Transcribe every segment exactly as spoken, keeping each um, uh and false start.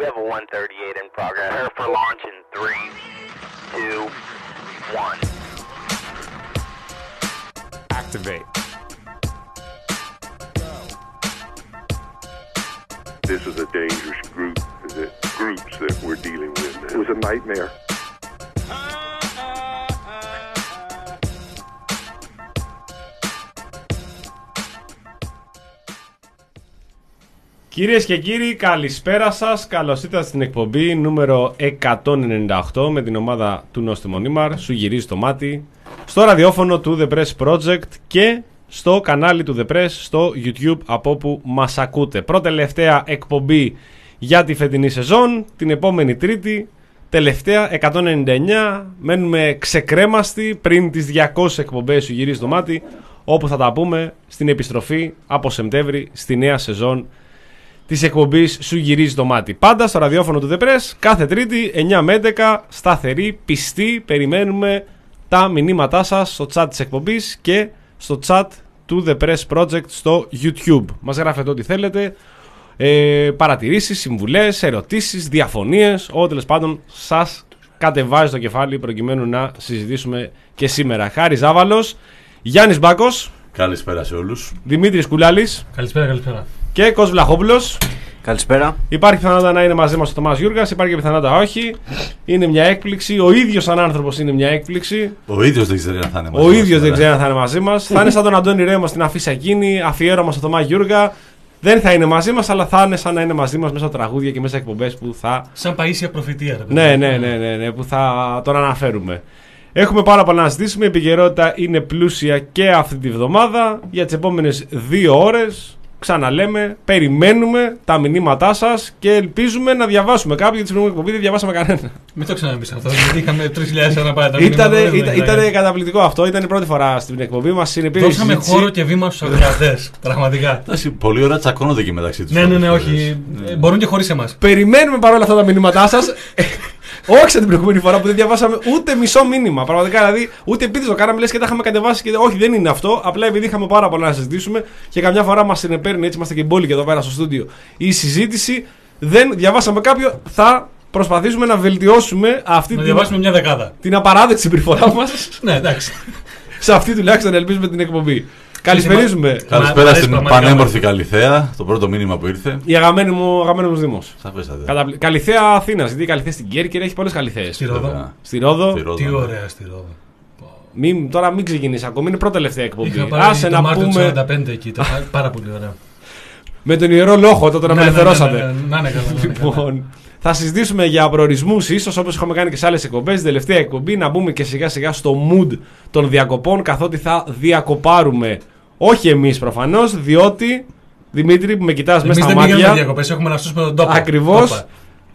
Devil one thirty-eight in progress. Prepare for launch in three, two, one. Activate. This is a dangerous group, the groups that we're dealing with now. It was a nightmare. Κυρίες και κύριοι, καλησπέρα σας. Καλώς ήρθατε στην εκπομπή νούμερο εκατόν ενενήντα οκτώ με την ομάδα του Νόστιμο Νίμαρ. Σου γυρίζει το μάτι στο ραδιόφωνο του The Press Project και στο κανάλι του The Press στο YouTube, από όπου μας ακούτε. Πρώτη τελευταία εκπομπή για τη φετινή σεζόν. Την επόμενη Τρίτη, τελευταία εκατόν ενενήντα εννιά. Μένουμε ξεκρέμαστοι πριν τις διακόσιες εκπομπές Σου γυρίζει το μάτι, όπου θα τα πούμε στην επιστροφή από Σεπτέμβρη στη νέα σεζόν της εκπομπής Σου γυρίζει το μάτι. Πάντα στο ραδιόφωνο του The Press, κάθε Τρίτη εννιά με έντεκα, σταθερή, πιστή. Περιμένουμε τα μηνύματά σας στο chat της εκπομπής και στο chat του The Press Project στο YouTube. Μας γράφετε ό,τι θέλετε, ε, παρατηρήσεις, συμβουλές, ερωτήσεις, διαφωνίες, ό,τι τέλος πάντων σας κατεβάζει το κεφάλι προκειμένου να συζητήσουμε και σήμερα. Χάρης Ζάβαλος, Γιάννης Μπάκος. Καλησπέρα σε όλους. Δημήτρης Κουλάλης. Καλησπέρα, καλησπέρα. Και Κώστα Βλαχόπουλος. Καλησπέρα. Υπάρχει πιθανότητα να είναι μαζί μας ο Θωμάς Γιούργας, υπάρχει και πιθανότητα όχι. Είναι μια έκπληξη. Ο ίδιος σαν άνθρωπος είναι μια έκπληξη. Ο ίδιος δεν ξέρει αν θα είναι μαζί Ο μας. ίδιος δεν ξέρει αν θα είναι μαζί μας. Θα είναι σαν τον Αντώνη Ρέμο στην αφίσα εκείνη, αφιέρωμα στο Θωμά Γιούργα. Δεν θα είναι μαζί μας, αλλά θα είναι σαν να είναι μαζί μας μέσα από τραγούδια και μέσα εκπομπές που θα. Σαν παΐσια προφητεία, ρε παιδί. Ναι, ναι, ναι, ναι, ναι, που θα τον αναφέρουμε. Έχουμε πάρα πολλά να ζητήσουμε. Η επικαιρότητα είναι πλούσια και αυτή τη βδομάδα. Για τις επόμενες δύο ώρες. Ξαναλέμε, περιμένουμε τα μηνύματά σας και ελπίζουμε να διαβάσουμε κάποιοι. Γιατί στην προηγούμενη εκπομπή δεν διαβάσαμε κανένα. Μην το ξαναπείς αυτό, γιατί είχαμε τρεις χιλιάδες αναπάτα. Ήταν καταπληκτικό αυτό, ήταν η πρώτη φορά στην εκπομπή μας. Δώσαμε χώρο και βήμα στους ακροατές. Πραγματικά. Πολύ ώρα τσακώνονται και μεταξύ τους. Ναι, ναι, ναι, όχι. Μπορούν και χωρίς εμάς. Περιμένουμε παρόλα αυτά τα μηνύματά σας. Όχι σαν την προηγούμενη φορά που δεν διαβάσαμε ούτε μισό μήνυμα. Πραγματικά δηλαδή, ούτε επειδή το κάναμε λες και τα είχαμε κατεβάσει. Και... όχι, δεν είναι αυτό. Απλά επειδή είχαμε πάρα πολλά να συζητήσουμε και καμιά φορά μας συνεπέρνει, έτσι είμαστε και μπόλικοι εδώ πέρα στο στούντιο, η συζήτηση. Δεν διαβάσαμε κάποιο. Θα προσπαθήσουμε να βελτιώσουμε αυτή να την. διαβάσουμε μια δεκάδα. Την απαράδεκτη συμπεριφορά μας. Ναι, εντάξει. Σε αυτή τουλάχιστον ελπίζουμε την εκπομπή. Καλησπερίζουμε. Καλησπέρα στην πανέμορφη Καλιθέα, το πρώτο μήνυμα που ήρθε. Η αγαπημένη μου, αγαπημένη μου Δήμος. Σαφέστατα. Κατα... Καλιθέα Αθήνας, γιατί η Καλιθέα στην Κέρκυρα έχει πολλές Καλιθέες. Στη Ρόδο. Στη Ρόδο. Τι ωραία στη Ρόδο. Μην, τώρα μην ξεκινήσει ακόμη, είναι πρώτη τελευταία εκπομπή. Είχα πάει το Μάρτιο του χίλια εννιακόσια σαράντα πέντε εκεί, πάρα πολύ ωραία. Με τον Ιερό Λόχο, τότε να με ελευθερώσατε. Να είναι καλά. Λοιπόν, θα συζητήσουμε για προορισμούς, ίσως όπως έχουμε κάνει και σε άλλες εκπομπές. Την τελευταία εκπομπή να μπούμε και σιγά σιγά στο mood των διακοπών, καθότι θα διακοπάρουμε. Όχι εμείς προφανώς, διότι Δημήτρη που με κοιτάς μέσα στα μάτια. Εμείς δεν πήγαμε διακοπές, έχουμε να σώσουμε τον τόπο. Ακριβώς.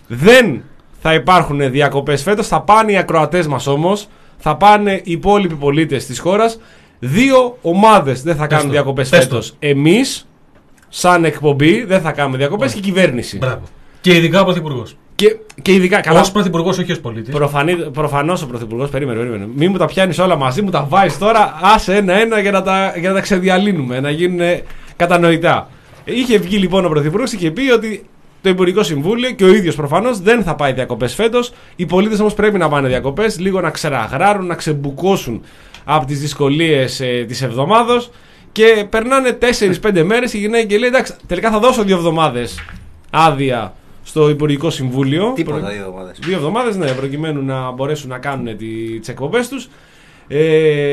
Δεν θα υπάρχουν διακοπές φέτος, θα πάνε οι ακροατές μας όμως, θα πάνε οι υπόλοιποι πολίτες της χώρας. Δύο ομάδες δεν θα κάνουν το, διακοπές φέτος. Εμείς, σαν εκπομπή, δεν θα κάνουμε διακοπές και η κυβέρνηση. Μπράβο. Και ειδικά ο Πρωθυπουργός. Και, και ειδικά. Καλά. Ως Πρωθυπουργός, όχι ως πολίτης. Προφανώς ο Πρωθυπουργός, περίμενε, περίμενε. Μην μου τα πιάνεις όλα μαζί, μου τα βάζεις τώρα, άσε ένα-ένα για να τα, για να τα ξεδιαλύνουμε, να γίνουν κατανοητά. Είχε βγει λοιπόν ο Πρωθυπουργός και είχε πει ότι το Υπουργικό Συμβούλιο και ο ίδιος προφανώς δεν θα πάει διακοπές φέτος. Οι πολίτες όμως πρέπει να πάνε διακοπές, λίγο να ξεραγράρουν, να ξεμπουκώσουν από τις δυσκολίες ε, της εβδομάδος. Και περνάνε τέσσερις πέντε μέρες και γυρνάει και λέει: εντάξει, τελικά θα δώσω δύο εβδομάδες άδεια στο Υπουργικό Συμβούλιο. Τίποτα, Προ... δύο εβδομάδες. Δύο εβδομάδες, ναι, προκειμένου να μπορέσουν να κάνουν τις εκπομπές τους ε,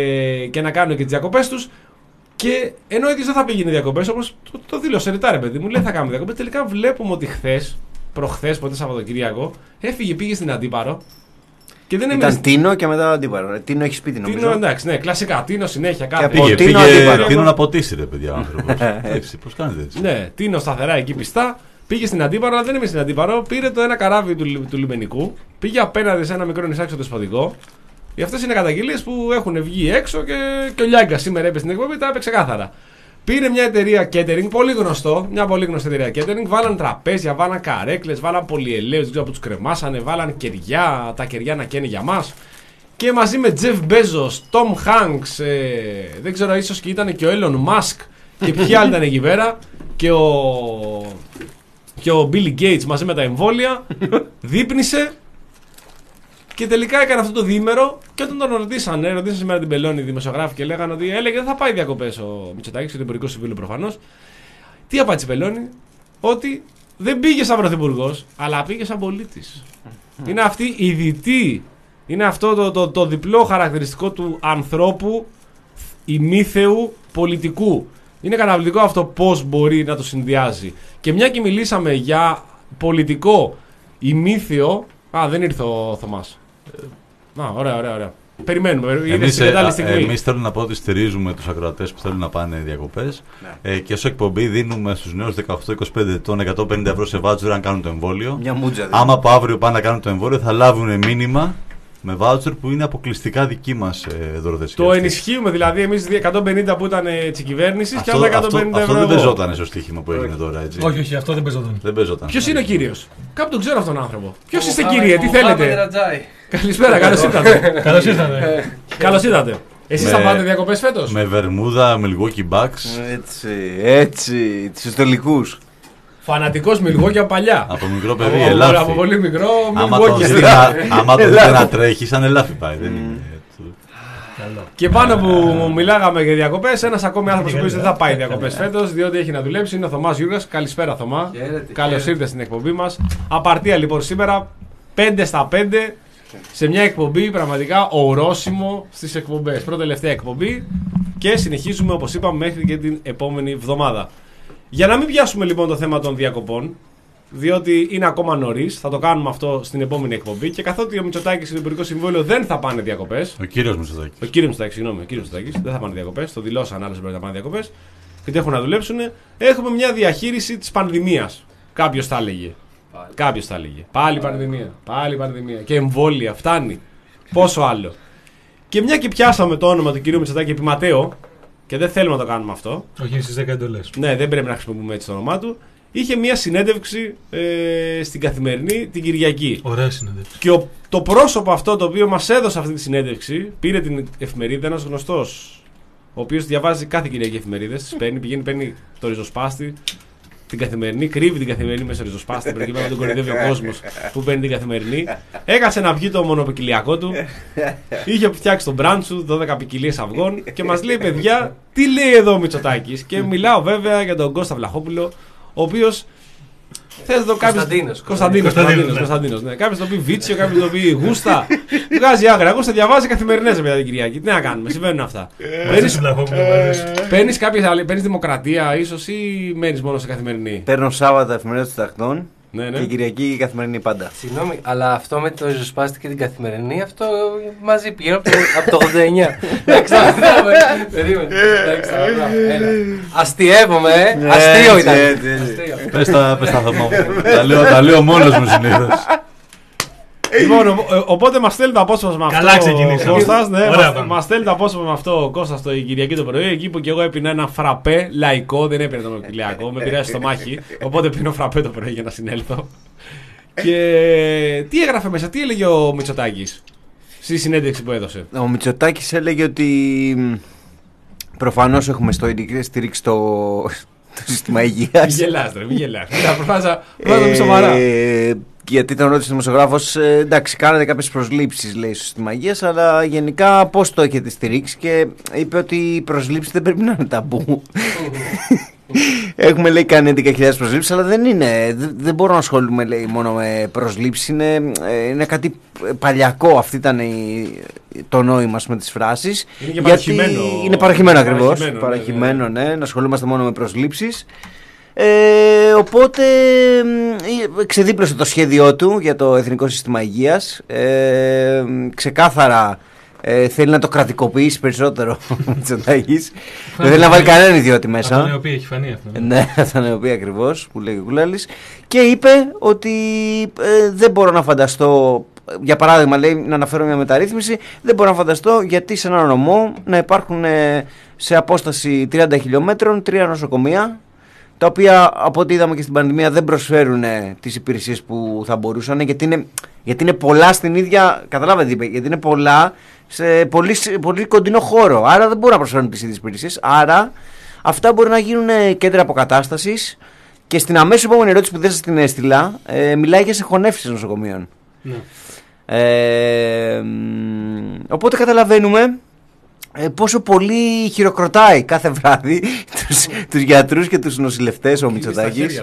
και να κάνουν και τις διακοπές τους. Και ενώ ο ίδιος δεν θα πήγαινε διακοπές, όπως το, το δήλωσε ρητά, ρε παιδί μου, λέει θα κάνουμε διακοπές. Τελικά βλέπουμε ότι χθες, προχθές, ποτέ Σαββατοκύριακο, έφυγε, πήγε στην Αντίπαρο. Και δεν Ήταν έμεινε... Τίνο και μετά Αντίπαρο. Τίνο έχει σπίτι νομίζω. Τίνο, εντάξει, ναι, κλασικά. Τίνο συνέχεια κάθε. Πήγε, Τίνο, πήγε, Τίνο να ποτίσει, ρε παιδιά, άνθρωπος. Έτσι, πώς κάνετε έτσι. Ναι, Τίνο σταθερά εκεί πιστά. Πήγε στην Αντίπαρο, αλλά δεν είμαι στην Αντίπαρο. Πήρε το ένα καράβι του, του λιμενικού. Πήγε απέναντι σε ένα μικρό νησάκι στο Δεσποτικό. Αυτές είναι καταγγελίες που έχουν βγει έξω και, και ο Λιάγκα σήμερα έπαιξε στην εκπομπή, τα έπαιξε κάθαρα. Πήρε μια εταιρεία catering, πολύ γνωστό, μια πολύ γνωστή εταιρεία catering, βάλαν τραπέζια, βάλαν καρέκλες, βάλαν πολυελαίους, δεν ξέρω που τους κρεμάσανε, βάλαν κεριά, τα κεριά να καίνε για μας. Και μαζί με Jeff Bezos, Tom Hanks, ε, δεν ξέρω, ίσως και ήταν και ο Elon Musk και ποιοι άλλοι ήταν εκεί πέρα. Και ο και ο Billy Gates μαζί με τα εμβόλια, δείπνησε και τελικά έκανε αυτό το διήμερο. Και όταν τον ρωτήσανε, ρωτήσανε σήμερα την Πελώνη οι δημοσιογράφοι και λέγανε ότι έλεγε δεν θα πάει διακοπές ο Μητσοτάκης και το Υπουργικό Συμβούλιο προφανώς. Τι απάντησε η Πελώνη? Ότι δεν πήγε σαν πρωθυπουργός, αλλά πήγε σαν πολίτης. Είναι αυτή η δυτή, είναι αυτό το, το, το διπλό χαρακτηριστικό του ανθρώπου ημίθεου πολιτικού. Είναι καταπληκτικό αυτό πώς μπορεί να το συνδυάζει. Και μια και μιλήσαμε για πολιτικό ημίθεο. Α, δεν ήρθε ο Θωμάς. Α, ωραία, ωραία, ωραία. Περιμένουμε. Εμείς, εμείς θέλω να πω ότι στηρίζουμε τους ακροατές που θέλουν να πάνε διακοπές. Ναι. Ε, και ως εκπομπή δίνουμε στους νέους δεκαοκτώ είκοσι πέντε ετών εκατόν πενήντα ευρώ σε voucher αν κάνουν το εμβόλιο. Μια μούτζα, άμα από αύριο πάνε να κάνουν το εμβόλιο θα λάβουν μήνυμα με voucher που είναι αποκλειστικά δική μας ε, δωροδεσία. Το ενισχύουμε δηλαδή εμείς εκατόν πενήντα που ήταν ε, της κυβέρνησης και άλλα εκατόν πενήντα αυτό, ευρώ. Αυτό δεν παίζόταν στο στοίχημα που έγινε τώρα, έτσι. Όχι, όχι, αυτό δεν παίζονταν. Δεν παίζονταν. Ποιος είναι ο κύριος? Κάπου τον ξέρω αυτόν τον άνθρωπο. Ποιος είστε κύριε, τι θέλετε? Καλησπέρα, καλώς ήρθατε. Καλώς ήρθατε. Καλώς ήρθατε. Εσείς θα πάτε διακοπές φέτος? Με βερμούδα, Milwaukee Bucks. Έτσι, έτσι, τους τελικούς. Φανατικός Milwaukee από παλιά. Από μικρό παιδί, ελάφι. Από πολύ μικρό, Milwaukee. Άμα το δείτε να τρέχει, σαν ελάφι πάει. Δεν είναι. Και πάνω που μιλάγαμε για διακοπές, ένας ακόμη άνθρωπος που δεν θα πάει διακοπές φέτος, διότι έχει να δουλέψει, είναι ο Θωμάς Γιούργας. Καλησπέρα, Θωμά. Καλώς ήρθες στην εκπομπή μας. Απαρτία λοιπόν σήμερα, πέντε στα πέντε, σε μια εκπομπή πραγματικά ορόσημο στις εκπομπές. Πρώτη τελευταία εκπομπή και συνεχίζουμε όπως είπαμε μέχρι και την επόμενη εβδομάδα. Για να μην πιάσουμε λοιπόν το θέμα των διακοπών, διότι είναι ακόμα νωρίς, θα το κάνουμε αυτό στην επόμενη εκπομπή και καθότι ο Μητσοτάκης και το Υπουργικό Συμβούλιο δεν θα πάνε διακοπές. Ο κύριος Μητσοτάκης. Ο κύριος Μητσοτάκης, συγγνώμη, ο κύριος Μητσοτάκης δεν θα πάνε διακοπές. Το δηλώσαν άλλες πρέπει να πάνε διακοπές γιατί έχουν να δουλέψουν. Έχουμε μια διαχείριση της πανδημίας. Κάποιος τα έλεγε. Κάποιος τα έλεγε. Πάλι πανδημία. Πάλι πανδημία. Και εμβόλια. Φτάνει. Πόσο άλλο. Και μια και πιάσαμε το όνομα του κυρίου Μητσοτάκη επί Ματέο, και δεν θέλουμε να το κάνουμε αυτό. Όχι, στις δέκα εντολές. Ναι, δεν πρέπει να χρησιμοποιούμε έτσι το όνομά του. Είχε μια συνέντευξη ε, στην Καθημερινή την Κυριακή. Ωραία συνέντευξη. Και ο, το πρόσωπο αυτό το οποίο μας έδωσε αυτή τη συνέντευξη πήρε την εφημερίδα, ένας γνωστός, ο οποίος διαβάζει κάθε Κυριακή εφημερίδες, τις παίρνει, πηγαίνει, παίρνει το ριζοσπάστη, την Καθημερινή, κρύβει την Καθημερινή μέσα στο ριζοσπάστη, προκειμένου να τον κορυδεύει ο κόσμος που παίρνει την Καθημερινή. Έκατσε να βγει το μονοπικιλιακό του, είχε φτιάξει τον μπραντ του, δώδεκα ποικιλίες αυγών και μας λέει, παιδιά, τι λέει εδώ ο Μητσοτάκης. Και μιλάω βέβαια για τον Κώστα Βλαχόπουλο, ο οποίος. Θες το κάποιος. Κωνσταντίνος. Κωνσταντίνος, Κωνσταντίνος, Κωνσταντίνος, ναι. Κάποιος το πει Βίτσιο, κάποιος το πει Γούστα. Βγάζει άκρα. Γούστα διαβάζει καθημερινές για την Κυριακή. Τι να κάνουμε, συμβαίνουν αυτά. Παίρνεις κάποιες, παίρνεις Δημοκρατία ίσως ή μένεις μόνο σε Καθημερινή? Παίρνω Σάββατα εφημερίδα των Τακτών. Ναι, ναι. Και Κυριακή η Καθημερινή πάντα. Συγγνώμη, αλλά αυτό με το ριζοσπάστη και την Καθημερινή, αυτό μαζί πηγαίνω από το, από το ογδόντα εννιά. Εντάξει, περίμενε. Αστειεύομαι, ε. Αστείο ήταν. Πες τα Θωμά μου. Τα λέω μόνος μου συνήθως. Λοιπόν, οπότε μας στέλνει το απόσπασμα αυτό. Καλά ξεκινήσαμε. Ο Κώστας, ναι, Ωραία, μας, μας στέλνει το απόσπασμα αυτό ο Κώστας το Κυριακή το πρωί. Εκεί που και εγώ έπινα ένα φραπέ λαϊκό, δεν έπαιρνε το μοπιλιακό, με πειράζει στο μάχη. Οπότε πίνω φραπέ το πρωί για να συνέλθω. Και τι έγραφε μέσα, τι έλεγε ο Μητσοτάκης στη συνέντευξη που έδωσε? Ο Μητσοτάκης έλεγε ότι προφανώς έχουμε στο στηρίξει το, το σύστημα υγείας. Μην γελάς, ρε, μην γελάς. Προφάζα να πει σοβαρά. Γιατί τον ρώτησε ο δημοσιογράφος, ε, εντάξει, κάνατε κάποιες προσλήψεις, λέει, στο σύστημα υγείας, αλλά γενικά πώς το έχετε στηρίξει? Και είπε ότι οι προσλήψεις δεν πρέπει να είναι ταμπού. Έχουμε, λέει, κάνει έντεκα χιλιάδες προσλήψεις, αλλά δεν είναι. Δεν, δεν μπορώ να ασχολούμαι, λέει, μόνο με προσλήψεις. Είναι, είναι κάτι παλιακό. Αυτό ήταν η, το νόημα με τις φράσεις. Είναι και παραχημένο. Είναι παραχημένο ακριβώς. Παραχημένο, παραχημένο, ναι, ναι, να ασχολούμαστε μόνο με προσλήψεις. Ε, οπότε ε, ξεδίπλωσε το σχέδιό του για το Εθνικό Σύστημα Υγείας. Ε, ξεκάθαρα ε, θέλει να το κρατικοποιήσει περισσότερο ο Μητσοτάκης. Δεν θέλει να βάλει κανέναν ιδιώτη μέσα. Αθανεωπή, έχει φανεί αυτό. Ναι, αθανεωπή ακριβώς που λέει ο Κουλάλης. Και είπε ότι ε, δεν μπορώ να φανταστώ, για παράδειγμα, λέει, να αναφέρω μια μεταρρύθμιση, δεν μπορώ να φανταστώ γιατί σε ένα νομό να υπάρχουν ε, σε απόσταση τριάντα χιλιόμετρων τρία νοσοκομεία, τα οποία από ό,τι είδαμε και στην πανδημία δεν προσφέρουν ε, τις υπηρεσίες που θα μπορούσαν, γιατί είναι, γιατί είναι πολλά στην ίδια, καταλάβατε, είπε, γιατί είναι πολλά σε πολύ, πολύ κοντινό χώρο, άρα δεν μπορούν να προσφέρουν τις ίδιες υπηρεσίες, άρα αυτά μπορεί να γίνουν κέντρα αποκατάστασης Και στην αμέσως επόμενη ερώτηση που δεν σας την έστειλα, ε, μιλάει για συγχωνεύσεις νοσοκομείων. Ναι. Ε, μ, οπότε καταλαβαίνουμε ε, πόσο πολύ χειροκροτάει κάθε βράδυ τους, τους γιατρούς και τους νοσηλευτές ο Μητσοτάκης.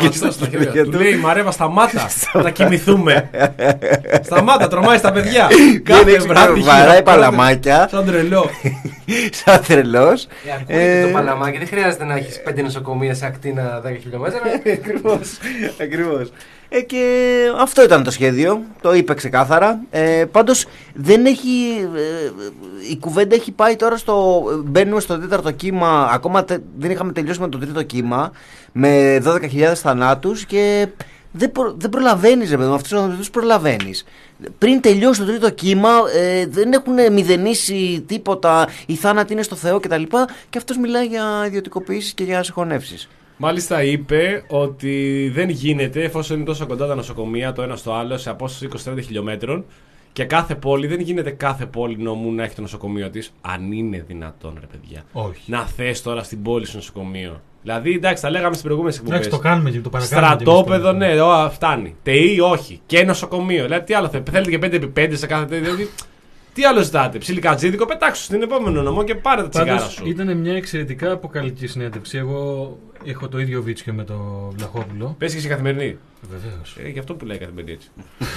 Του λέει Μαρέβα, σταμάτα να κοιμηθούμε. Σταμάτα, τρομάει στα παιδιά. Κάθε βράδυ βαράει παλαμάκια. Σαν τρελό. Σαν τρελός. Ακούγεται το παλαμάκι, δεν χρειάζεται να έχεις πέντε νοσοκομεία σε ακτίνα δέκα χιλιόμετρα. Ακριβώς, ακριβώς. Ε, και αυτό ήταν το σχέδιο, το είπε ξεκάθαρα. Ε, πάντως δεν έχει, ε, η κουβέντα έχει πάει τώρα στο, μπαίνουμε στο τέταρτο κύμα, ακόμα τε, δεν είχαμε τελειώσει με το τρίτο κύμα, με δώδεκα χιλιάδες θανάτους και δεν, προ, δεν προλαβαίνεις, ρε παιδί μου, αυτούς τους ανθρώπους προλαβαίνεις. Πριν τελειώσει το τρίτο κύμα, ε, δεν έχουν μηδενίσει τίποτα, οι θάνατοι είναι στο Θεό κτλ. Και, και αυτός μιλάει για ιδιωτικοποίησεις και για συγχωνεύσεις. Μάλιστα είπε ότι δεν γίνεται, εφόσον είναι τόσο κοντά τα νοσοκομεία το ένα στο άλλο, σε απόσταση είκοσι με τριάντα χιλιόμετρων, και κάθε πόλη, δεν γίνεται κάθε πόλη νομού να έχει το νοσοκομείο της. Αν είναι δυνατόν, ρε παιδιά. Όχι. Να θες τώρα στην πόλη σου νοσοκομείο. Δηλαδή, εντάξει, τα λέγαμε στις προηγούμενες εκπομπές. Εντάξει, το κάνουμε και το παρακάνουμε. Στρατόπεδο, ναι, ό, φτάνει. ΤΕΗ, όχι. Και νοσοκομείο. Δηλαδή, τι άλλο θέλετε, θέλετε και πέντε επί πέντε σε κάθε τέτοιο. Δηλαδή, τι άλλο ζητάτε, ψιλικατζίδικο, πετάξου στην επόμενο νομό και πάρε τα τσιγάρα σου. Ήταν μια εξαιρετικά αποκαλυπτική συνέντευξη. Εγώ έχω το ίδιο βίτσιο με τον Βλαχόπουλο. Πες και εσύ Καθημερινή. Βεβαίως. Ε, γι' αυτό που λέει Καθημερινή έτσι.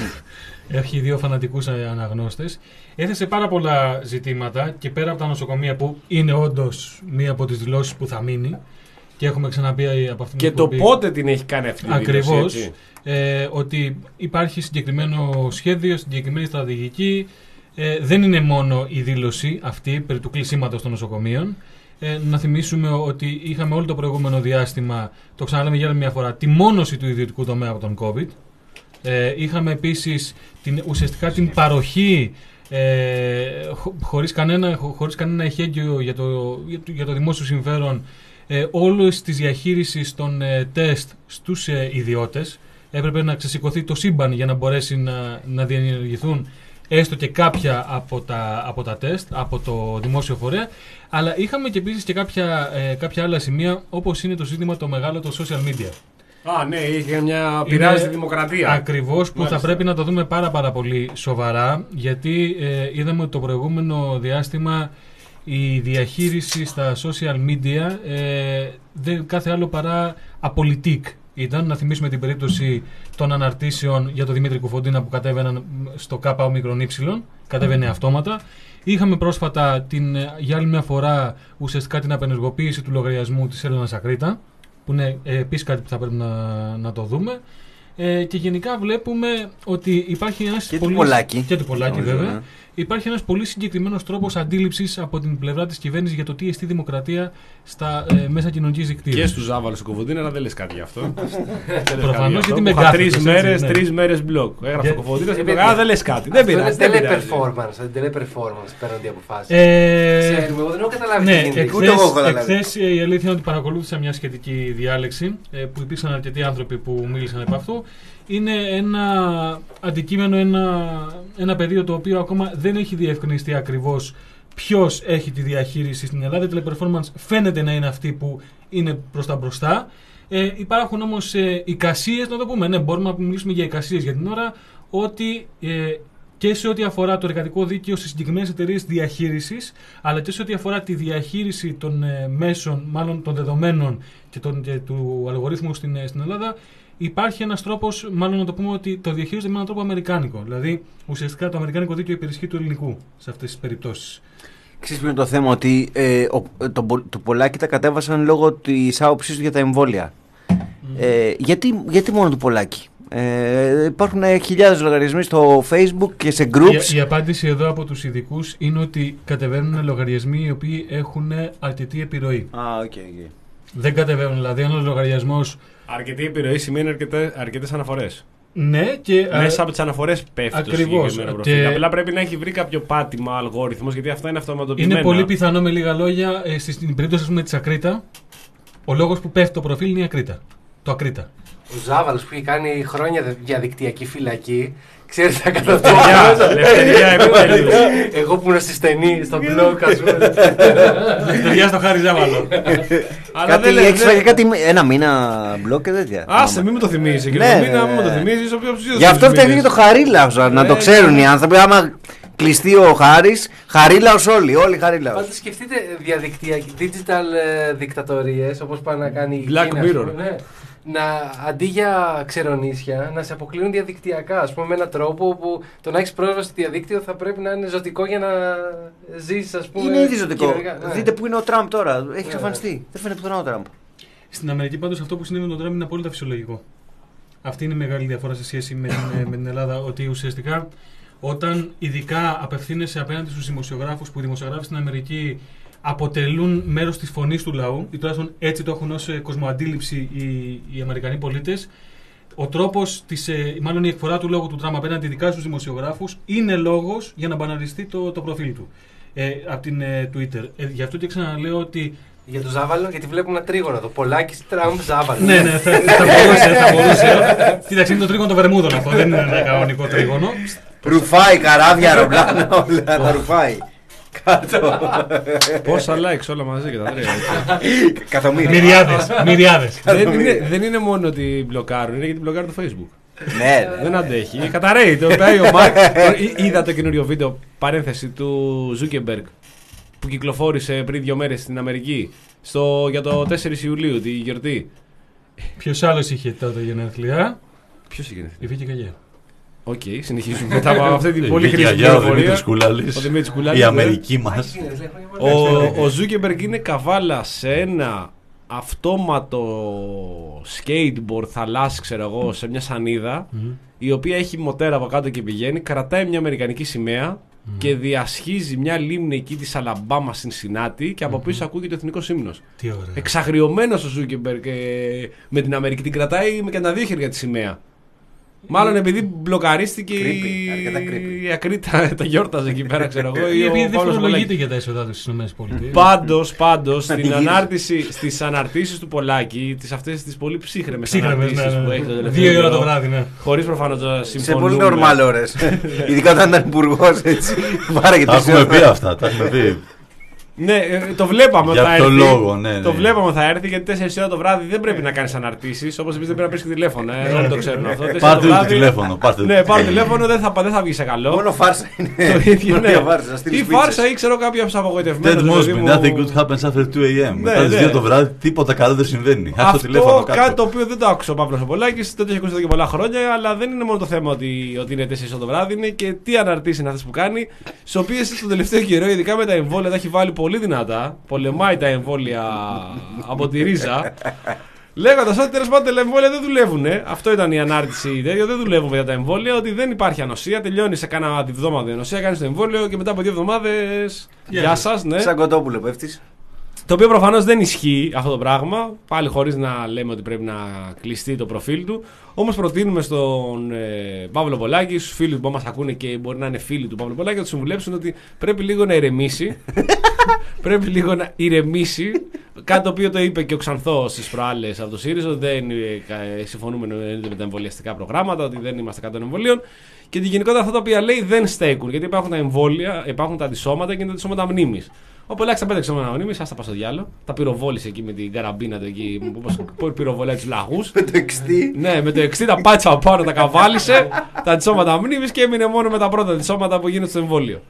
Έχει δύο φανατικούς αναγνώστες. Έθεσε πάρα πολλά ζητήματα και πέρα από τα νοσοκομεία που είναι όντως μία από τις δηλώσεις που θα μείνει. Και έχουμε ξαναπεί από αυτήν την Και το πότε την έχει κάνει αυτή την ακριβώς, ε, ότι υπάρχει συγκεκριμένο σχέδιο, συγκεκριμένη στρατηγική. Ε, δεν είναι μόνο η δήλωση αυτή περί του κλεισίματος των νοσοκομείων. Ε, να θυμίσουμε ότι είχαμε όλο το προηγούμενο διάστημα, το ξαναλέμε για άλλη μια φορά, τη μόνωση του ιδιωτικού τομέα από τον COVID. Ε, είχαμε επίσης την, ουσιαστικά την παροχή ε, χω, χωρίς, κανένα, χω, χωρίς κανένα εχέγγυο για το, για το, για το δημόσιο συμφέρον ε, όλες τις διαχείρισης των ε, τεστ στους ε, ιδιώτες. Έπρεπε να ξεσηκωθεί το σύμπαν για να μπορέσει να, να διενεργηθούν έστω και κάποια από τα, από τα τεστ, από το δημόσιο φορέα, αλλά είχαμε και επίσης και κάποια, ε, κάποια άλλα σημεία, όπως είναι το ζήτημα το μεγάλο, το social media. Α, ναι, είχε μια πειράζει τη δημοκρατία. Ακριβώς, που Μάλιστα. θα πρέπει να το δούμε πάρα πάρα πολύ σοβαρά, γιατί ε, είδαμε ότι το προηγούμενο διάστημα η διαχείριση στα social media ε, δεν κάθε άλλο παρά απολυτικ. Ήταν να θυμίσουμε την περίπτωση των αναρτήσεων για τον Δημήτρη Κουφοντίνα που κατέβαιναν στο ΚΟΜΙ, κατέβαινε αυτόματα. Είχαμε πρόσφατα την, για άλλη μια φορά ουσιαστικά την απενεργοποίηση του λογαριασμού της Έλενας Ακρίτα, που είναι ε, επίσης κάτι που θα πρέπει να, να το δούμε. Ε, και γενικά βλέπουμε ότι υπάρχει ένας και πολύ... του Πολάκη. Και του Πολάκη, Νομίζω, βέβαια. ναι. Υπάρχει ένας πολύ συγκεκριμένος τρόπος αντίληψης από την πλευρά της κυβέρνησης για το τι εστί δημοκρατία στα ε, μέσα κοινωνικής δικτύωσης. Και στους Ζάβαλους του Κοφοντίνα, αλλά δεν λες κάτι γι' αυτό. Προφανώς, γιατί με είχα κάθετες, τρεις έτσι, μέρες, ναι. τρεις μέρες μπλοκ. Έγραψε ο Κοφοντίνας και Ε, πήγα, α, δεν λες κάτι. Δεν πειράζει. δεν πειράζει. Teleperformance, teleperformance παίρνονται οι αποφάσεις. Ε, Ξέρουμε, εγώ δεν έχω καταλάβει τι ναι, γίνεται. Ούτε εγώ έχω εχθές, καταλάβει. εχθές ε, η αλήθεια είναι ότι παρακολούθησα μια σχετική διάλεξη ε, που υπήρξαν αρκετοί άνθρωποι που μίλησαν επ' αυτού. Είναι ένα αντικείμενο, ένα, ένα πεδίο το οποίο ακόμα δεν έχει διευκρινιστεί ακριβώς ποιος έχει τη διαχείριση στην Ελλάδα. Η Teleperformance φαίνεται να είναι αυτή που είναι προς τα μπροστά. Ε, υπάρχουν όμως ε, εικασίες, να το πούμε, ναι, μπορούμε να μιλήσουμε για εικασίες για την ώρα, ότι ε, και σε ό,τι αφορά το εργατικό δίκαιο σε συγκεκριμένες εταιρείες διαχείρισης, αλλά και σε ό,τι αφορά τη διαχείριση των ε, μέσων, μάλλον των δεδομένων και, των, και του αλγορίθμου στην, στην Ελλάδα, υπάρχει ένας τρόπος, μάλλον να το πούμε ότι το διαχειρίζεται με έναν τρόπο αμερικάνικο. Δηλαδή, ουσιαστικά το αμερικάνικο δίκαιο υπερισχύει του ελληνικού σε αυτές τις περιπτώσεις. Ξέρεις ποιο είναι το θέμα, ότι ε, ο, το, το Πολάκη τα κατέβασαν λόγω της άποψής του για τα εμβόλια. Mm. Ε, γιατί, γιατί μόνο του Πολάκη. Ε, υπάρχουν χιλιάδες λογαριασμοί στο Facebook και σε groups. Η, η απάντηση εδώ από τους ειδικούς είναι ότι κατεβαίνουν λογαριασμοί οι οποίοι έχουν αρκετή επιρροή. Α, οκ, οκ. Δεν κατεβαίνουν, δηλαδή ένας λογαριασμός. Αρκετή επιρροή σημαίνει αρκετές αναφορές. Ναι, και μέσα από τις αναφορές πέφτει ακριβώς, το συγκεκριμένο προφίλ. και... Απλά πρέπει να έχει βρει κάποιο πάτημα αλγόριθμος, γιατί αυτά είναι αυτοματοποιημένα. Είναι πολύ πιθανό, με λίγα λόγια, ε, στην περίπτωση με τη Ακρίτα, ο λόγος που πέφτει το προφίλ είναι η Ακρίτα. Το Ακρίτα. Ο Ζάβαλος που είχε κάνει χρόνια διαδικτυακή φυλακή. Ξέρετε τα κατά το εγώ που ήμουν στη στενή, στο blog, ας πούμε. Λευτεριά στο Χάρη Ζάβαλο. Κάτι έξφαγε κάτι, ένα μήνα blog και τέτοια. Άσε, μην μου το θυμίζει. Και ένα μήνα, μην μου το θυμίζει. Γι' αυτό φταίει και το Χαρίλαος, να το ξέρουν οι άνθρωποι. Άμα κλειστεί ο Χάρης, Χαρίλαος όλοι, όλοι Χαρίλαος. Πάντως σκεφτείτε διαδικτυακή, digital δικτατορίες, όπως πάνε να κάνει η Black Mirror. Να, αντί για ξερονίσια, να σε αποκλείουν διαδικτυακά. Ας πούμε, με έναν τρόπο που το να έχεις πρόσβαση στο διαδίκτυο θα πρέπει να είναι ζωτικό για να ζήσεις, ας πούμε. Είναι ήδη ζωτικό. Ναι. Δείτε που είναι ο Τραμπ τώρα. Έχει εξαφανιστεί. Δεν φαίνεται πουθενά ο Τραμπ. Στην Αμερική, πάντως, αυτό που συνέβη με τον Τραμπ είναι απόλυτα φυσιολογικό. Αυτή είναι η μεγάλη διαφορά σε σχέση με την, με την Ελλάδα. Ότι ουσιαστικά όταν ειδικά απευθύνεσαι απέναντι στους δημοσιογράφους, που οι δημοσιογράφοι στην Αμερική αποτελούν μέρος της φωνής του λαού, ή τουλάχιστον έτσι το έχουν ως κοσμοαντίληψη οι, οι Αμερικανοί πολίτες, ο τρόπος, της, μάλλον η εκφορά του λόγου του Τραμπ απέναντι ειδικά στους δημοσιογράφους είναι λόγος για να μπαναριστεί το, το προφίλ του ε, από την ε, Twitter. Ε, γι' αυτό και ξαναλέω ότι. Για τον Ζάβαλο, γιατί βλέπουμε ένα τρίγωνο εδώ. Πολάκης, Τραμπ, Ζάβαλο. Ναι, ναι, θα, θα μπορούσε. Θα μπορούσε. Κοίταξε, είναι το τρίγωνο των Βερμούδων αυτό, δεν είναι ένα κανονικό τρίγωνο. Ρουφάει καράβια, αεροπλάνα, όλα τα ρουφάει. Κάτω. Πόσα likes όλα μαζί και τα τρία. Εκατομμύρια. Μυριάδες. Μυριάδες. δεν, είναι, δεν είναι μόνο ότι μπλοκάρουν, είναι γιατί μπλοκάρουν το Facebook. Ναι, δεν αντέχει. Καταραίει. Το πάει ο Μάρκ. Είδα το καινούριο βίντεο παρένθεση του Ζούκεμπεργκ που κυκλοφόρησε πριν δύο μέρες στην Αμερική στο, για το τέσσερις Ιουλίου, τη γιορτή. Ποιος άλλος είχε τότε γενέθλια? Ποιος είχε γενέθλια? Η Βίκη Καγιά. Οκ, okay, συνεχίζουμε μετά από αυτή την πολύ χρήσιμη πληροφορία. Η Αμερική μας. Ο Ζούκεμπεργκ είναι καβάλα σε ένα αυτόματο skateboard θαλάσσι, ξέρω εγώ, σε μια σανίδα, mm-hmm. η οποία έχει μοτέρα από κάτω και πηγαίνει, κρατάει μια αμερικανική σημαία mm-hmm. και διασχίζει μια λίμνη εκεί της Αλαμπάμα στην Σινάτη και από πίσω mm-hmm. ακούγεται ο εθνικός ύμνος. Τι ωραία. Εξαγριωμένος ο Ζούκεμπεργκ ε, με την Αμερική, την κρατάει με και τα δύο χέρια τη σημαία. Μάλλον επειδή μπλοκαρίστηκε η Ακρίτα, το γιόρταζε εκεί πέρα, ξέρω εγώ. Ή επειδή δεν φορολογείται για τα έσοδά του στις ΗΠΑ. Πάντως, πάντως, στις αναρτήσεις του Πολάκη, αυτές τις πολύ ψύχρεμες αναρτήσεις που έχει το τελευταίο. Δύο ώρα το βράδυ, ναι. Χωρίς προφανώς να συμφωνούμε. Σε πολύ νορμάλ ώρες. Ειδικά όταν ήταν υπουργός, έτσι. Τα έχουμε πει αυτά, τα έχουμε πει. Ναι, το βλέπαμε για θα το έρθει. Λόγο, ναι, ναι. Το βλέπαμε θα έρθει γιατί τέσσερις ώρα το βράδυ δεν πρέπει να κάνεις αναρτήσεις. Όπως επίσης δεν πρέπει να παίρνεις τηλέφωνο. Ε, όλοι το ξέρουν αυτό. Πάρτε το τηλέφωνο. Πάρτε ναι, πάρτε τηλέφωνο, δεν θα, δεν θα βγει σε καλό. Μόνο φάρσα είναι. Το ίδιο, ναι. Ή φάρσα ή ξέρω κάποιο απογοητευμένο. That must be nothing good happens after two a.m. Μετά τις δύο το βράδυ τίποτα καλό δεν συμβαίνει. Αυτό κάτι το οποίο δεν το άκουσε ο Παύλος ο Πολάκης, δεν το έχει ακούσει εδώ και πολλά χρόνια, αλλά δεν είναι μόνο το θέμα ότι, ότι είναι τέσσερις το βράδυ, είναι και τι αναρτήσεις είναι αυτές που κάνει, στις οποίες τον τελευταίο καιρό, ειδικά με τα εμβόλια, τα έχει βάλει πολύ δυνατά. Πολεμάει τα εμβόλια από τη ρίζα. Λέγοντας ότι τέλος πάντων τα εμβόλια δεν δουλεύουν. Αυτό ήταν η ανάρτηση. Δεν δουλεύουν για τα εμβόλια. Ότι δεν υπάρχει ανοσία. Τελειώνει σε κάνα τη βδόμαδα η ανοσία. Κάνει το εμβόλιο και μετά από δύο εβδομάδες. Γεια σας. Ναι. Σαν κοτόπουλο πέφτεις. Το οποίο προφανώς δεν ισχύει αυτό το πράγμα. Πάλι χωρίς να λέμε ότι πρέπει να κλειστεί το προφίλ του. Όμως προτείνουμε στον ε, Παύλο Πολάκη, στους φίλους που μας ακούνε και μπορεί να είναι φίλοι του Παύλου Πολάκη, να του συμβουλέψουν ότι πρέπει λίγο να ηρεμήσει. Πρέπει λίγο να ηρεμήσει. Κάτι το οποίο το είπε και ο Ξανθός στις προάλλες από το ΣΥΡΙΖΑ, ότι δεν ε, συμφωνούμε με τα εμβολιαστικά προγράμματα, ότι δεν είμαστε κατά των εμβολίων. Και ότι γενικότερα αυτά τα οποία λέει δεν στέκουν. Γιατί υπάρχουν τα εμβόλια, υπάρχουν τα αντισώματα και είναι τα αντισώματα μνήμης. Ο Πολάκης τα πέντε ξώματα μνήμης, άστα πας στο διάλο. Τα πυροβόλησε εκεί με την καραμπίνα του εκεί. Πώς πυροβολάει τους λαγούς. Με το εξτή. Ναι, με το εξτή τα πάτσα από πάνω, τα καβάλισε. Τα αντισώματα μνήμης και έμεινε μόνο με τα πρώτα αντισώματα που γίνονται στο εμβόλιο.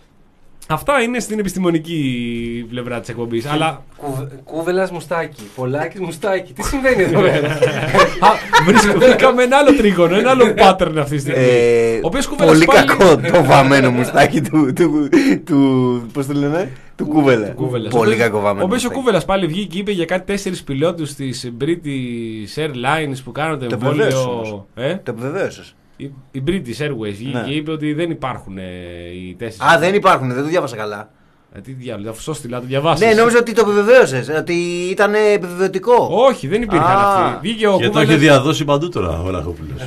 Αυτά είναι στην επιστημονική πλευρά της εκπομπής. Αλλά... Κούβελας μουστάκι, Πολάκης μουστάκι. Τι συμβαίνει εδώ πέρα? Βρήκαμε ένα άλλο τρίγωνο, ένα άλλο pattern αυτή τη στιγμή. Πολύ κακό το βαμμένο μουστάκι του. Πώς το λένε? Του Κούβελα. Πολύ κακό βαμμένο. Ο οποίος ο Κούβελας πάλι βγήκε και είπε για κάτι τέσσερις πιλότους της British Airlines που κάνουν το εμβόλιο. Το επιβεβαίωσες. Η British Airways βγήκε και είπε ότι δεν υπάρχουν οι τέσσερις. Α, δεν υπάρχουν, δεν το διάβασα καλά. Ε, τι διάβολο, αφού σώστηλα το διαβάσεις. Ναι, νόμιζα ότι το επιβεβαίωσες, ότι ήταν επιβεβαιωτικό. Όχι, δεν υπήρχαν αυτοί. Βγήκε ο και το έχει διαδώσει παντού τώρα ο Ραχόπουλος.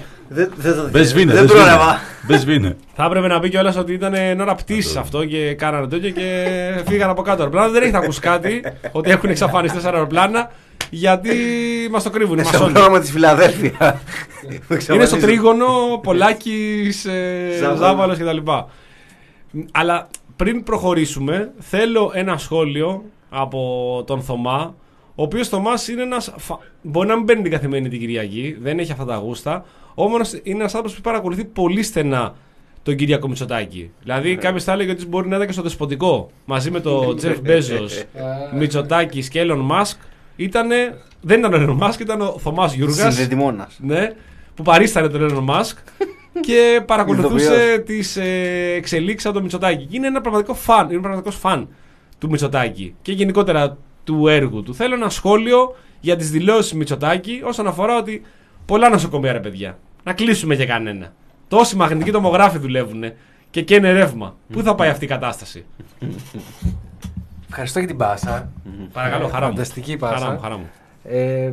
Δεν πρόλαβα. Θα έπρεπε να πει κιόλας ότι ήταν εν ώρα πτήσης αυτό και κάνανε τέτοιο και φύγανε από κάτω αεροπλάνα. Δεν έχει να ακούσει κάτι ότι έχουν εξαφανιστεί αεροπλάνα γιατί μας το κρύβουν οι Στο μασόνοι. πρόγραμμα της Φιλαδέλφια. Είναι στο τρίγωνο, Πολάκης, ε, Ζάβαλος κτλ. Αλλά πριν προχωρήσουμε, θέλω ένα σχόλιο από τον Θωμά, ο οποίος Θωμάς είναι ένας. Φα... Μπορεί να μην παίρνει την καθημερινή την Κυριακή, δεν έχει αυτά τα γούστα, όμως είναι ένας άνθρωπος που παρακολουθεί πολύ στενά τον Κυριάκο Μητσοτάκη. Δηλαδή, κάποιος θα έλεγε ότι μπορεί να ήταν και στο Δεσποτικό μαζί με τον Τζεφ Μπέζος, Μητσοτάκης και Elon Musk. Ήτανε, δεν ήταν ο Elon Musk, ήταν ο Θωμάς Γιούργας. Συνδεδημόνας. Ναι, που παρίστανε τον Elon Musk και παρακολουθούσε τις ε, εξελίξεις από τον Μητσοτάκη. Είναι ένα πραγματικό φαν, είναι πραγματικός φαν του Μητσοτάκη και γενικότερα του έργου του. Θέλω ένα σχόλιο για τις δηλώσεις Μητσοτάκη όσον αφορά ότι πολλά νοσοκομεία, ρε παιδιά. Να κλείσουμε για κανένα. Τόσοι μαγνητικοί τομογράφοι δουλεύουν και καίνε ρεύμα. Πού θα πάει αυτή η κατάσταση? Ευχαριστώ για την πάσα. Παρακαλώ, χαρά μου. Φανταστική πάσα. Χαρά μου, χαρά μου. Ε,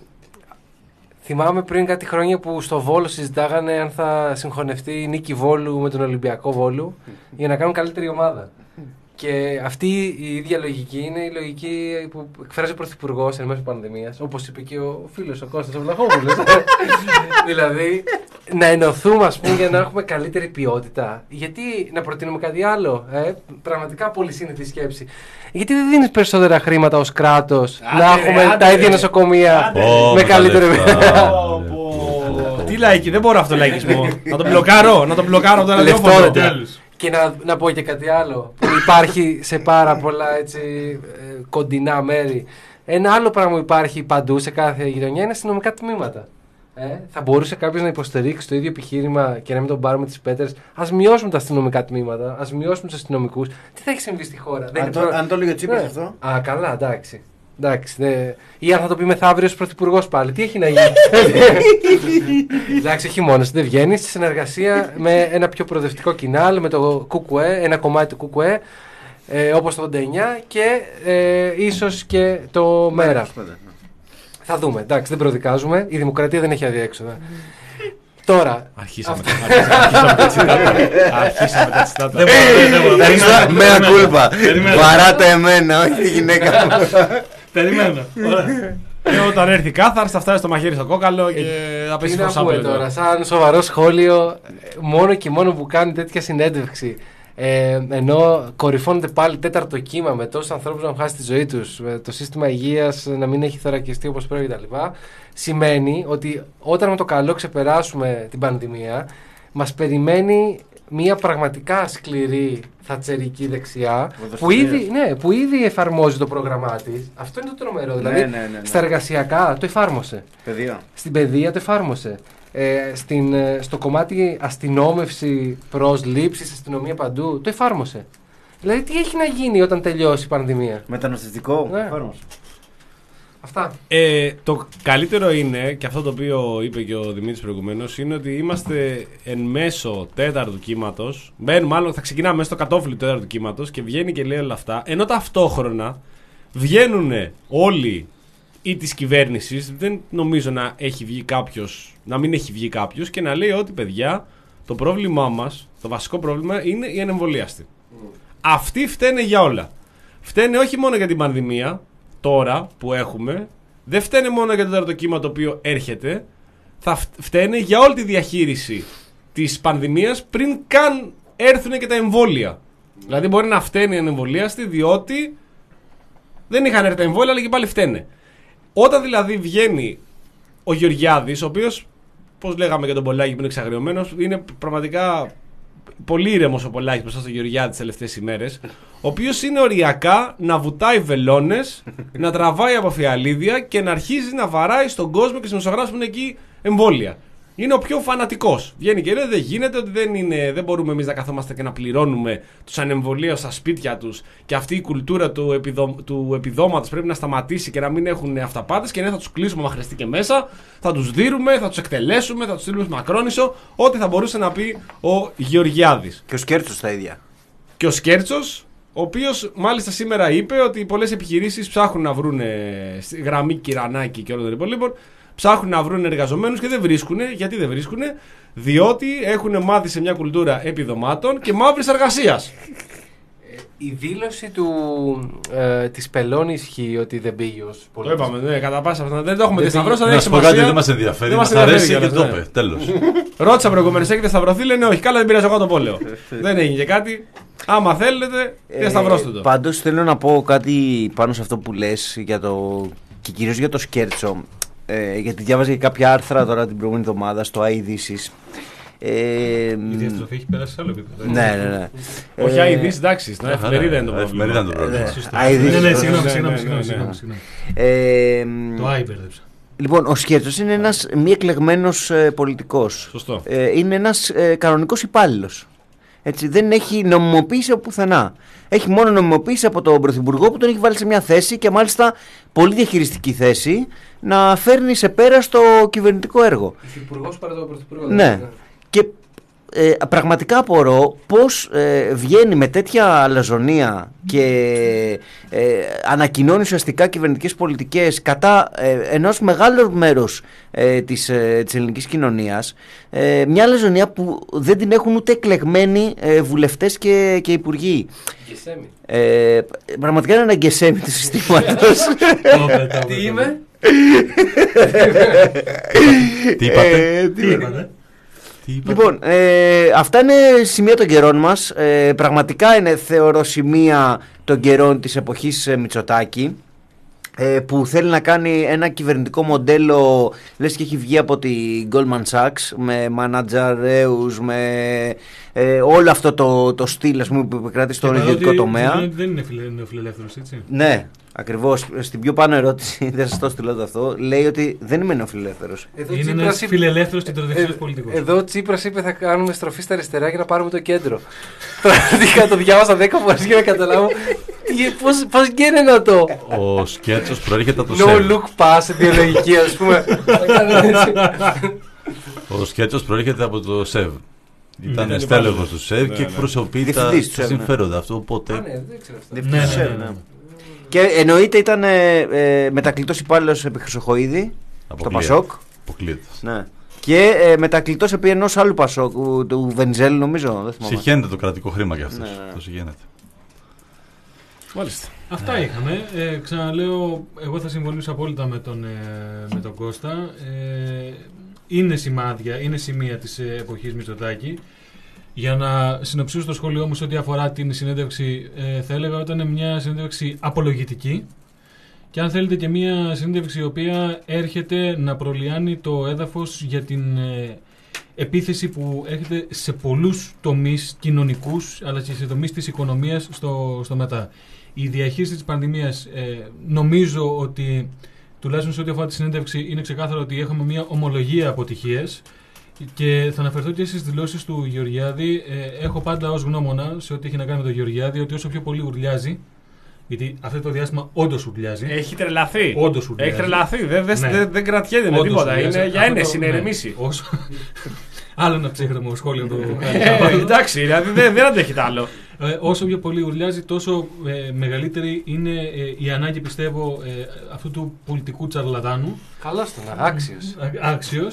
θυμάμαι πριν κάτι χρόνια που στο Βόλο συζητάγανε αν θα συγχωνευτεί η Νίκη Βόλου με τον Ολυμπιακό Βόλου για να κάνουν καλύτερη ομάδα. Και αυτή η ίδια λογική είναι η λογική που εκφράζει ο Πρωθυπουργός εν μέσω πανδημίας, όπως είπε και ο φίλος ο Κώστας ο Βλαχόπουλος. Δηλαδή, να ενωθούμε, ας πούμε, για να έχουμε καλύτερη ποιότητα. Γιατί να προτείνουμε κάτι άλλο, ε? Πραγματικά πολύ σύνηθη σκέψη. Γιατί δεν δίνεις περισσότερα χρήματα ως κράτος να έχουμε άντε, τα ίδια άντε, νοσοκομεία άντε, με καλύτερη ποιότητα? Τι λαϊκή, δεν μπορώ αυτό το λαϊκισμό. Να τον μπλοκάρω, να τον μπλοκάρω από το ραδιόφωνο. Και να, να πω και κάτι άλλο που υπάρχει σε πάρα πολλά έτσι, ε, κοντινά μέρη. Ένα άλλο πράγμα που υπάρχει παντού σε κάθε γειτονιά είναι αστυνομικά τμήματα. Ε, θα μπορούσε κάποιος να υποστηρίξει το ίδιο επιχείρημα και να μην τον πάρουμε τις πέτρες? Ας μειώσουμε τα αστυνομικά τμήματα, ας μειώσουμε τους αστυνομικούς. Τι θα έχει συμβεί στη χώρα? Αν, δεν το, προ... αν το λέει ο Τσίπρας ναι. αυτό. Α, καλά, εντάξει. Εντάξει, ναι. Ή αν θα το πει μεθαύριο ως πρωθυπουργός πάλι. Τι έχει να γίνει? Εντάξει, όχι μόνο. Δεν βγαίνει στη συνεργασία με ένα πιο προοδευτικό κοινάλ, με το ΚΚΕ, ένα κομμάτι του ΚΚΕ, ε, όπως το ογδόντα εννιά και ε, ίσως και το ΜΕΡΑ. Θα δούμε. Εντάξει, δεν προδικάζουμε. Η δημοκρατία δεν έχει αδιέξοδα. Τώρα. Αρχίσαμε τα τσιτάτα. Αρχίσαμε τα τσιτάτα. Μέα κούλπα. Παράτε εμένα, όχι τη γυναίκα μου. Περιμένω. Και όταν έρθει κάθαρ θα φτάσει στο μαχαίρι στο κόκαλο και θα πέσει τι να φωσάπλαιο. πούμε τώρα, σαν σοβαρό σχόλιο, μόνο και μόνο που κάνει τέτοια συνέντευξη, ε, ενώ κορυφώνεται πάλι τέταρτο κύμα με τόσους ανθρώπους να έχουν χάσει τη ζωή τους, με το σύστημα υγείας να μην έχει θωρακιστεί όπως πρέπει κτλ., σημαίνει ότι όταν με το καλό ξεπεράσουμε την πανδημία, μας περιμένει μια πραγματικά σκληρή θατσερική δεξιά που ήδη, ναι, που ήδη εφαρμόζει το πρόγραμμά της. Αυτό είναι το τρομερό. Δηλαδή, ναι, ναι, ναι, ναι. στα εργασιακά το εφάρμοσε. Παιδεία. Στην παιδεία το εφάρμοσε. Ε, στην, στο κομμάτι αστυνόμευση, προσλήψεις, αστυνομία παντού, το εφάρμοσε. Δηλαδή, τι έχει να γίνει όταν τελειώσει η πανδημία? Μεταναστευτικό, ναι. εφάρμοσε. Αυτά. Ε, το καλύτερο είναι, και αυτό το οποίο είπε και ο Δημήτρης προηγουμένως, είναι ότι είμαστε εν μέσω τέταρτου κύματος. Μπαίνουμε, μάλλον θα ξεκινάμε μέσα στο κατόφλι του τέταρτου κύματος και βγαίνει και λέει όλα αυτά. Ενώ ταυτόχρονα βγαίνουν όλοι ή της κυβέρνησης, δεν νομίζω να έχει βγει κάποιος, να μην έχει βγει κάποιος και να λέει ότι παιδιά, το πρόβλημά μας, το βασικό πρόβλημα είναι οι ανεμβολίαστοι. Mm. Αυτοί φταίνε για όλα. Φταίνε όχι μόνο για την πανδημία. Τώρα που έχουμε, δεν φταίνε μόνο για το τέταρτο κύμα το οποίο έρχεται, θα φταίνε για όλη τη διαχείριση της πανδημίας πριν καν έρθουν και τα εμβόλια. Δηλαδή μπορεί να φταίνει οι ανεμβολίαστοι διότι δεν είχαν έρθει τα εμβόλια, αλλά και πάλι φταίνε. Όταν δηλαδή βγαίνει ο Γεωργιάδης, ο οποίος, πώς λέγαμε για τον Πολάκη που είναι εξαγριωμένος, είναι πραγματικά πολύ ήρεμος ο Πολάκης μπροστά στο Γεωργιάδη τις τελευταίες ημέρες, ο οποίος είναι οριακά να βουτάει βελόνες, να τραβάει από φιαλίδια και να αρχίζει να βαράει στον κόσμο και στους δημοσιογράφους που είναι εκεί εμβόλια. Είναι ο πιο φανατικός. Βγαίνει και λέει: δεν γίνεται, ότι δεν, είναι, δεν μπορούμε εμείς να καθόμαστε και να πληρώνουμε τους ανεμβολίους στα σπίτια τους και αυτή η κουλτούρα του, επιδο, του επιδόματος πρέπει να σταματήσει και να μην έχουν αυταπάτες. Και ναι, θα τους κλείσουμε, μα χρειαστεί και μέσα, θα τους δείρουμε, θα τους εκτελέσουμε, θα τους στείλουμε στη Μακρόνισσο. Ό,τι θα μπορούσε να πει ο Γεωργιάδης. Και ο Σκέρτσος τα ίδια. Και ο Σκέρτσος, ο οποίος μάλιστα σήμερα είπε ότι πολλές επιχειρήσεις ψάχνουν να βρουν γραμμή Κυρανάκη και όλων των υπολείπων. Ψάχνουν να βρουν εργαζομένους και δεν βρίσκουν. Γιατί δεν βρίσκουν? Διότι έχουν μάθει σε μια κουλτούρα επιδομάτων και μαύρης εργασίας. Η δήλωση του, ε, της Πελώνη ισχύει ότι δεν πήγε ως Το πολίτης. είπαμε, ναι, κατά πάσα αυτά. Δεν το έχουμε δει σταυρό, αλλά Να έχει σου πω κάτι, σημασία. δεν μας ενδιαφέρει. Δεν Μας μας αρέσει ενδιαφέρει και το κιόλας, είπε. Τέλος. Ρώτησα προηγουμένως, έχετε σταυρωθεί, λένε όχι, καλά δεν πειράζει εγώ το πόλεμο. Δεν έγινε κάτι. Άμα θέλετε, ε, σταυρώστε το. Πάντως θέλω να πω κάτι πάνω σε αυτό που λες για το, και κυρίως για το Σκέρτσο. Ε, γιατί διάβαζα και κάποια άρθρα τώρα την προηγούμενη εβδομάδα στο iDisis. Ε, Η διαστροφή έχει περάσει σε άλλο επίπεδο. ναι, ναι, ναι. Όχι, Ε, αηδής, εντάξει, στην εφημερίδα είναι το Εφημερίδα είναι το πρόβλημα. πρόβλημα. Σωστά. iDisis. Ναι, ναι, Ναι, συγγνώμη, ναι, συγγνώμη, ναι, συγγνώμη, ναι, συγγνώμη, ναι. συγγνώμη. Ε, Το άι μπέρδεψα. Λοιπόν, ο Σκέρτσος είναι ένας μη εκλεγμένος ε, πολιτικός. Σωστό. Ε, είναι ένας ε, κανονικός υπάλληλος. Έτσι, δεν έχει νομιμοποίηση από πουθενά. Έχει μόνο νομιμοποίηση από τον Πρωθυπουργό που τον έχει βάλει σε μια θέση και μάλιστα πολύ διαχειριστική θέση να φέρνει σε πέρα στο κυβερνητικό έργο. Υφυπουργός παρά τον Πρωθυπουργό. Ναι. Και ε, πραγματικά απορώ πώς ε, βγαίνει με τέτοια αλαζονία και ε, ανακοινώνει ουσιαστικά κυβερνητικές πολιτικές κατά ε, ενός μεγάλου μέρους ε, της, ε, της ελληνικής κοινωνίας, ε, μια αλαζονία που δεν την έχουν ούτε εκλεγμένοι ε, βουλευτές και, και υπουργοί. Γκεσέμι. Ε, πραγματικά είναι ένα γκεσέμι του συστήματος. Τι είμαι? Τι είπατε. Ε, τι- Τι είπατε. Λοιπόν, ε, αυτά είναι σημεία των καιρών μας. Ε, πραγματικά είναι, θεωρώ, σημεία των καιρών της εποχής ε, Μητσοτάκη, ε, που θέλει να κάνει ένα κυβερνητικό μοντέλο, λες και έχει βγει από τη Goldman Sachs, με μανατζαρέους, με ε, όλο αυτό το, το στυλ, ας πούμε, που επικράτει στον ιδιωτικό τομέα. Δεν είναι φιλε- νεοφιλελεύθερος, έτσι. Ναι, ακριβώς. Στην πιο πάνω ερώτηση, δεν σας το στείλω το αυτό, λέει ότι δεν είμαι νεοφιλελεύθερος. Εδώ Είναι Τσίπρας ένας είπε- φιλελεύθερος και Ε, τροδεξιός πολιτικός. Εδώ ο Τσίπρας είπε θα κάνουμε στροφή στα αριστερά για να πάρουμε το κέντρο. Πραγματικά το διάβασα δέκα φορές για να καταλάβω τι- πώς, πώς γίνεται το Ο Σκέρτσος προέρχεται από το no ΣΕΒ. look pass βιολογική, ας πούμε. Θα κάνω έτσι. Ο Σκέρτσος προέρχεται από το ΣΕΒ. Ήταν δεν στέλεχος υπάρχει. του ΣΕΒ Ναι, και ναι. εκπροσωπεί τα Διευθυντής του τα ΣΕΒ, ναι. συμφέροντα αυτού. Α, Οπότε ναι, δεν ξέρω αυτό. Δεν Ναι, ναι, ξέρω, ναι, ναι. Και εννοείται ήταν ε, ε, μετακλητός υπάλληλος επί Χρυσοχοΐδη, στο αποκλείεται. Πασόκ. Αποκλείεται. Ναι. Και ε, μετακλητός επί ενός άλλου Πασόκ, του, του Βενζέλ νομίζω. Δεν θυμάμαι. Συχαίνεται το κρατικό χρήμα κι αυτός. Ναι, ναι. Το συχαίνεται. Μάλιστα. Αυτά είχαμε. Ε, ξαναλέω, εγώ θα συμφωνήσω απόλυτα με τον, ε, με τον Κώστα. Ε, είναι σημάδια, είναι σημεία της ε, εποχής Μητσοτάκη. Για να συνοψίσω το σχόλιο μου σε ό,τι αφορά την συνέντευξη, ε, θα έλεγα ότι ήταν μια συνέντευξη απολογητική και αν θέλετε και μια συνέντευξη η οποία έρχεται να προλιάνει το έδαφος για την ε, επίθεση που έρχεται σε πολλούς τομείς κοινωνικούς αλλά και σε τομείς της οικονομίας στο, στο μετά. Η διαχείριση της πανδημίας ε, νομίζω ότι τουλάχιστον σε ό,τι αφορά τη συνέντευξη είναι ξεκάθαρο ότι έχουμε μια ομολογία αποτυχίες και θα αναφερθώ και στις δηλώσεις του Γεωργιάδη. Ε, έχω πάντα ως γνώμονα σε ό,τι έχει να κάνει με τον Γεωργιάδη ότι όσο πιο πολύ ουρλιάζει, γιατί αυτό το διάστημα όντως ουρλιάζει. Έχει τρελαθεί. Όντως ουρλιάζει. Έχει τρελαθεί. Δεν, δεν, Ναι. δεν, δεν κρατιέται με Όντως τίποτα. ουρλιάζει. Είναι για Αυτό ένεση, το- να ναι. ηρεμήσει. Όσο... Άλλο ένα ψύχρεμο σχόλιο του Ε, εντάξει, δηλαδή δεν, δεν αντέχει τ' άλλο. Ε, όσο πιο πολύ ουρλιάζει, τόσο ε, μεγαλύτερη είναι ε, η ανάγκη, πιστεύω, ε, αυτού του πολιτικού τσαρλατάνου, Καλώς τον, άξιος. α- άξιος,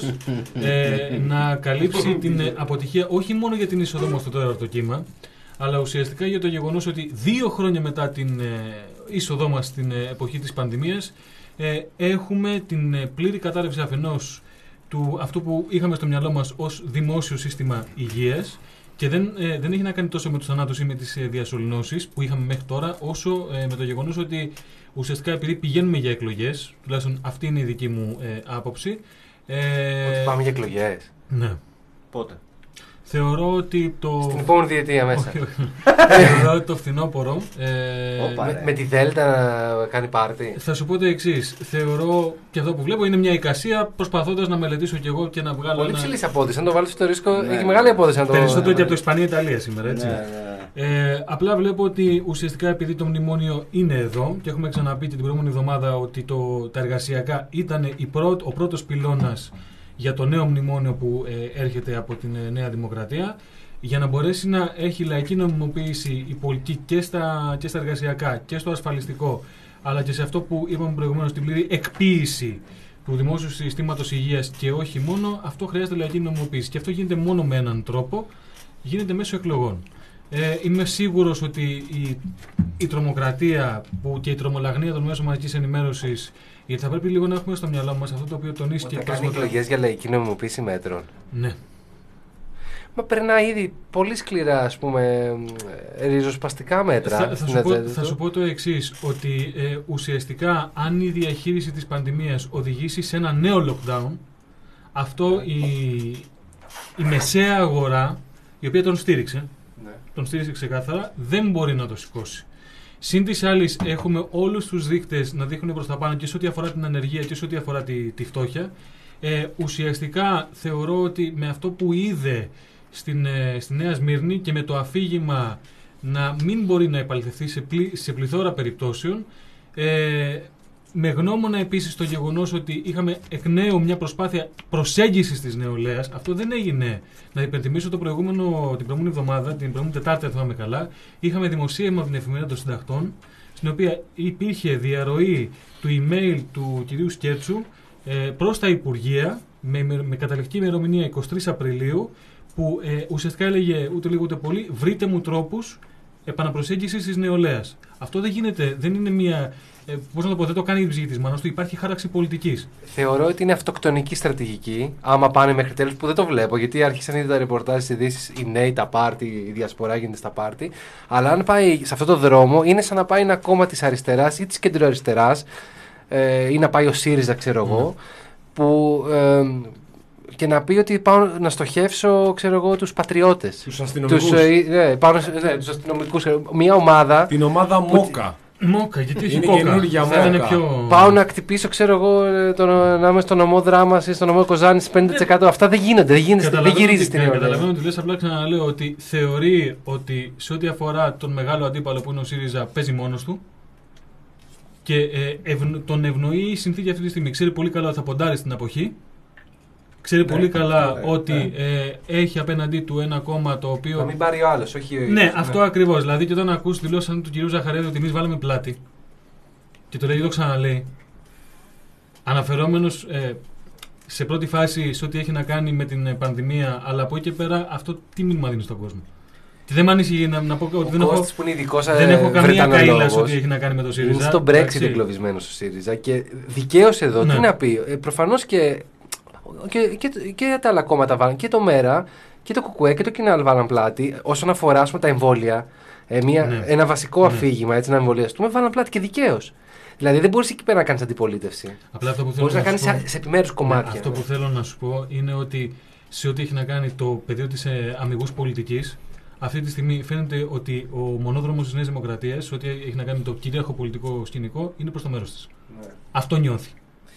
ε, να καλύψει την ε, αποτυχία όχι μόνο για την είσοδό μας στο τέταρτο κύμα, αλλά ουσιαστικά για το γεγονός ότι δύο χρόνια μετά την ε, είσοδό μας στην ε, εποχή της πανδημίας ε, έχουμε την ε, πλήρη κατάρρευση αφενός του αυτού που είχαμε στο μυαλό μας ως δημόσιο σύστημα υγείας και δεν, ε, δεν έχει να κάνει τόσο με τους θανάτους ή με τις ε, διασωληνώσεις που είχαμε μέχρι τώρα, όσο ε, με το γεγονός ότι ουσιαστικά επειδή πηγαίνουμε για εκλογές, τουλάχιστον αυτή είναι η δική μου ε, άποψη. Ε, Ότι πάμε για εκλογές. ναι. Πότε? Θεωρώ ότι το. Στην επόμενη διετία μέσα. Όχι, όχι. Θεωρώ ότι το φθινόπωρο. Ε, Όπα. Με, με τη Δέλτα να κάνει πάρτι. θα σου πω το εξή. Θεωρώ και αυτό που βλέπω είναι μια εικασία προσπαθώντας να μελετήσω κι εγώ και να βγάλω. Πολύ ένα... ψηλή απόδοση. Αν το βάλει στο ρίσκο, Ναι. έχει μεγάλη απόδοση. Να το... Περισσότερο και από το Ισπανία-Ιταλία σήμερα, έτσι. Ναι, ναι. Ε, απλά βλέπω ότι ουσιαστικά επειδή το μνημόνιο είναι εδώ και έχουμε ξαναπεί και την προηγούμενη εβδομάδα ότι το, τα εργασιακά ήταν η πρώτη, ο πρώτος πυλώνας για το νέο μνημόνιο που ε, έρχεται από την ε, Νέα Δημοκρατία, για να μπορέσει να έχει λαϊκή νομιμοποίηση η πολιτική και στα, και στα εργασιακά και στο ασφαλιστικό, αλλά και σε αυτό που είπαμε προηγουμένως, την πλήρη εκποίηση του δημόσιου συστήματος υγείας και όχι μόνο, αυτό χρειάζεται λαϊκή νομιμοποίηση. Και αυτό γίνεται μόνο με έναν τρόπο, γίνεται μέσω εκλογών. Ε, είμαι σίγουρος ότι η, η τρομοκρατία που και η τρομολαγνία των μέσων μαζικής ενημέρωσης, γιατί θα πρέπει λίγο να έχουμε στο μυαλό μας αυτό το οποίο τονίστηκε. Θα κάνει εκλογές για λαϊκή νομιμοποίηση μέτρων. Ναι. Μα περνάει ήδη πολύ σκληρά, ας πούμε, ριζοσπαστικά μέτρα. Θα, θα, σου, πω, θα σου πω το εξής, ότι ε, ουσιαστικά αν η διαχείριση της πανδημίας οδηγήσει σε ένα νέο lockdown, αυτό η, η μεσαία αγορά, η οποία τον στήριξε, ναι. τον στήριξε ξεκάθαρα, δεν μπορεί να το σηκώσει. Συν της άλλης έχουμε όλους τους δείκτες να δείχνουν προς τα πάνω και σε ό,τι αφορά την ανεργία και σε ό,τι αφορά τη, τη φτώχεια. Ε, ουσιαστικά θεωρώ ότι με αυτό που είδε στην, ε, στη Νέα Σμύρνη και με το αφήγημα να μην μπορεί να επαληθευτεί σε, πλη, σε πληθώρα περιπτώσεων, ε, με γνώμονα επίσης το γεγονός ότι είχαμε εκ νέου μια προσπάθεια προσέγγισης της νεολαίας. Αυτό δεν έγινε. Να υπενθυμίσω το προηγούμενο, την προηγούμενη εβδομάδα, την προηγούμενη Τετάρτη, αν θυμάμαι καλά, είχαμε δημοσίευμα από την Εφημερίδα των Συντακτών, στην οποία υπήρχε διαρροή του email του κυρίου Σκέρτσου ε, προς τα Υπουργεία, με, με, με καταληκτική ημερομηνία εικοστή τρίτη Απριλίου, που ε, ουσιαστικά έλεγε ούτε λίγο ούτε πολύ, βρείτε μου τρόπους επαναπροσέγγισης της νεολαίας. Αυτό δεν γίνεται, δεν είναι μια. Ε, πώς να το πω, δεν το κάνει η ψυχή της μάνας του, υπάρχει χάραξη πολιτικής. Θεωρώ ότι είναι αυτοκτονική στρατηγική, άμα πάνε μέχρι τέλους, που δεν το βλέπω, γιατί άρχισαν ήδη τα ρεπορτάζ, στις ειδήσεις, οι νέοι, τα πάρτι, η διασπορά γίνεται στα πάρτι. Αλλά αν πάει σε αυτό το δρόμο, είναι σαν να πάει ένα κόμμα της αριστεράς ή της κεντροαριστεράς, ε, ή να πάει ο ΣΥΡΙΖΑ, ξέρω εγώ, mm. που. Ε, και να πει ότι πάω να στοχεύσω, ξέρω εγώ, τους πατριώτες. Τους αστυνομικούς. Τους, ε, ναι, πάνω, ναι, τους αστυνομικούς. Μια ομάδα. Την ομάδα Μόκα. Μόκα, γιατί έχει είναι κόκα. καινούργια Μόκα. Πιο... Πάω να χτυπήσω, ξέρω εγώ, τον, να είμαι στο νομό Δράμας ή στο νομό Κοζάνης πενήντα τοις εκατό. Αυτά δεν γίνονται, δεν, γίνεται, δεν γυρίζει στην Ελλάδα. Καταλαβαίνω ότι λες, απλά ξαναλέω ότι θεωρεί ότι σε ό,τι αφορά τον μεγάλο αντίπαλο που είναι ο ΣΥΡΙΖΑ παίζει μόνος του και ε, ευ, τον ευνοεί η συνθήκη αυτή τη στιγμή. Ξέρει πολύ καλά ότι θα ποντάρει στην αποχή. Ξέρει ναι, πολύ καλά ναι, ότι ναι. Ε, έχει απέναντί του ένα κόμμα το οποίο. Να μην πάρει ο άλλος, όχι ο ίδιος. Ναι, ναι, αυτό ακριβώς. Δηλαδή, και όταν ακούς δηλώσεις του κυρίου Ζαχαρέδη ότι εμείς βάλαμε πλάτη και το λέει, το ξαναλέει, αναφερόμενος ε, σε πρώτη φάση σε ό,τι έχει να κάνει με την πανδημία, αλλά από εκεί και πέρα αυτό τι μήνυμα δίνει στον κόσμο. Και δεν με ανησυχεί να, να πω ότι δεν έχω, που είναι ειδικός, δεν έχω καμία καήλα σε ό,τι έχει να κάνει με το ΣΥΡΙΖΑ. Είναι στο Brexit εγκλωβισμένος ο ΣΥΡΙΖΑ και δικαίως εδώ ναι. τι να πει. Ε, προφανώς και. Και, και, και τα άλλα κόμματα βάλαν, και το ΜΕΡΑ και το ΚΚΕ και το ΚΙΝΑΛ βάλαν πλάτη όσον αφορά πούμε, τα εμβόλια. Ε, μια, ναι. Ένα βασικό ναι. αφήγημα έτσι, να εμβολιαστούμε, βάλαν πλάτη και δικαίως. Δηλαδή δεν μπορείς εκεί πέρα να κάνεις αντιπολίτευση. Απλά αυτό που θέλω μπορείς να, να κάνεις πω, σε επιμέρους κομμάτια. Ναι, αυτό που θέλω να σου πω είναι ότι σε ό,τι έχει να κάνει το πεδίο της ε, αμιγούς πολιτικής, αυτή τη στιγμή φαίνεται ότι ο μονόδρομος της Νέας Δημοκρατίας, σε ό,τι έχει να κάνει το κυρίαρχο πολιτικό σκηνικό, είναι προς το μέρος της. Ναι. Αυτό νιώθει.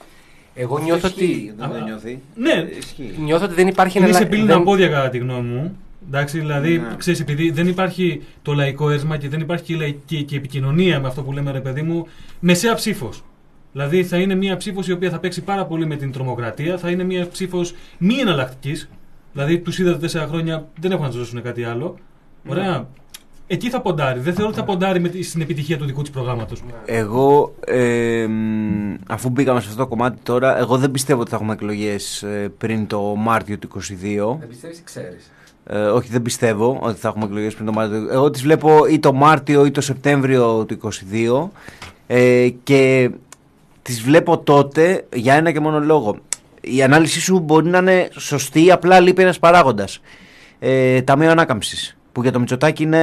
Εγώ νιώθω ότι. Δεν το νιώθει. Ναι, νιώθω ότι δεν υπάρχει ένα. Είναι σε πύληνα δεν... πόδια, κατά τη γνώμη μου. Εντάξει, δηλαδή, ναι. ξέρεις, επειδή δεν υπάρχει το λαϊκό έσμα και δεν υπάρχει και η, λαϊκή, και η επικοινωνία με αυτό που λέμε, ρε παιδί μου, μεσαία ψήφος. Δηλαδή, θα είναι μια ψήφος η οποία θα παίξει πάρα πολύ με την τρομοκρατία, θα είναι μια ψήφος μη εναλλακτικής. Δηλαδή, τους είδατε τέσσερα χρόνια, δεν έχουν να τους δώσουν κάτι άλλο. Ωραία. Ναι. Εκεί θα ποντάρει. Δεν θεωρώ ότι θα ποντάρει με, στην επιτυχία του δικού της προγράμματος. Εγώ, ε, αφού μπήκαμε σε αυτό το κομμάτι τώρα, εγώ δεν πιστεύω ότι θα έχουμε εκλογές πριν το Μάρτιο του είκοσι δύο. Δεν πιστεύεις ή ξέρεις? Ε, όχι, δεν πιστεύω ότι θα έχουμε εκλογές πριν το Μάρτιο. Εγώ τις βλέπω ή το Μάρτιο ή το Σεπτέμβριο του είκοσι δύο ε, και τις βλέπω τότε για ένα και μόνο λόγο. Η ανάλυση σου μπορεί να είναι σωστή, απλά λείπει ένας παράγοντας. Ε, Ταμείο Ανάκαμψης. Που για το Μητσοτάκη είναι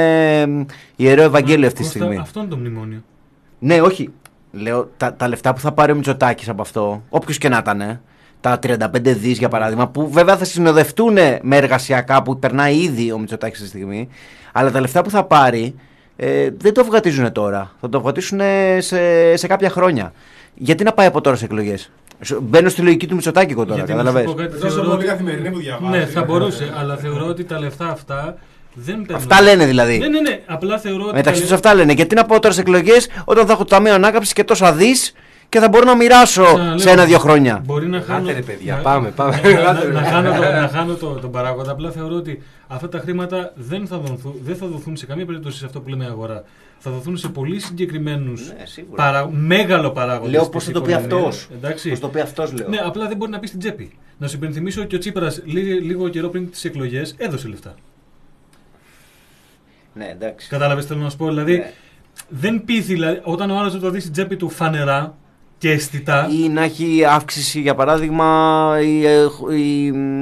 ιερό Ευαγγέλιο αυτή τη στιγμή. Αυτό είναι το μνημόνιο. Ναι, όχι. Λέω τα, τα λεφτά που θα πάρει ο Μητσοτάκης από αυτό, όποιος και να ήταν, τα τριάντα πέντε δις για παράδειγμα, που βέβαια θα συνοδευτούν με εργασιακά που περνάει ήδη ο Μητσοτάκης αυτή τη στιγμή, αλλά τα λεφτά που θα πάρει ε, δεν το βγατίζουν τώρα. Θα το βγατίσουν σε, σε κάποια χρόνια. Γιατί να πάει από τώρα σε εκλογές? Μπαίνω στη λογική του Μητσοτάκη εγώ τώρα, καταλαβαίνεις. Τόσο πολύ καθημερινή που διαβάζει. Ναι, θα μπορούσε, αλλά θεωρώ ότι τα λεφτά αυτά. Δεν αυτά λένε δηλαδή. Ναι, ναι, ναι. Απλά θεωρώ ότι. Μεταξύ του αυτά λένε. Γιατί να πάω τώρα σε εκλογές όταν θα έχω το Ταμείο Ανάκαμψης και τόσα δις και θα μπορώ να μειράσω Ξαναλέω, σε ένα-δύο χρόνια. Μπορεί να χάνω. Άτε, παιδιά, να, πάμε, πάμε. Να, να, να χάνω, το, να χάνω το, τον παράγοντα. Απλά θεωρώ ότι αυτά τα χρήματα δεν θα, δοθούν, δεν θα δοθούν σε καμία περίπτωση σε αυτό που λέμε αγορά. Θα δοθούν σε πολύ συγκεκριμένους. Ναι, παρα, μέγαλο παράγοντα. Λέω πώς θα το πει αυτός. Πώς το πει αυτός, λέω. Ναι, απλά δεν μπορεί να πει στην τσέπη. Να σου υπενθυμίσω ότι ο Τσίπρας λίγο, λίγο καιρό πριν τις εκλογές έδωσε λεφτά. Ναι, εντάξει. Κατάλαβες τι θέλω να σου πω. Δηλαδή, Ναι. δεν πείθει, δηλαδή, όταν ο άλλος δεν το δει στην τσέπη του φανερά και αισθητά. Ή να έχει αύξηση, για παράδειγμα, η, η,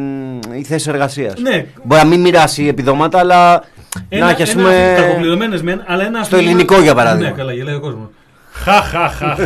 η θέση εργασίας. Ναι. Μπορεί να μην μοιράσει επιδόματα, αλλά Ένα, να έχει, ας ένα, πούμε. κακοπληρωμένες μεν, αλλά ένα στο αφήγημα- ελληνικό, για παράδειγμα. Ναι, καλά, γελάει ο κόσμος. Χαχαχαχα.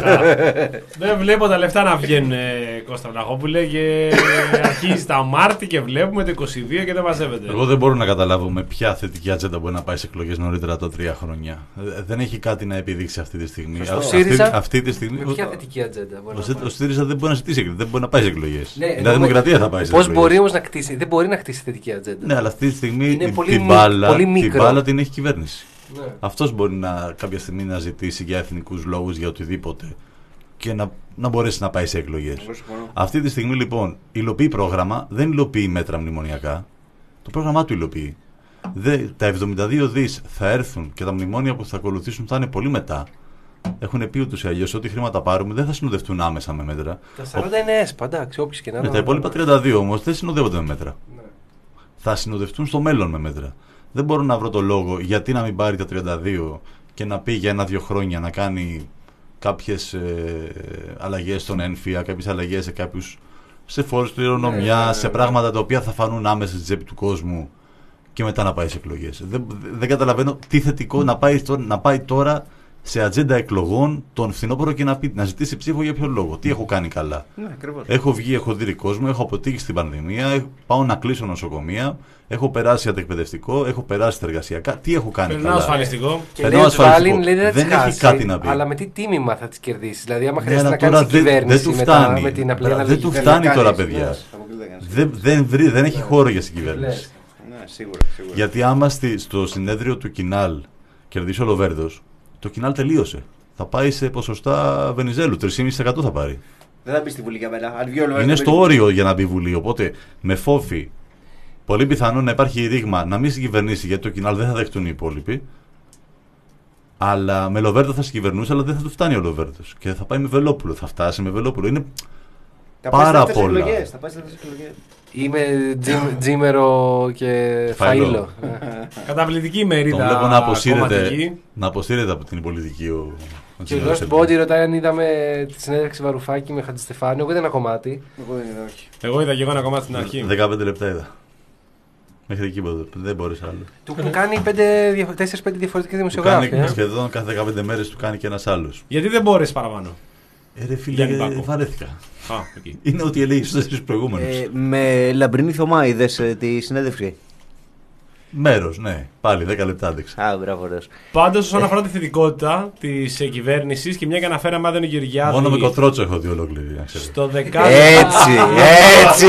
Δεν βλέπω τα λεφτά να βγαίνουν, ε, Κώστα Βλαχόπουλε, και αρχίζει τα Μάρτη και βλέπουμε το είκοσι δύο και δεν μαζεύεται. Εγώ δεν μπορώ να καταλάβω με ποια θετική ατζέντα μπορεί να πάει σε εκλογές νωρίτερα τα τρία χρόνια. Ε, Δεν έχει κάτι να επιδείξει αυτή τη στιγμή. Σωστό. Α- Ο αυτή, ΣΥΡΙΖΑ, αυτή τη στιγμή. Με ποια θετική ατζέντα μπορεί Ο, να Σι- πάει. ο ΣΥΡΙΖΑ δεν μπορεί να ζητήσει εκλογές, δεν μπορεί να πάει σε εκλογές. Ναι, η εννοούμε- Νέα Δημοκρατία θα πάει σε Πώς εκλογές. μπορεί όμως να κτίσει, δεν μπορεί να κτίσει θετική ατζέντα. Ναι, αλλά αυτή τη στιγμή Είναι η- πολύ την, μικ- μπάλα, πολύ την μικρό. μπάλα την έχει κυβέρνηση. Ναι. Αυτός μπορεί να, κάποια στιγμή να ζητήσει για εθνικούς λόγους, για οτιδήποτε και να, να μπορέσει να πάει σε εκλογές. Αυτή τη στιγμή λοιπόν υλοποιεί πρόγραμμα, δεν υλοποιεί μέτρα μνημονιακά. Το πρόγραμμά του υλοποιεί. Δε, τα εβδομήντα δύο δις θα έρθουν και τα μνημόνια που θα ακολουθήσουν θα είναι πολύ μετά. Έχουν πει ούτως ή αλλιώς ότι χρήματα πάρουμε δεν θα συνοδευτούν άμεσα με μέτρα. Τα σαράντα είναι έσπα, εντάξει, όποιος και να Ναι, είναι. τα υπόλοιπα τριάντα δύο όμως δεν συνοδεύονται με μέτρα. Ναι. Θα συνοδευτούν στο μέλλον με μέτρα. Δεν μπορώ να βρω το λόγο γιατί να μην πάρει τα τριάντα δύο και να πει για ένα-δύο χρόνια να κάνει κάποιες ε, αλλαγές στον ένφια, κάποιες αλλαγές σε κάποιους σε φόρους κληρονομιά, Ναι, ναι, ναι, σε ναι. πράγματα τα οποία θα φανούν άμεσα στην τσέπη του κόσμου και μετά να πάει σε εκλογές. Δεν, δεν καταλαβαίνω τι θετικό να πάει, τώρα, να πάει τώρα σε ατζέντα εκλογών τον φθινόπωρο και να, πει, να ζητήσει ψήφο για ποιο λόγο. Τι έχω κάνει καλά. Ναι, ακριβώς. Έχω βγει, έχω δει κόσμο, έχω αποτύχει στην πανδημία, έχω- πάω να κλείσω νοσοκομεία, έχω περάσει αντεκπαιδευτικό, έχω περάσει τα εργασιακά. Τι έχω κάνει Περνάω καλά. ασφαλιστικό. Και Περνάω λέει ο ασφαλιστικό. Σβάλιν, λέει, δεν, Δεν τις έχει χάσει, κάτι να πει. Αλλά με τι τίμημα θα τις κερδίσει. Δηλαδή, άμα Ναι, χρειαστεί αλλά να κάνει τώρα την δεν- κυβέρνηση δεν του μετά φτάνει. με την απλή Μπρα- αναλογική. δεν του φτάνει Να τώρα, κάνεις, παιδιά. ναι, αποκλείται να κάνεις. Δεν, δεν, βρει- δεν έχει χώρο για συγκυβέρνηση. Λες. Ναι, σίγουρα, σίγουρα. Γιατί άμα στη, στο συνέδριο του Κινάλ κερδίσει ο Λοβέρδος, το Κινάλ τελείωσε. Θα πάει σε ποσοστά Βενιζέλου, τρία κόμμα πέντε τοις εκατό θα πάρει. Δεν θα μπει στη Βουλή για μένα. Αν βγει ο Λοβέρδος, Είναι θα στο μπει- όριο για να μπει Βουλή. Οπότε με φόφη, πολύ πιθανό να υπάρχει ρήγμα να μην συγκυβερνήσει γιατί το Κινάλ δεν θα δεχτούν οι υπόλοιποι. Αλλά με Λοβέρδο θα συγκυβερνούσε, αλλά δεν θα του φτάνει ο Λοβέρδος. Και θα πάει με Βελόπουλο. Θα φτάσει με Βελόπουλο. Είναι Θα πάει πάρα στις δεύτερες πολλά. εκλογές, θα πάει στις δεύτερες εκλογές. Είμαι τζιμ- τζίμερο και Φαΐλο. φαΐλο. Καταπληκτική τον μερίδα βλέπω να αποσύρεται, κομματική. να αποσύρεται από την πολιτική ο, ο Και ο Τζίμερος. Lost Body ρωτάει αν είδαμε τη συνέντευξη Βαρουφάκη με Χατζηστεφάνου. Εγώ είδα ένα κομμάτι. Εγώ δεν είδα, όχι. Εγώ είδα και εγώ ένα κομμάτι στην αρχή. δεκαπέντε λεπτά είδα. Μέχρι εκεί ποτέ. Δεν μπορείς άλλο. Του έχουν κάνει τέσσερις πέντε διαφορετικοί Του δημοσιογράφοι. κάνει ε. σχεδόν κάθε δεκαπέντε μέρες του κάνει και ένας άλλος. Γιατί δεν μπόρεσε παραπάνω. Ε, ρε φίλε, Γιάννη ε, Μπάκο. βαρέθηκα. Α, εκεί. Είναι ότι έλεγε στους τέσσερις προηγούμενους. Ε, με λαμπρινή Θωμά είδες ε, τη συνέντευξη. Μέρος, ναι. Πάλι δέκα λεπτά άντεξα. Α, μπράβο, ωραίος. Πάντως, όσον αφορά τη θετικότητα τη κυβέρνηση και μια και αναφέραμε Άδωνη Γεωργιάδη. Μόνο με κοτρότσο έχω δει ολόκληρη, να ξέρετε. Στο δεκάδο. Έτσι, έτσι.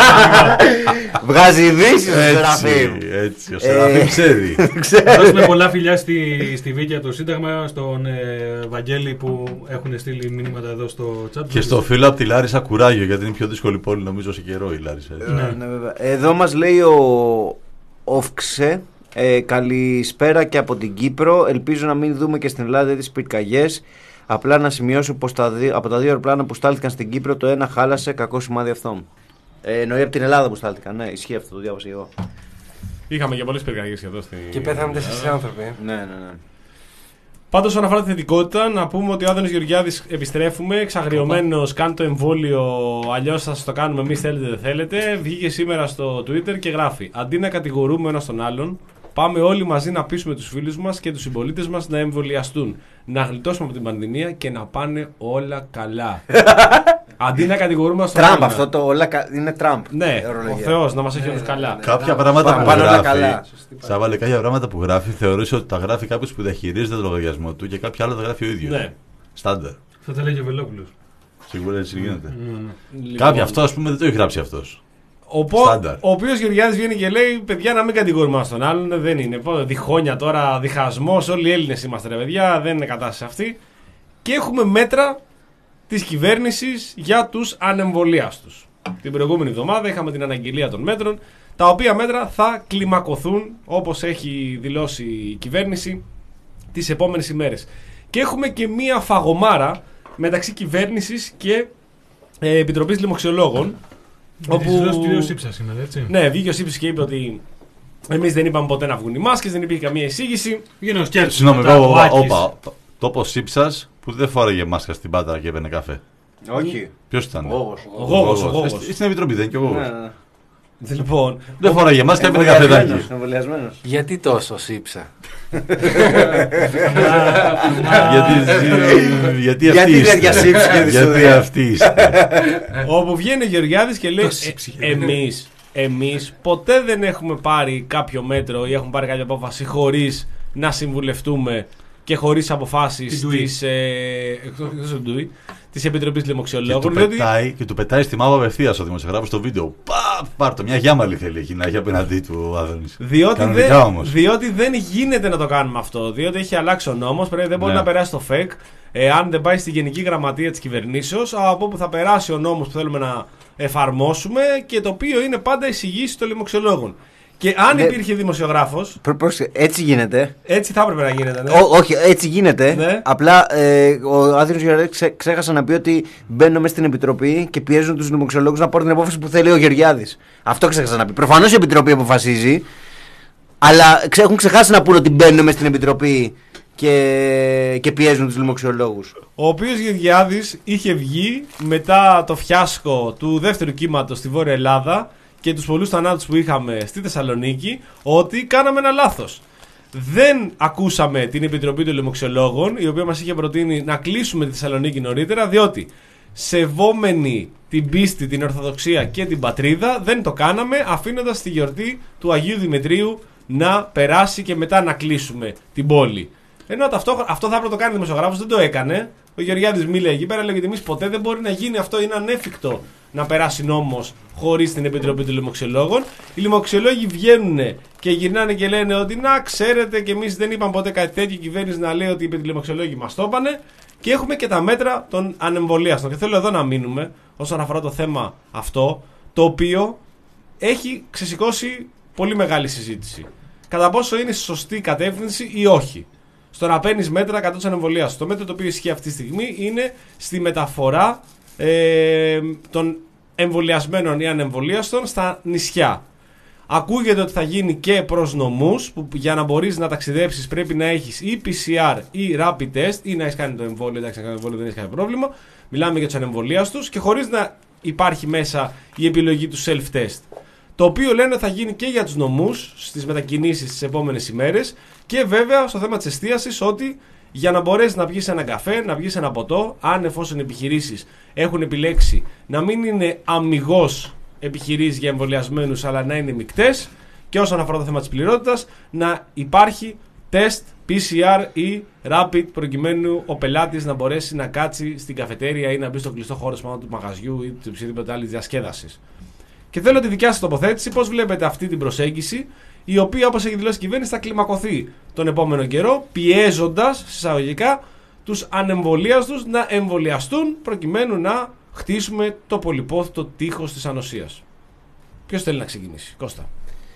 Βγάζει ειδήσεις ο Σεραφείμ. Έτσι, έτσι. Ο Σεραφείμ Ε, ξέρει. Να δώσουμε πολλά φιλιά στη, στη Βίκια το Σύνταγμα, στον ε, Βαγγέλη που έχουν στείλει μηνύματα εδώ στο chat. Και στο φίλο από τη Λάρισα κουράγιο, γιατί είναι η πιο δύσκολη πόλη νομίζω σε καιρό η Λάρισα. έτσι. Ε, ναι, βέβαια. Εδώ μας λέει ο Όφξε, ε, καλησπέρα και από την Κύπρο. Ελπίζω να μην δούμε και στην Ελλάδα τις πυρκαγιές. Απλά να σημειώσω πως τα δι- από τα δύο αεροπλάνα που στάλθηκαν στην Κύπρο το ένα χάλασε, κακό σημάδι αυτό. Ε, εννοεί από την Ελλάδα που στάλθηκαν. Ναι, ισχύει αυτό, το διάβασα εγώ. Είχαμε και πολλές πυρκαγιές εδώ στην. Και πέθαναν τέσσερις άνθρωποι. ε. Ναι, ναι, ναι. Πάντως, όσον αφορά τη θετικότητα, να πούμε ότι ο Άδωνης Γεωργιάδης επιστρέφουμε. Εξαγριωμένος, κάνει το εμβόλιο. Αλλιώς θα σας το κάνουμε εμείς, θέλετε δεν θέλετε. Βγήκε σήμερα στο Twitter και γράφει: αντί να κατηγορούμε ένας τον άλλον, πάμε όλοι μαζί να πείσουμε τους φίλους μας και τους συμπολίτες μας να εμβολιαστούν. Να γλιτώσουμε από την πανδημία και να πάνε όλα καλά. Αντί να κατηγορούμε ένας τον Τραμπ, άλλον. αυτό το όλα κα- είναι Τραμπ. Ναι, ο ορολογία. Θεός να μας έχει όλους καλά. Κάποια πράγματα που Πάνε όλα γράφει. καλά. Σαν βάλε κάποια πράγματα που γράφει, θεωρείς ότι τα γράφει κάποιος που διαχειρίζεται το λογαριασμό του και κάποια άλλα τα γράφει ο ίδιος. Ναι. Στάνταρ. Θα τα λέγει ο Βελόπουλος. Σίγουρα έτσι γίνεται. Λοιπόν, Κάποια αυτό α πούμε δεν το έχει γράψει αυτός. Ο, πο- Στάνταρ. ο οποίο Γεωργιάδης βγαίνει και λέει: παιδιά, να μην κατηγορούμε ένας τον άλλον. Δεν είναι. Πω, διχόνια τώρα, διχασμός. Όλοι οι Έλληνες είμαστε, ρε παιδιά. Δεν είναι κατάσταση αυτή. Και έχουμε μέτρα της κυβέρνησης για τους ανεμβολίαστους. Την προηγούμενη εβδομάδα είχαμε την αναγγελία των μέτρων, τα οποία μέτρα θα κλιμακωθούν, όπως έχει δηλώσει η κυβέρνηση, τις επόμενες ημέρες. Και έχουμε και μία φαγωμάρα μεταξύ κυβέρνησης και ε, Επιτροπής Λοιμοξιολόγων. Με τις δηλώσεις του κ. Σύψα σήμερα, έτσι. Ναι, βγήκε ο Σύψης και είπε ότι Εμείς δεν είπαμε ποτέ να βγουν οι μάσκες, δεν υπήρχε καμία εισήγηση. Γίνω σκέψη. Συγγνώμη, μετά, ο Άκης. όπα. Το πω Σύψας που δεν φόραγε μάσκα στην Πάτρα και έπαιρνε καφέ. Όχι. Ποιος ήταν? Ο Γόγος. Ο Γόγος, ο Γόγος. Ε, Στην Επιτροπή δεν είναι και ο Γόγος. Ναι, ναι. Λοιπόν, Δεν φοράγε μάσκα, έπαιρνε καφεδάκι. Εμβολιασμένος. Γιατί τόσο σύψα. Γιατί- Γιατί Γιατί αυτοί είναι είστε. για σύψη και Γιατί δυσοδεία. αυτοί είστε. όπου βγαίνει ο Γεωργιάδης και λέει: Το σύψη. «Ε, εμείς, εμείς ποτέ δεν έχουμε πάρει κάποιο μέτρο ή έχουμε πάρει κάποια απόφαση χωρίς να συμβουλευτούμε και χωρίς αποφάσεις Την Ντουή. της, ε, εκτός εκτός από την Ντουή, της Επιτροπής Και του, Λοιμοξιολόγων». Διότι πετάει, και του πετάει στη μάπα απευθείας ο δημοσιογράφος στο βίντεο. Πα, πάρ' το, μια γιάμαλη θέλει εκεί να έχει απέναντί του ο Άδωνης. Διότι Κανονικά δεν, όμως. διότι δεν γίνεται να το κάνουμε αυτό. Διότι έχει αλλάξει ο νόμος, πρέπει, δεν μπορεί Ναι. να περάσει το ΦΕΚ. Εάν δεν πάει στη Γενική Γραμματεία της Κυβερνήσεως, από όπου θα περάσει ο νόμος που θέλουμε να εφαρμόσουμε και το οποίο είναι πάντα εισηγήσεις των λοιμοξιολόγων. Και αν Ναι. υπήρχε δημοσιογράφος, Προ- πρόσεξε, έτσι γίνεται. έτσι θα έπρεπε να γίνεται. Ναι. Ό, όχι, έτσι γίνεται. Ναι. Απλά ε, ο Άδωνης Γεωργιάδης ξέ, ξέχασε να πει ότι μπαίνουν μέσα στην Επιτροπή και πιέζουν τους λοιμοξιολόγους να πάρουν την απόφαση που θέλει ο Γεωργιάδης. Αυτό ξέχασε να πει. Προφανώς η Επιτροπή αποφασίζει, αλλά ξέ, έχουν ξεχάσει να πούνε ότι μπαίνουν μέσα στην Επιτροπή και, και πιέζουν τους λοιμοξιολόγους. Ο οποίος Γεωργιάδης είχε βγει μετά το φιάσκο του δεύτερου κύματος στη Βόρεια Ελλάδα και τους πολλούς θανάτους που είχαμε στη Θεσσαλονίκη, ότι κάναμε ένα λάθος. Δεν ακούσαμε την Επιτροπή των Λοιμοξιολόγων, η οποία μας είχε προτείνει να κλείσουμε τη Θεσσαλονίκη νωρίτερα, διότι σεβόμενοι την πίστη, την Ορθοδοξία και την πατρίδα, δεν το κάναμε, αφήνοντας τη γιορτή του Αγίου Δημητρίου να περάσει και μετά να κλείσουμε την πόλη. Ενώ ταυτόχρονα αυτό θα έπρεπε να το κάνει ο δημοσιογράφος, δεν το έκανε. Ο Γεωργιάδης μίλησε εκεί πέρα, λέγεται ότι εμείς ποτέ δεν μπορεί να γίνει αυτό, είναι ανέφικτο να περάσει νόμος χωρίς την Επιτροπή των Λοιμοξιολόγων. Οι λοιμοξιολόγοι βγαίνουν και γυρνάνε και λένε ότι να ξέρετε και εμείς δεν είπαμε ποτέ κάτι τέτοιο. Η κυβέρνηση να λέει ότι οι λοιμοξιολόγοι μας το είπανε. Και έχουμε και τα μέτρα των ανεμβολίαστων. Και θέλω εδώ να μείνουμε όσον αφορά το θέμα αυτό, το οποίο έχει ξεσηκώσει πολύ μεγάλη συζήτηση. Κατά πόσο είναι σωστή κατεύθυνση ή όχι. Στο να παίρνει μέτρα κατά του ανεμβολίαστων. Το μέτρο το οποίο ισχύει αυτή τη στιγμή είναι στη μεταφορά ε, των εμβολιασμένων ή ανεμβολίαστων στα νησιά. Ακούγεται ότι θα γίνει και προς νομούς, που για να μπορείς να ταξιδέψεις πρέπει να έχεις ή πι σι αρ ή rapid test ή να έχεις κάνει το εμβόλιο. Εντάξει, να κάνει εμβόλιο δεν έχει κανένα πρόβλημα. Μιλάμε για τους ανεμβολίαστους και χωρίς να υπάρχει μέσα η επιλογή του self-test. Το οποίο λένε θα γίνει και για τους νομούς στις μετακινήσεις τις επόμενες ημέρες και βέβαια στο θέμα της εστίασης ότι για να μπορέσεις να πιεις ένα καφέ, να πιεις ένα ποτό, αν εφόσον επιχειρήσεις έχουν επιλέξει να μην είναι αμιγώς επιχειρήσεις για εμβολιασμένους αλλά να είναι μεικτές και όσον αφορά το θέμα της πληρότητας να υπάρχει τεστ πι σι αρ ή rapid προκειμένου ο πελάτης να μπορέσει να κάτσει στην καφετέρια ή να μπει στο κλειστό χώρο πάνω του μαγαζιού ή του οποιοδήποτε άλλη διασκέδασης. Και θέλω τη δικιά σας τοποθέτηση, πώς βλέπετε αυτή την προσέγγιση, η οποία όπως έχει δηλώσει η κυβέρνηση θα κλιμακωθεί τον επόμενο καιρό, πιέζοντας εισαγωγικά τους ανεμβολίαστους να εμβολιαστούν προκειμένου να χτίσουμε το πολυπόθητο τείχος της ανοσίας. Ποιος θέλει να ξεκινήσει, Κώστα?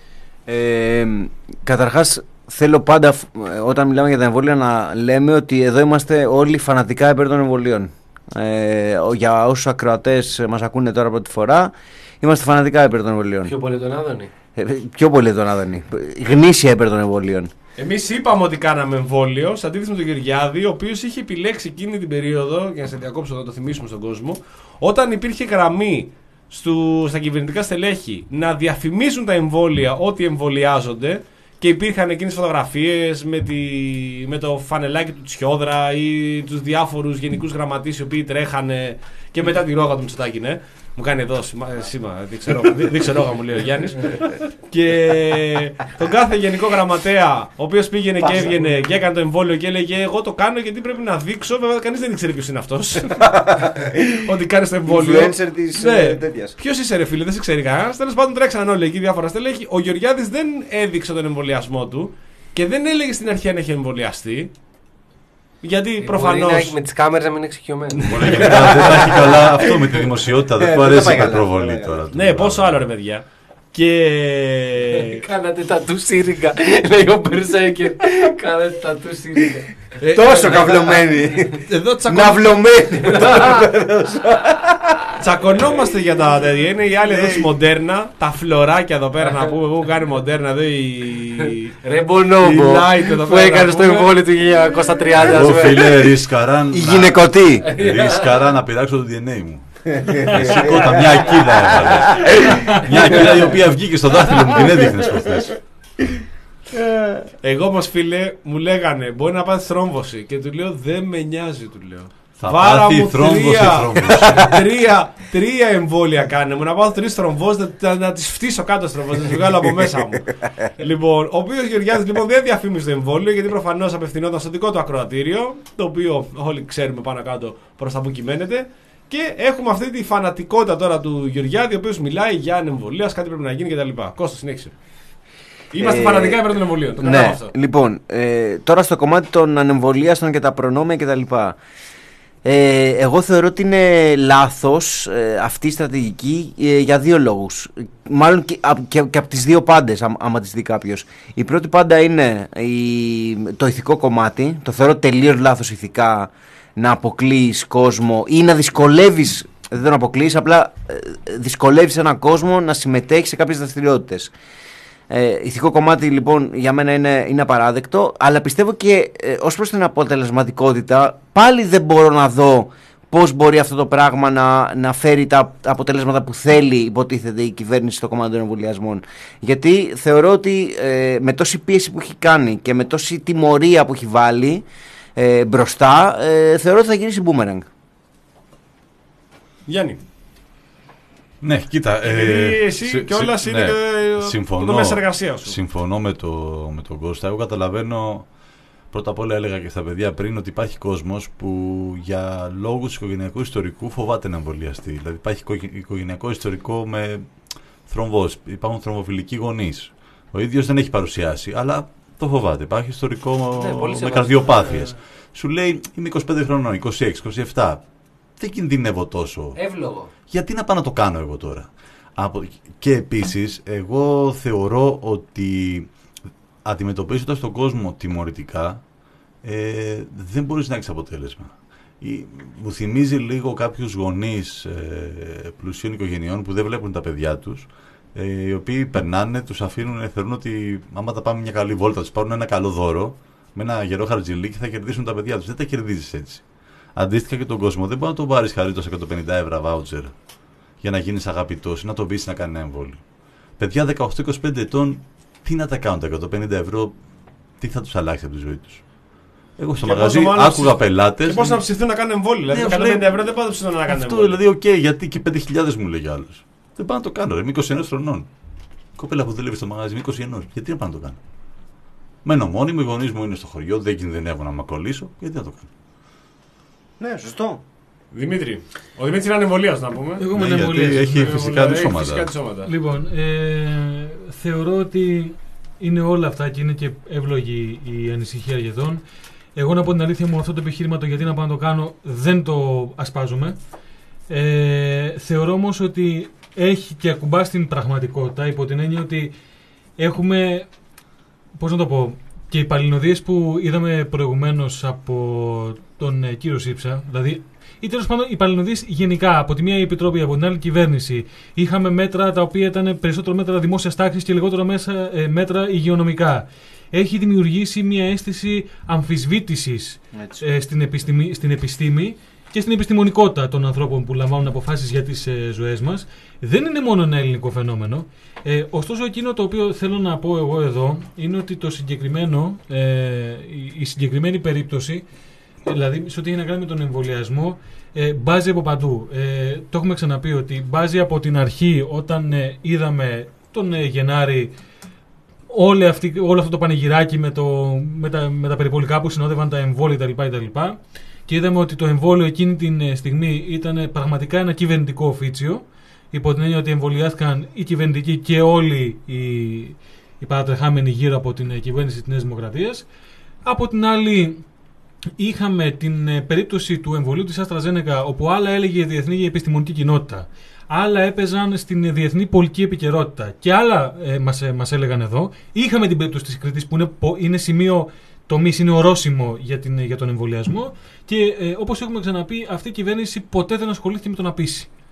Ε, καταρχάς θέλω πάντα ε, όταν μιλάμε για τα εμβόλια να λέμε ότι εδώ είμαστε όλοι φανατικά υπέρ των εμβολίων. Ε, για όσους ακροατές μας ακούνε τώρα πρώτη φορά, είμαστε φανατικά υπέρ των εμβολίων. Πιο πολύ τον Άδωνη. Ε, πιο πολύ τον Άδωνη. Γνήσια υπέρ των εμβολίων. Εμείς είπαμε ότι κάναμε εμβόλιο, σε αντίθεση με τον Γεωργιάδη, ο οποίος είχε επιλέξει εκείνη την περίοδο, για να σε διακόψω να το θυμίσουμε στον κόσμο, όταν υπήρχε γραμμή στου, στα κυβερνητικά στελέχη να διαφημίζουν τα εμβόλια ότι εμβολιάζονται και υπήρχαν εκείνες φωτογραφίες με, τη, με το φανελάκι του Τσιόδρα ή τους διάφορους γενικούς γραμματείς οι οποίοι τρέχανε και μετά τη ρόγα του Μητσοτάκη, ναι. Μου κάνει εδώ σήμα, σήμα δείξε ρόγα μου λέει ο Γιάννης. Και τον κάθε γενικό γραμματέα, ο οποίος πήγαινε και έβγαινε και έκανε το εμβόλιο και έλεγε εγώ το κάνω γιατί πρέπει να δείξω. Βέβαια κανείς δεν ήξερε ποιος είναι αυτός. Ότι κάνεις το εμβόλιο. Influencer της Ναι. τέτοιας. Ποιος είσαι ρε φίλε, δεν σε ξέρει κανένας. Τέλος πάντων τρέξαν όλοι εκεί διάφορα στελέχη. Ο Γεωργιάδης δεν έδειξε τον εμβολιασμό του και δεν έλεγε στην αρχή αν έχει εμβολιαστεί. Γιατί προφανώς. Με τις κάμερες να μην είναι εξοικειωμένο. Μπορεί και μετά δεν τα έχει καλά αυτό με τη δημοσιότητα. Δεν Ε, του δεν αρέσει πάει η καλά, υπερπροβολή δεν πάει τώρα. Ναι, πόσο άλλο ρε παιδιά. Και. Κάνατε τα του σύριγγα. Λέει ο Μπερσέκερ. Κάνατε τα του σύριγγα. Τόσο καυλωμένοι. Εδώ τσακωμ... Ναυλωμένοι. Τσακωνόμαστε για τα τέτοια. Είναι οι άλλοι εδώ στη Μοντέρνα, τα φλωράκια εδώ πέρα να πούμε. Εγώ κάνει Μοντέρνα εδώ η. Ρε Μπονόμπο που έκανε στο εμβόλιο του χίλια εννιακόσια τριάντα. Εγώ φίλε ρισκαράν. Η γυναικωτή. Ρισκαράν να πειράξω το ντι εν έι μου. Σηκώτα μια ακίδα έβαλε. Μια ακίδα η οποία βγήκε στο δάχτυλο μου, την έδειχνες προχθές. Εγώ όμως φίλε μου λέγανε μπορεί να πάθει θρόμβωση και του λέω δεν με νοιάζει, του λέω. Θα Βάρα πάθει μου θρόμβωση, τρία, θρόμβωση. τρία, τρία εμβόλια κάνε μου, να πάω τρεις θρομβώσεις, να, να τις φτύσω κάτω θρομβώσεις, να τις βγάλω από μέσα μου. Λοιπόν, ο οποίος Γεωργιάδης λοιπόν δεν διαφήμιζε το εμβόλιο γιατί προφανώς απευθυνόταν στο δικό του ακροατήριο, το οποίο όλοι ξέρουμε πάνω κάτω προς τα που κυμαίνεται. Και έχουμε αυτή τη φανατικότητα τώρα του Γεωργιάδη, ο οποίος μιλάει για ανεμβολία, κάτι πρέπει να γίνει κτλ. Κώστας, συνέχισε. Είμαστε ε, φανατικά υπέρ των εμβολίων. Το ναι, αυτό. Λοιπόν, ε, τώρα στο κομμάτι των ανεμβολίαστων και τα προνόμια κτλ. Ε, εγώ θεωρώ ότι είναι λάθος ε, αυτή η στρατηγική ε, για δύο λόγους. Μάλλον και, και, και από τις δύο πάντες, α, άμα τις δει κάποιος. Η πρώτη πάντα είναι η, το ηθικό κομμάτι. Το θεωρώ τελείως λάθος ηθικά να αποκλείεις κόσμο ή να δυσκολεύεις, δεν τον αποκλείεις, απλά ε, δυσκολεύεις έναν κόσμο να συμμετέχει σε κάποιες δραστηριότητες. Ε, ηθικό κομμάτι λοιπόν για μένα είναι, είναι απαράδεκτο, αλλά πιστεύω και ε, ως προς την αποτελεσματικότητα πάλι δεν μπορώ να δω πώς μπορεί αυτό το πράγμα να, να φέρει τα αποτελέσματα που θέλει υποτίθεται η κυβέρνηση στο κομμάτι των εμβολιασμών. Γιατί θεωρώ ότι ε, με τόση πίεση που έχει κάνει και με τόση τιμωρία που έχει βάλει ε, μπροστά, ε, θεωρώ ότι θα γυρίσει μπούμεραγκ. Γιάννη. Ναι, κοίτα. Ε, εσύ συ, κιόλας συ, είναι ναι, και το μέσα εργασία σου. Συμφωνώ με, το, με τον Κώστα. Εγώ καταλαβαίνω, πρώτα απ' όλα έλεγα και στα παιδιά πριν, ότι υπάρχει κόσμος που για λόγους οικογενειακού ιστορικού φοβάται να εμβολιαστεί. Δηλαδή υπάρχει οικογενειακό ιστορικό με θρομβώσεις. Υπάρχουν θρομβοφιλικοί γονείς. Ο ίδιος δεν έχει παρουσιάσει, αλλά το φοβάται. Υπάρχει ιστορικό ναι, με καρδιοπάθειες. Σου λέει είμαι είκοσι πέντε χρονών, είκοσι έξι, είκοσι επτά. Δεν κινδυνεύω τόσο. Εύλογο. Γιατί να πάω να το κάνω εγώ τώρα. Από... Και επίσης, εγώ θεωρώ ότι αντιμετωπίζοντας τον κόσμο τιμωρητικά, ε, δεν μπορείς να έχεις αποτέλεσμα. Η... Μου θυμίζει λίγο κάποιους γονείς ε, πλουσίων οικογενειών που δεν βλέπουν τα παιδιά τους, ε, οι οποίοι περνάνε, τους αφήνουν, θεωρούν ότι άμα τα πάμε μια καλή βόλτα, τους πάρουν ένα καλό δώρο, με ένα γερό χαρτζηλίκι θα κερδίσουν τα παιδιά τους. Δεν τα κερδίζεις έτσι. Αντίστοιχα και τον κόσμο. Δεν μπορεί να τον πάρει χαρίτως εκατόν πενήντα ευρώ βάουτσερ για να γίνει αγαπητός ή να τον πείσει να κάνει ένα εμβόλιο. Παιδιά δεκαοκτώ είκοσι πέντε ετών, τι να τα κάνουν τα εκατόν πενήντα ευρώ, τι θα τους αλλάξει από τη ζωή τους. Εγώ στο και μαγαζί άκουγα πελάτες. Και πώς να ψηθούν να κάνουν εμβόλιο. Δηλαδή, ναι, εκατόν πενήντα ευρώ δεν πάω να ψηθούν να κάνουν εμβόλιο. Αυτό δηλαδή, οκ, okay, γιατί και πέντε χιλιάδες μου λέει άλλος. Δεν πάω να το κάνω, ρε, είμαι είκοσι ένα χρονών. Κοπέλα που δουλεύει στο μαγαζί, είμαι είκοσι ένα. Γιατί να πάω να το κάνω. Μένω μόνιμο, οι γονείς μου είναι στο χωριό, δεν κινδυνεύω να με κολλήσω, γιατί να το κάνω. Ναι, σωστό. Δημήτρη. Ο Δημήτρης είναι ανεμβολίας, να πούμε. Εγώ είμαι ναι, ανεμβολίας. Έχει ναι, φυσικά τη σώματα. Λοιπόν, ε, θεωρώ ότι είναι όλα αυτά και είναι και εύλογη η ανησυχία αρκετών. Εγώ να πω την αλήθεια μου, αυτό το επιχείρημα το γιατί να πάω να το κάνω δεν το ασπάζουμε. Ε, θεωρώ όμως ότι έχει και ακουμπά στην πραγματικότητα υπό την έννοια ότι έχουμε, πώς να το πω, και οι παλινοδίες που είδαμε προηγουμένως από τον ε, κύριο Σύψα, δηλαδή ή τέλος πάντων οι παλινοδίες γενικά, από τη μία η Επιτροπή, από την άλλη κυβέρνηση, είχαμε μέτρα τα οποία ήταν περισσότερο μέτρα δημόσιας τάξης και λιγότερο μέσα, ε, μέτρα υγειονομικά. Έχει δημιουργήσει μια αίσθηση αμφισβήτησης ε, στην, επιστήμη, στην επιστήμη και στην επιστημονικότητα των ανθρώπων που λαμβάνουν αποφάσεις για τις ε, ζωές μας. Δεν είναι μόνο ένα ελληνικό φαινόμενο. Ε, ωστόσο, εκείνο το οποίο θέλω να πω εγώ εδώ είναι ότι το συγκεκριμένο, ε, η, η συγκεκριμένη περίπτωση, δηλαδή σε ό,τι έχει να κάνει με τον εμβολιασμό, ε, μπάζει από παντού. Ε, το έχουμε ξαναπεί ότι μπάζει από την αρχή όταν ε, είδαμε τον ε, Γενάρη όλη αυτή, όλο αυτό το πανηγυράκι με, το, με, τα, με τα περιπολικά που συνόδευαν τα εμβόλια κτλ. Και είδαμε ότι το εμβόλιο εκείνη τη στιγμή ήταν πραγματικά ένα κυβερνητικό οφίτσιο, υπό την έννοια ότι εμβολιάστηκαν οι κυβερνητικοί και όλοι οι, οι παρατρεχάμενοι γύρω από την κυβέρνηση της Νέας Δημοκρατίας. Από την άλλη, είχαμε την περίπτωση του εμβολίου της AstraZeneca, όπου άλλα έλεγε η διεθνή επιστημονική κοινότητα, άλλα έπαιζαν στην διεθνή πολιτική επικαιρότητα και άλλα ε, μας, ε, μας έλεγαν εδώ. Είχαμε την περίπτωση της Κρήτης που είναι, είναι σημείο τομής, είναι ορόσημο για, την, για τον εμβολιασμό και ε, όπως έχουμε ξαναπεί, αυτή η κυβέρνηση ποτέ δεν ασχολήθηκε με το να πείσει.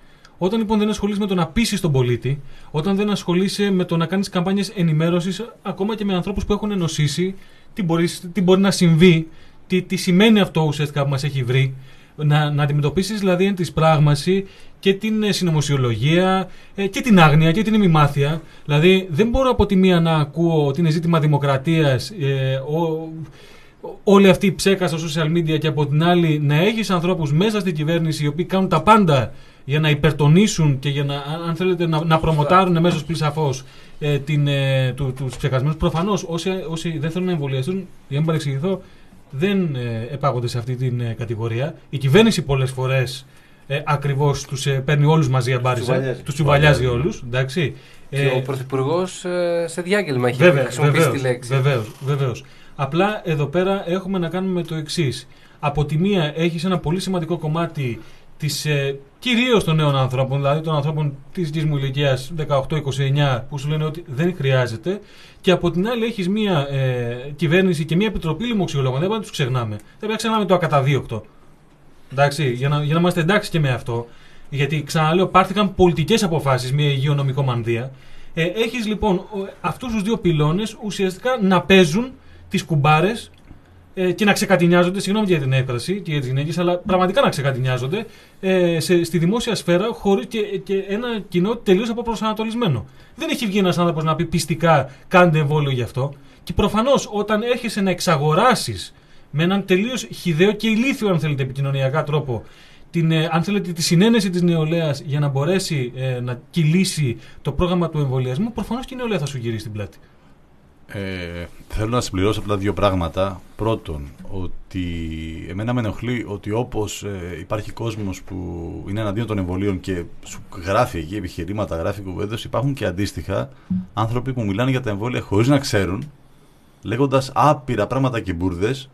Όταν λοιπόν δεν ασχολείσαι με το να πείσεις τον πολίτη, όταν δεν ασχολείσαι με το να κάνεις καμπάνιες ενημέρωσης, ακόμα και με ανθρώπους που έχουν νοσήσει, τι μπορεί, τι μπορεί να συμβεί, τι, τι σημαίνει αυτό ουσιαστικά που μας έχει βρει, να, να αντιμετωπίσεις δηλαδή εν της πράγμαση και την ε, συνωμοσιολογία ε, και την άγνοια και την ημιμάθεια. Δηλαδή δεν μπορώ από τη μία να ακούω ότι είναι ζήτημα δημοκρατίας, ε, ο, όλη αυτή η ψέκα στα social media, και από την άλλη να έχεις ανθρώπους μέσα στην κυβέρνηση οι οποίοι κάνουν τα πάντα για να υπερτονίσουν και για να, αν θέλετε, να, να προμοτάρουν μέσω πλησαφώς ε, την, ε, του, τους ψεκασμένους. Προφανώς όσοι, όσοι δεν θέλουν να εμβολιαστούν, για να μην παρεξηγηθώ, δεν ε, επάγονται σε αυτή την ε, κατηγορία. Η κυβέρνηση πολλές φορές ε, ακριβώς τους ε, παίρνει όλους μαζί αμπάριζα, τους τσουβαλιάζει όλους. Εντάξει. Και ε, ο Πρωθυπουργός ε, σε διάγγελμα έχει χρησιμοποιήσει τη λέξη. Βεβαίως, βεβαίως. Απλά εδώ πέρα έχουμε να κάνουμε το εξής. Από τη μία έχεις ένα πολύ σημαντικό κομμάτι της, ε, κυρίως των νέων ανθρώπων, δηλαδή των ανθρώπων της γης μου ηλικίας δεκαοκτώ είκοσι εννιά, που σου λένε ότι δεν χρειάζεται, και από την άλλη έχεις μια ε, κυβέρνηση και μια επιτροπή λοιμοξιολόγων. Δεν πρέπει να τους ξεχνάμε. Δεν πρέπει να ξεχνάμε το ακαταδίωκτο. Εντάξει, για να, για να είμαστε εντάξει και με αυτό. Γιατί ξαναλέω, πάρθηκαν πολιτικές αποφάσεις, μια υγειονομικό μανδύα. Ε, έχεις λοιπόν αυτούς τους δύο πυλώνες ουσιαστικά να παίζουν τις κουμπάρες ε, και να ξεκατηνιάζονται, συγγνώμη για την έκφραση και για τις γυναίκες, αλλά πραγματικά να ξεκατηνιάζονται ε, σε, στη δημόσια σφαίρα, χωρίς και, και ένα κοινό τελείως αποπροσανατολισμένο. Δεν έχει βγει ένας άνθρωπος να πει πιστικά κάντε εμβόλιο γι' αυτό. Και προφανώς όταν έρχεσαι να εξαγοράσεις με έναν τελείως χυδαίο και ηλίθιο, αν θέλετε, επικοινωνιακά τρόπο, την, ε, αν θέλετε, τη συνένεση της νεολαίας για να μπορέσει ε, να κυλήσει το πρόγραμμα του εμβολιασμού, προφανώς και η νεολαία θα σου γυρίσει την πλάτη. Ε, θέλω να συμπληρώσω απλά δύο πράγματα. Πρώτον, ότι εμένα με ενοχλεί ότι όπως ε, υπάρχει κόσμος που είναι εναντίον των εμβολίων και σου γράφει εκεί επιχειρήματα, γράφει κουβέντες, υπάρχουν και αντίστοιχα άνθρωποι που μιλάνε για τα εμβόλια χωρίς να ξέρουν, λέγοντας άπειρα πράγματα και μπουρδες.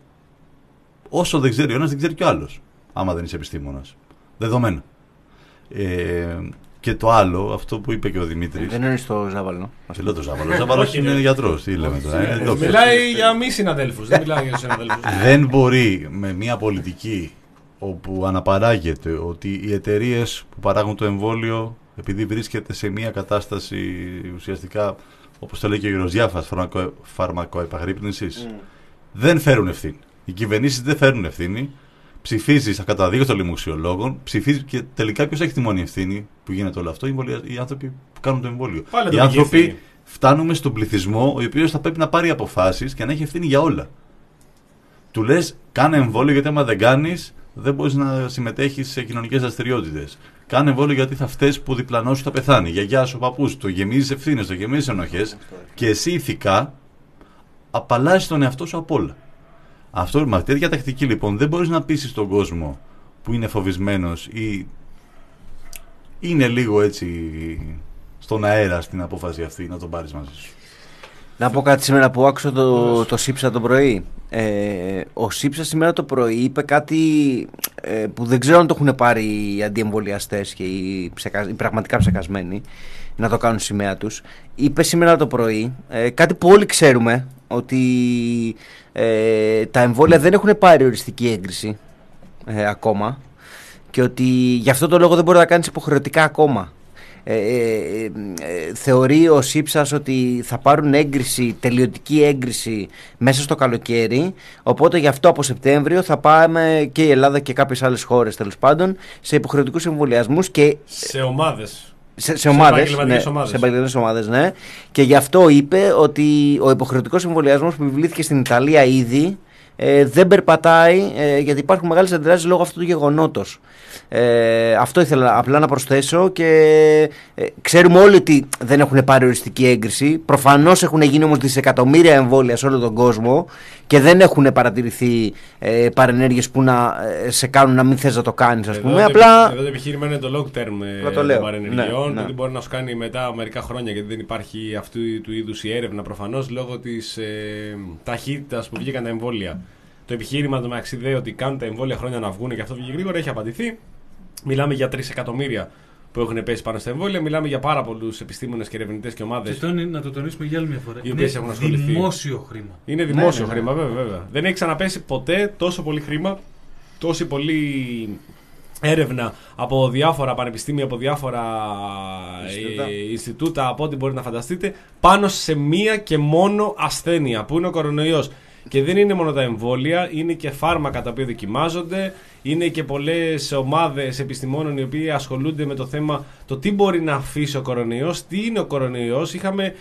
Όσο δεν ξέρει ο ένας, δεν ξέρει και ο άλλος, άμα δεν είσαι επιστήμονας. Δεδομένο. Ε, Και το άλλο, αυτό που είπε και ο Δημήτρης. Δεν είναι στο Ζάβαλο. Μα λέω το Ζάβαλο. Ο Ζάβαλος είναι γιατρός. Τι λέμε τώρα. Μιλάει για μη συναδέλφους. Δεν μιλάει για συναδέλφους. Δεν μπορεί με μια πολιτική όπου αναπαράγεται ότι οι εταιρείες που παράγουν το εμβόλιο, επειδή βρίσκεται σε μια κατάσταση ουσιαστικά, όπως το λέει και ο Γεροσδιάφας, φαρμακο, φαρμακοεπαγρύπνησης, mm. δεν φέρουν ευθύνη. Οι κυβερνήσεις δεν φέρουν ευθύνη. Ψηφίζει στα καταδίκη των λοιμοξιολόγων, ψηφίζει και τελικά ποιος έχει τη μόνη ευθύνη που γίνεται όλο αυτό, οι άνθρωποι που κάνουν το εμβόλιο. Πάλι οι άνθρωποι ευθύνη. Φτάνουμε στον πληθυσμό, ο οποίος θα πρέπει να πάρει αποφάσεις και να έχει ευθύνη για όλα. Του λες, κάνε εμβόλιο γιατί άμα δεν κάνεις, δεν μπορείς να συμμετέχεις σε κοινωνικές δραστηριότητες. Κάνε εμβόλιο γιατί θα φταίς που διπλανός σου θα πεθάνει. Για γεια σου, παππούς, το γεμίζεις ευθύνες, το γεμίζεις ενοχές και εσύ ηθικά απαλλάσσεις τον εαυτό σου απ' όλα. Αυτό, με αυτή τη τακτική λοιπόν δεν μπορείς να πείσεις τον κόσμο που είναι φοβισμένος ή είναι λίγο έτσι στον αέρα στην απόφαση αυτή να τον πάρεις μαζί σου. Να πω κάτι σήμερα που άκουσα το, το Σίψα το πρωί. Ε, ο Σίψα σήμερα το πρωί είπε κάτι ε, που δεν ξέρω αν το έχουν πάρει οι αντιεμβολιαστές και οι, ψεκα, οι πραγματικά ψεκασμένοι να το κάνουν σημαία τους. Είπε σήμερα το πρωί ε, κάτι που όλοι ξέρουμε, ότι ε, τα εμβόλια δεν έχουν πάρει οριστική έγκριση ε, ακόμα και ότι γι' αυτό το λόγο δεν μπορεί να κάνεις υποχρεωτικά ακόμα. Ε, ε, ε, θεωρεί ο Σίψας ότι θα πάρουν έγκριση, τελειωτική έγκριση μέσα στο καλοκαίρι, οπότε γι' αυτό από Σεπτέμβριο θα πάμε και η Ελλάδα και κάποιες άλλες χώρες τέλος πάντων σε υποχρεωτικούς εμβολιασμούς και σε ομάδες. Σε, σε, ομάδες, σε ναι, ομάδες. σε επαγγελματικές ομάδες, ναι. Και γι' αυτό είπε ότι ο υποχρεωτικός εμβολιασμός που επιβλήθηκε στην Ιταλία ήδη ε, δεν περπατάει ε, γιατί υπάρχουν μεγάλες αντιδράσεις λόγω αυτού του γεγονότος. Ε, αυτό ήθελα απλά να προσθέσω και ε, ξέρουμε όλοι ότι δεν έχουν πάρει οριστική έγκριση. Προφανώς έχουν γίνει όμως δισεκατομμύρια εμβόλια σε όλο τον κόσμο και δεν έχουν παρατηρηθεί ε, παρενέργειες που να ε, σε κάνουν να μην θες να το κάνεις, ας πούμε. Εδώ, απλά... εδώ το επιχείρημα είναι το long term ε, το των παρενεργειών, ναι, ναι. ότι μπορεί να σου κάνει μετά μερικά χρόνια γιατί δεν υπάρχει αυτού του είδους η έρευνα προφανώς λόγω της ε, ταχύτητας που βγήκαν τα εμβόλια. Το επιχείρημα του Μαξιδέ ότι κάνουν τα εμβόλια χρόνια να βγουν και αυτό βγει γρήγορα έχει απαντηθεί. Μιλάμε για τρία εκατομμύρια που έχουν πέσει πάνω στα εμβόλια. Μιλάμε για πάρα πολλούς επιστήμονες και ερευνητές και ομάδες. Και τώρα να το τονίσουμε για άλλη μια φορά. Οι οποίες έχουν ασχοληθεί. Είναι δημόσιο χρήμα. Είναι δημόσιο ναι, ναι, χρήμα, βέβαια, βέβαια. Δεν έχει ξαναπέσει ποτέ τόσο πολύ χρήμα, τόση πολύ έρευνα από διάφορα πανεπιστήμια, από διάφορα Ινστιτούτα. Ινστιτούτα, από ό,τι μπορείτε να φανταστείτε, πάνω σε μία και μόνο ασθένεια που είναι ο κορονοϊός. Και δεν είναι μόνο τα εμβόλια, είναι και φάρμακα τα οποία δοκιμάζονται, είναι και πολλές ομάδες επιστημόνων οι οποίοι ασχολούνται με το θέμα το τι μπορεί να αφήσει ο κορονοϊός, τι είναι ο κορονοϊός. Είχαμε,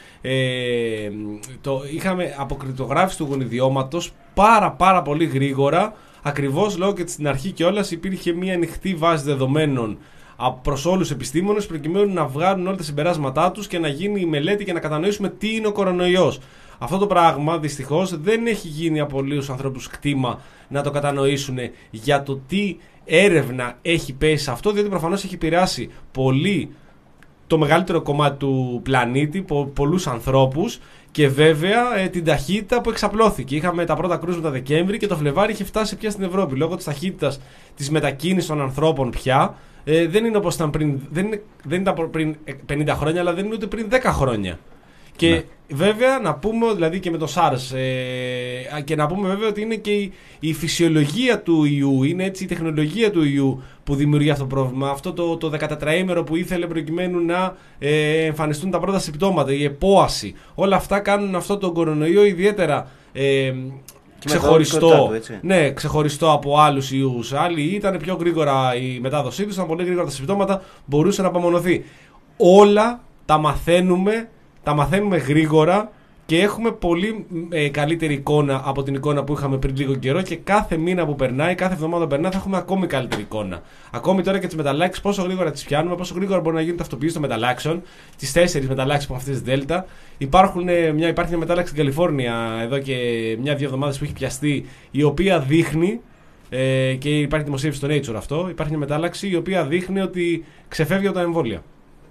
ε, το, είχαμε αποκρυπτογράφηση του γονιδιώματος πάρα πάρα πολύ γρήγορα, ακριβώς λόγω και στην αρχή κιόλας υπήρχε μια ανοιχτή βάση δεδομένων προς όλους τους επιστήμονες προκειμένου να βγάλουν όλα τα συμπεράσματά τους και να γίνει η μελέτη και να κατανοήσουμε τι είναι ο κορονοϊός. Αυτό το πράγμα δυστυχώς δεν έχει γίνει από λίγους ανθρώπους κτήμα να το κατανοήσουν για το τι έρευνα έχει πέσει σε αυτό, διότι προφανώς έχει επηρεάσει πολύ το μεγαλύτερο κομμάτι του πλανήτη, πο, πολλούς ανθρώπους και βέβαια ε, την ταχύτητα που εξαπλώθηκε. Είχαμε τα πρώτα κρούσματα Δεκέμβρη και το Φλεβάρι είχε φτάσει πια στην Ευρώπη λόγω της ταχύτητας της μετακίνησης των ανθρώπων πια. Ε, δεν είναι όπως ήταν πριν, δεν, είναι, δεν ήταν πριν πενήντα χρόνια, αλλά δεν είναι ούτε πριν δέκα χρόνια. Και ναι. Βέβαια να πούμε, δηλαδή και με το SARS, ε, και να πούμε βέβαια ότι είναι και η, η φυσιολογία του ιού, είναι έτσι η τεχνολογία του ιού που δημιουργεί αυτό το πρόβλημα. Αυτό το, το δεκατετραήμερο που ήθελε προκειμένου να ε, εμφανιστούν τα πρώτα συμπτώματα, η επόαση. Όλα αυτά κάνουν αυτό το κορονοϊό ιδιαίτερα ε, ξεχωριστό, ναι, ξεχωριστό από άλλους ιούς. Άλλοι ήταν πιο γρήγορα η μετάδοσή τους, ήταν πολύ γρήγορα τα συμπτώματα, μπορούσε να απομονωθεί. Όλα τα μαθαίνουμε. Τα μαθαίνουμε γρήγορα και έχουμε πολύ ε, καλύτερη εικόνα από την εικόνα που είχαμε πριν λίγο καιρό και κάθε μήνα που περνάει, κάθε εβδομάδα που περνάει θα έχουμε ακόμη καλύτερη εικόνα. Ακόμη τώρα και τις μεταλλάξεις, πόσο γρήγορα τις πιάνουμε, πόσο γρήγορα μπορεί να γίνει ταυτοποίηση των μεταλλάξεων, τις τέσσερις μεταλλάξεις που αυτές τις Δέλτα. Υπάρχουν, ε, μια, υπάρχει μια μετάλλαξη στην Καλιφόρνια εδώ και μια-δύο εβδομάδες που έχει πιαστεί, η οποία δείχνει, ε, και υπάρχει δημοσίευση στο Nature αυτό, υπάρχει μια μετάλλαξη η οποία δείχνει ότι ξεφεύγει από τα εμβόλια.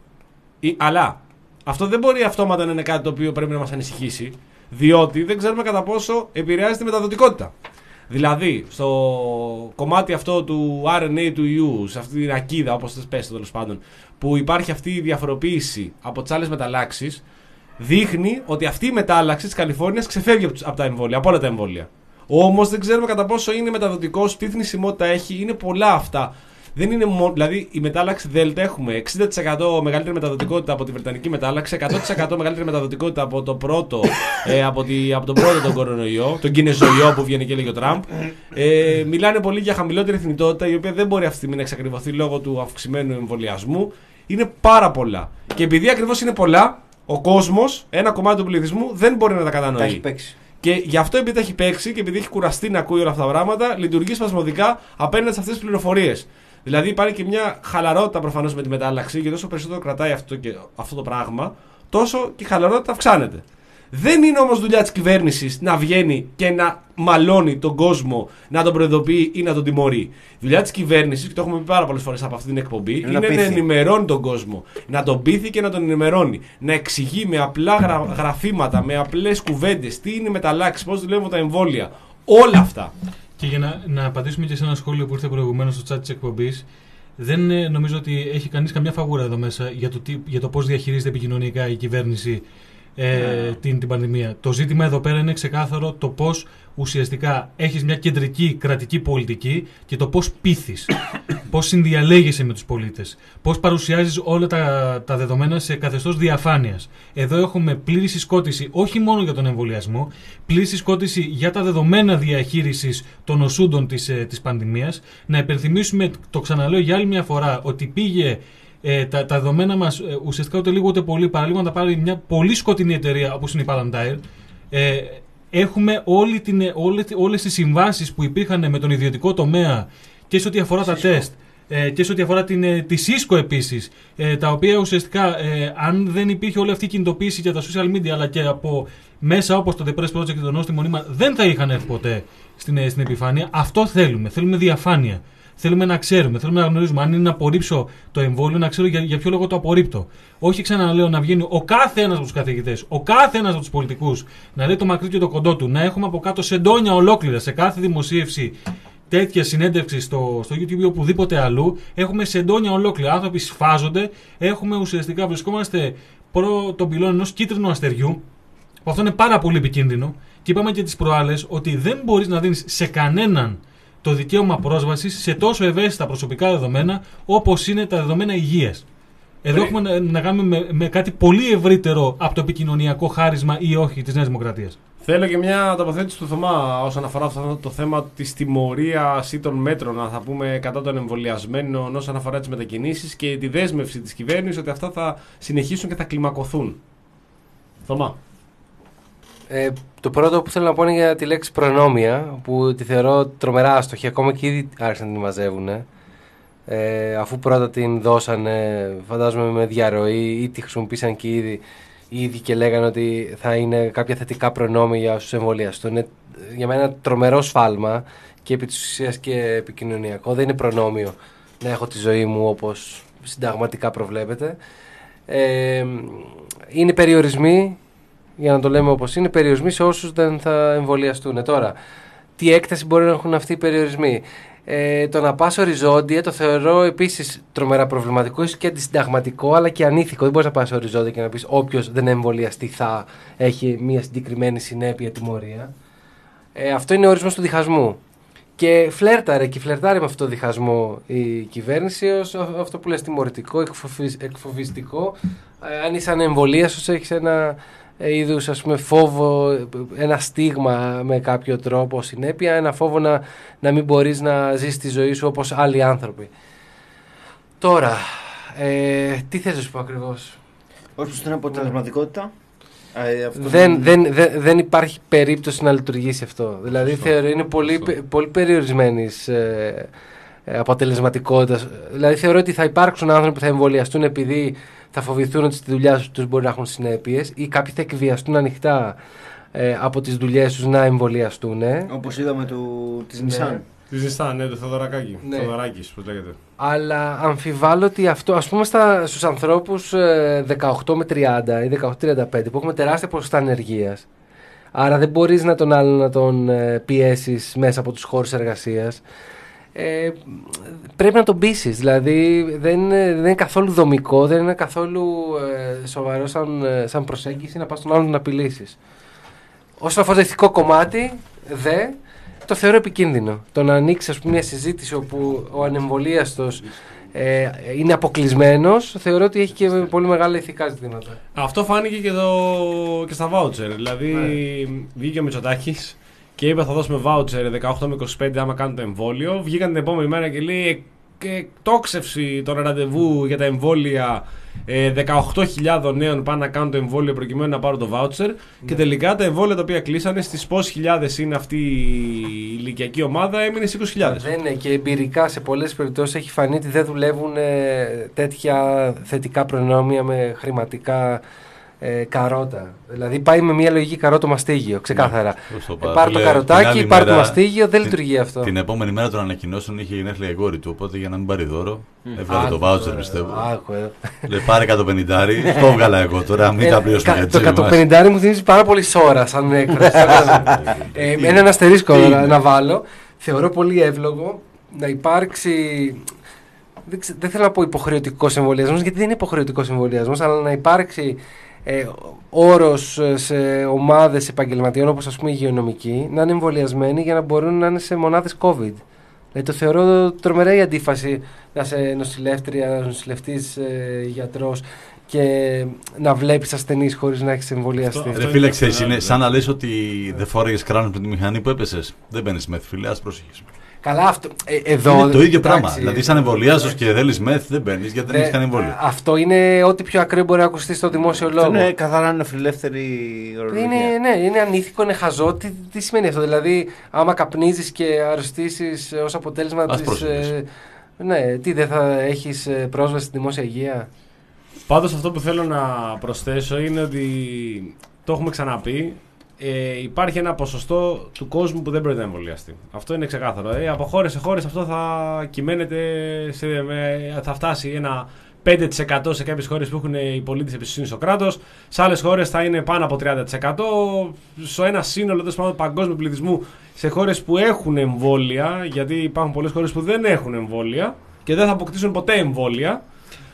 Ή, αλλά. Αυτό δεν μπορεί αυτόματα να είναι κάτι το οποίο πρέπει να μας ανησυχήσει, διότι δεν ξέρουμε κατά πόσο επηρεάζει τη μεταδοτικότητα. Δηλαδή, στο κομμάτι αυτό του αρ εν έι του ιού, σε αυτή την ακίδα, όπως θες πες τέλος πάντων, που υπάρχει αυτή η διαφοροποίηση από τις άλλες μεταλλάξεις, δείχνει ότι αυτή η μετάλλαξη της Καλιφόρνιας ξεφεύγει από τα εμβόλια, από όλα τα εμβόλια. Όμως δεν ξέρουμε κατά πόσο είναι μεταδοτικός, τι θνησιμότητα έχει, είναι πολλά αυτά. Δεν είναι μόνο, δηλαδή η μετάλλαξη Δέλτα έχουμε εξήντα τοις εκατό μεγαλύτερη μεταδοτικότητα από τη Βρετανική μετάλλαξη, εκατό τοις εκατό μεγαλύτερη μεταδοτικότητα από, το πρώτο, ε, από, τη, από τον πρώτο τον κορονοϊό, τον κινεζοϊό που βγαίνει και λέγει ο Τραμπ. Ε, μιλάνε πολύ για χαμηλότερη θνητότητα, η οποία δεν μπορεί αυτή τη στιγμή να εξακριβωθεί λόγω του αυξημένου εμβολιασμού. Είναι πάρα πολλά. Και επειδή ακριβώς είναι πολλά, ο κόσμος, ένα κομμάτι του πληθυσμού, δεν μπορεί να τα κατανοεί. Τα έχει παίξει. Και γι' αυτό επειδή τα έχει παίξει και επειδή έχει κουραστεί να ακούει όλα αυτά τα πράγματα, λειτουργεί σπασμωδικά απέναντι σε αυτές τις πληροφορίες. Δηλαδή υπάρχει και μια χαλαρότητα προφανώς με τη μετάλλαξη, και όσο περισσότερο κρατάει αυτό, και, αυτό το πράγμα, τόσο και η χαλαρότητα αυξάνεται. Δεν είναι όμως δουλειά της κυβέρνησης να βγαίνει και να μαλώνει τον κόσμο, να τον προειδοποιεί ή να τον τιμωρεί. Η δουλειά της κυβέρνησης, και το έχουμε πει πάρα πολλές φορές από αυτή την εκπομπή, είναι, είναι να, να ενημερώνει τον κόσμο. Να τον πείθει και να τον ενημερώνει. Να εξηγεί με απλά γρα, γραφήματα, με απλές κουβέντες, τι είναι οι μεταλλάξεις, πώς δουλεύουν τα εμβόλια. Όλα αυτά. Και για να, να απαντήσουμε και σε ένα σχόλιο που ήρθε προηγουμένως στο chat της εκπομπής, δεν ε, νομίζω ότι έχει κανείς καμιά φαγούρα εδώ μέσα για το, τι, για το πώς διαχειρίζεται επικοινωνικά η κυβέρνηση ε, yeah. την, την πανδημία. Το ζήτημα εδώ πέρα είναι ξεκάθαρο το πώς ουσιαστικά έχεις μια κεντρική κρατική πολιτική και το πώς πείθεις, πώς συνδιαλέγεσαι με τους πολίτες, πώς παρουσιάζεις όλα τα, τα δεδομένα σε καθεστώς διαφάνειας. Εδώ έχουμε πλήρη συσκότηση όχι μόνο για τον εμβολιασμό, πλήρη συσκότηση για τα δεδομένα διαχείρισης των οσούντων της, ε, της πανδημίας. Να υπενθυμίσουμε, το ξαναλέω για άλλη μια φορά, ότι πήγε ε, τα, τα δεδομένα μας ε, ουσιαστικά ούτε λίγο ούτε πολύ, παραλίγο να τα πάρει μια πολύ σκοτεινή εταιρεία όπως είναι η Palantir. Ε, Έχουμε όλη την, όλη, όλες τις συμβάσεις που υπήρχαν με τον ιδιωτικό τομέα και σε ό,τι αφορά Cisco. τα τεστ ε, και σε ό,τι αφορά την, τη Cisco επίσης, ε, τα οποία ουσιαστικά ε, αν δεν υπήρχε όλη αυτή η κινητοποίηση για τα social media αλλά και από μέσα όπως το The Press Project και το Νόστιμο Νήμα δεν θα είχαν έρθει ποτέ στην, στην επιφάνεια. Αυτό θέλουμε. Θέλουμε διαφάνεια. Θέλουμε να ξέρουμε, θέλουμε να γνωρίζουμε. Αν είναι να απορρίψω το εμβόλιο, να ξέρω για, για ποιο λόγο το απορρίπτω. Όχι, ξαναλέω, να βγαίνει ο κάθε ένας από τους καθηγητές, ο κάθε ένας από τους πολιτικούς, να λέει το μακρύ και το κοντό του, να έχουμε από κάτω σεντόνια ολόκληρα σε κάθε δημοσίευση, τέτοια συνέντευξη στο, στο YouTube ή οπουδήποτε αλλού. Έχουμε σεντόνια ολόκληρα. Άνθρωποι σφάζονται. Έχουμε ουσιαστικά, βρισκόμαστε προ τον πυλώνα ενός κίτρινου αστεριού, που αυτό είναι πάρα πολύ επικίνδυνο. Και είπαμε και τις προάλλες ότι δεν μπορείς να δίνεις σε κανέναν το δικαίωμα πρόσβασης σε τόσο ευαίσθητα προσωπικά δεδομένα όπως είναι τα δεδομένα υγείας. Εδώ έχουμε να, να κάνουμε με, με κάτι πολύ ευρύτερο από το επικοινωνιακό χάρισμα ή όχι της Νέας Δημοκρατίας. Θέλω και μια τοποθέτηση του Θωμά όσον αφορά αυτό το θέμα της τιμωρίας ή των μέτρων, να θα πούμε, κατά των εμβολιασμένων όσον αφορά τις μετακινήσεις και τη δέσμευση της κυβέρνησης ότι αυτά θα συνεχίσουν και θα κλιμακωθούν. Θωμά. Ε, το πρώτο που θέλω να πω είναι για τη λέξη προνόμια, που τη θεωρώ τρομερά άστοχη, ακόμα και ήδη άρχισαν να τη μαζεύουν. Ε, αφού πρώτα την δώσανε, φαντάζομαι με διαρροή, ή τη χρησιμοποίησαν και ήδη, ήδη και λέγανε ότι θα είναι κάποια θετικά προνόμια για όσους εμβολιαστούν. Είναι για μένα τρομερό σφάλμα και επί της ουσίας και επικοινωνιακό. Δεν είναι προνόμιο να έχω τη ζωή μου όπως συνταγματικά προβλέπεται. Ε, είναι περιορισμοί, για να το λέμε όπως είναι, περιορισμοί σε όσους δεν θα εμβολιαστούν. Τώρα, τι έκταση μπορεί να έχουν αυτοί οι περιορισμοί? Ε, το να πας οριζόντια το θεωρώ επίσης τρομερά προβληματικό, ίσως και αντισυνταγματικό, αλλά και ανήθικο. Δεν μπορείς να πας οριζόντια και να πεις όποιος δεν εμβολιαστεί θα έχει μια συγκεκριμένη συνέπεια, τιμωρία. Ε, αυτό είναι ο ορισμός του διχασμού. Και φλέρταρε και φλερτάρει με αυτό το διχασμό η κυβέρνηση ως αυτό που λες τιμωρητικό, εκφοβιστικό. Ε, αν είσαι ανεμβολίαστος, έχεις ένα είδους, ας πούμε, φόβο, ένα στίγμα με κάποιο τρόπο συνέπεια, ένα φόβο να, να μην μπορείς να ζεις τη ζωή σου όπως άλλοι άνθρωποι. Τώρα, ε, τι θες να σου πω ακριβώς? Ως προς την αποτελεσματικότητα. Ε, δεν, δεν, δεν, δεν υπάρχει περίπτωση να λειτουργήσει αυτό. Δηλαδή θεωρώ είναι πολύ, πολύ περιορισμένης ε, ε, αποτελεσματικότητας. Δηλαδή θεωρώ ότι θα υπάρξουν άνθρωποι που θα εμβολιαστούν επειδή θα φοβηθούν ότι στη δουλειά τους μπορεί να έχουν συνέπειες, ή κάποιοι θα εκβιαστούν ανοιχτά ε, από τις δουλειές τους να εμβολιαστούν. Όπως είδαμε του, της Nissan. Ναι. Της Nissan, ναι, του Θεοδωρακάκη. Ναι. Θεοδωράκης, πώς λέγεται. Αλλά αμφιβάλλω ότι αυτό, ας πούμε, στα, στους ανθρώπους ε, δεκαοκτώ με τριάντα ή δεκαοκτώ με τριάντα πέντε που έχουμε τεράστια ποσοστά ανεργίας, άρα δεν μπορείς να τον άλλον να τον ε, πιέσεις μέσα από τους χώρους εργασίας. Ε, πρέπει να τον πείσεις. Δηλαδή δεν, δεν είναι καθόλου δομικό, δεν είναι καθόλου ε, σοβαρό σαν, σαν προσέγγιση να πας τον άλλον να απειλήσεις. Όσον αφορά το ηθικό κομμάτι, δε, το θεωρώ επικίνδυνο. Το να ανοίξει, ας πούμε, μια συζήτηση όπου ο ανεμβολίαστος ε, είναι αποκλεισμένος, θεωρώ ότι έχει και πολύ μεγάλα ηθικά ζητήματα. Αυτό φάνηκε και, το, και στα βάουτσερ. Δηλαδή ναι. Βγήκε ο Μητσοτάκης και είπε θα δώσουμε βάουτσερ δεκαοκτώ με είκοσι πέντε άμα κάνουν το εμβόλιο. Βγήκαν την επόμενη μέρα και λέει εκτόξευση των ραντεβού για τα εμβόλια. Ε, δεκαοκτώ χιλιάδες νέων πάνε να κάνουν το εμβόλιο προκειμένου να πάρουν το βάουτσερ. Ναι. Και τελικά τα εμβόλια τα οποία κλείσανε στις πόσες χιλιάδες είναι αυτή η ηλικιακή ομάδα έμεινε στις είκοσι χιλιάδες. Δεν είναι, και εμπειρικά σε πολλές περιπτώσεις έχει φανεί ότι δεν δουλεύουν ε, τέτοια θετικά προνόμια με χρηματικά ε, καρότα. Δηλαδή πάει με μια λογική καρότο μαστίγιο, ξεκάθαρα. Ναι, ε, πάρ' το καροτάκι, πάρ' το μαστίγιο, δεν λειτουργεί την, αυτό. Την επόμενη μέρα των ανακοινώσεων είχε γενέθλια η κόρη του, οπότε για να μην πάρει δώρο, mm. έβγαλε το βάουτσερ, πιστεύω. Λέει πάρε εκατόν πενήντα, το έβγαλα εγώ τώρα, μην τα πληρώσουμε για το εκατόν πενήντα μου θυμίζει πάρα πολύ σώρα σαν έκφραση. Ένα αστερίσκο να βάλω. Θεωρώ πολύ εύλογο να υπάρξει. Δεν, ξε, δεν θέλω να πω υποχρεωτικός εμβολιασμός, γιατί δεν είναι υποχρεωτικός εμβολιασμός, αλλά να υπάρξει ε, όρος σε ομάδες επαγγελματιών, όπως ας πούμε οι υγειονομικοί, να είναι εμβολιασμένοι για να μπορούν να είναι σε μονάδες COVID. Δηλαδή το θεωρώ τρομερά η αντίφαση να είσαι νοσηλεύτρια, νοσηλευτής, ε, γιατρός και να βλέπεις ασθενείς χωρίς να έχεις εμβολιαστεί. Ρε φίλε, ξέρεις, είναι σαν να λες ότι δεν φόρεγες κράνος με τη μηχανή που έπεσες. Δεν μπαίνεις μεθ, φίλε, ας προσέχεις. Καλά, αυτό. Ε, εδώ, είναι το ίδιο πράγμα. Δηλαδή, σαν εμβολιάζος και θέλεις μεθ, δεν μπαίνεις γιατί δεν έχεις κανένα εμβόλιο. Αυτό είναι ό,τι πιο ακραίο μπορεί να ακουστεί στο δημόσιο λόγο. Είναι καθαρά νεοφιλελεύθερη ορολογία. Είναι, ναι, είναι ανήθικο, είναι χαζό. Τι, τι σημαίνει αυτό? Δηλαδή, άμα καπνίζεις και αρρωστήσεις ως αποτέλεσμα της. Ε, ναι, τι, δεν θα έχεις πρόσβαση στη δημόσια υγεία? Πάντως, αυτό που θέλω να προσθέσω είναι ότι το έχουμε ξαναπεί. Ε, υπάρχει ένα ποσοστό του κόσμου που δεν πρέπει να εμβολιαστεί. Αυτό είναι ξεκάθαρο. Ε, από χώρες σε χώρες αυτό θα κυμαίνεται, σε, ε, θα φτάσει ένα πέντε τοις εκατό σε κάποιες χώρες που έχουν οι πολίτες εμπιστοσύνη στο κράτος. Σε άλλες χώρες θα είναι πάνω από τριάντα τοις εκατό. Σε ένα σύνολο του παγκόσμιου πληθυσμού, σε χώρες που έχουν εμβόλια, γιατί υπάρχουν πολλές χώρες που δεν έχουν εμβόλια και δεν θα αποκτήσουν ποτέ εμβόλια.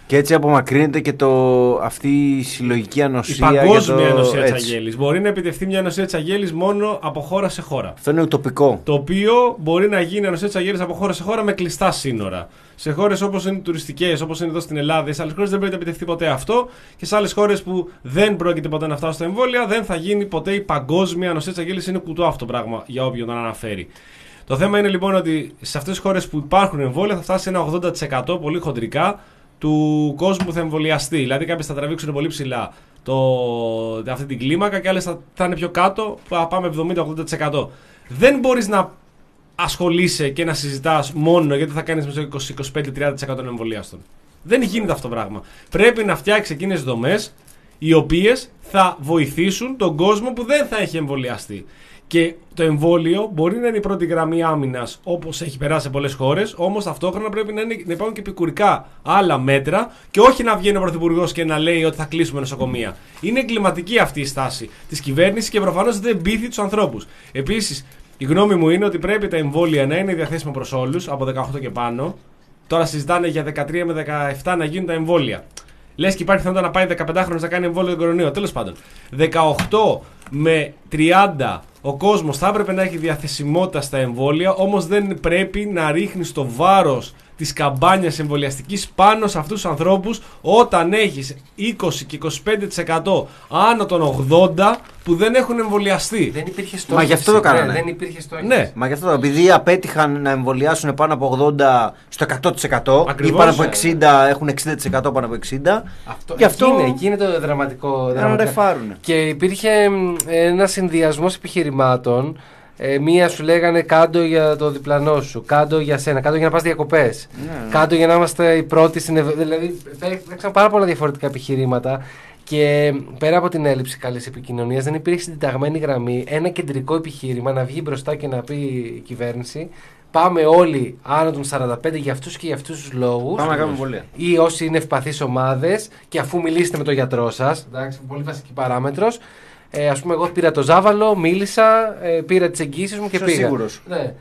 Και έτσι απομακρύνεται και το, αυτή η συλλογική ανοσία. Η παγκόσμια το... ανοσία της αγέλης. Μπορεί να επιτευχθεί μια ανοσία της αγέλης μόνο από χώρα σε χώρα. Αυτό είναι ουτοπικό. Το οποίο μπορεί να γίνει ανοσία της αγέλης από χώρα σε χώρα με κλειστά σύνορα. Σε χώρες όπως είναι τουριστικές, όπως είναι εδώ στην Ελλάδα, σε άλλες χώρες δεν πρέπει να επιτευχθεί ποτέ αυτό. Και σε άλλες χώρες που δεν πρόκειται ποτέ να φτάσουν στα εμβόλια, δεν θα γίνει ποτέ η παγκόσμια ανοσία της αγέλης. Είναι κουτό αυτό το πράγμα για όποιον τον αναφέρει. Το θέμα είναι λοιπόν ότι σε αυτές τις χώρες που υπάρχουν εμβόλια θα φτάσει ένα ογδόντα τοις εκατό πολύ χοντρικά του κόσμου που θα εμβολιαστεί. Δηλαδή, κάποιες θα τραβήξουν πολύ ψηλά το, αυτή την κλίμακα και άλλες θα, θα είναι πιο κάτω, θα πάμε εβδομήντα με ογδόντα τοις εκατό. Δεν μπορείς να ασχολείσαι και να συζητάς μόνο γιατί θα κάνεις μέσω είκοσι με είκοσι πέντε με τριάντα τοις εκατό των εμβολιάστων. Δεν γίνεται αυτό το πράγμα. Πρέπει να φτιάξεις εκείνες τις δομές οι οποίες θα βοηθήσουν τον κόσμο που δεν θα έχει εμβολιαστεί. Και το εμβόλιο μπορεί να είναι η πρώτη γραμμή άμυνας όπως έχει περάσει σε πολλές χώρες, όμως ταυτόχρονα πρέπει να, είναι, να υπάρχουν και επικουρικά άλλα μέτρα και όχι να βγαίνει ο Πρωθυπουργός και να λέει ότι θα κλείσουμε νοσοκομεία. Είναι εγκληματική αυτή η στάση της κυβέρνησης και προφανώς δεν πείθει τους ανθρώπους. Επίσης, η γνώμη μου είναι ότι πρέπει τα εμβόλια να είναι διαθέσιμα προς όλους από δεκαοκτώ και πάνω. Τώρα συζητάνε για δεκατρία με δεκαεπτά να γίνουν τα εμβόλια. Λες και υπάρχει πιθανότητα να πάει δεκαπεντάχρονος να κάνει εμβόλιο τον κορονοϊό. Τέλος πάντων, δεκαοκτώ με τριάντα ο κόσμος θα έπρεπε να έχει διαθεσιμότητα στα εμβόλια, όμως δεν πρέπει να ρίχνει το βάρος της καμπάνιας εμβολιαστικής πάνω σε αυτούς τους ανθρώπους όταν έχεις είκοσι και είκοσι πέντε τοις εκατό άνω των ογδόντα που δεν έχουν εμβολιαστεί. Δεν υπήρχε στόχος. Μα γι' αυτό το κάνανε. Δεν υπήρχε στόχος. Ναι. Μα γι' αυτό, επειδή απέτυχαν να εμβολιάσουν πάνω από ογδόντα στο εκατό τοις εκατό Ακριβώς, ή πάνω από ε. εξήντα, έχουν εξήντα τοις εκατό πάνω από εξήντα. Αυτό, γι' αυτό εκεί, είναι, εκεί είναι το δραματικό. να ρεφάρουν. Και υπήρχε ένα συνδυασμός επιχειρημάτων. Ε, μία σου λέγανε κάντο για το διπλανό σου, κάντο για σένα, κάντο για να πας διακοπές, ναι, ναι. κάντο για να είμαστε οι πρώτοι στην Ευρώπη. Δηλαδή, παίξαν πάρα πολλά διαφορετικά επιχειρήματα και πέρα από την έλλειψη καλής επικοινωνίας, δεν υπήρχε συνταγμένη γραμμή, ένα κεντρικό επιχείρημα να βγει μπροστά και να πει η κυβέρνηση. Πάμε όλοι άνω των σαράντα πέντε για αυτούς και για αυτούς τους λόγους. Πάμε να κάνουμε εμβολία. Ή όσοι είναι ευπαθείς ομάδες και αφού μιλήσετε με τον γιατρό σας. Εντάξει, πολύ βασική παράμετρος. Ε, ας πούμε, εγώ πήρα το Ζάβαλο, μίλησα, ε, πήρα τις εγγύσεις μου και Είσαι πήγα. σίγουρος. Ναι.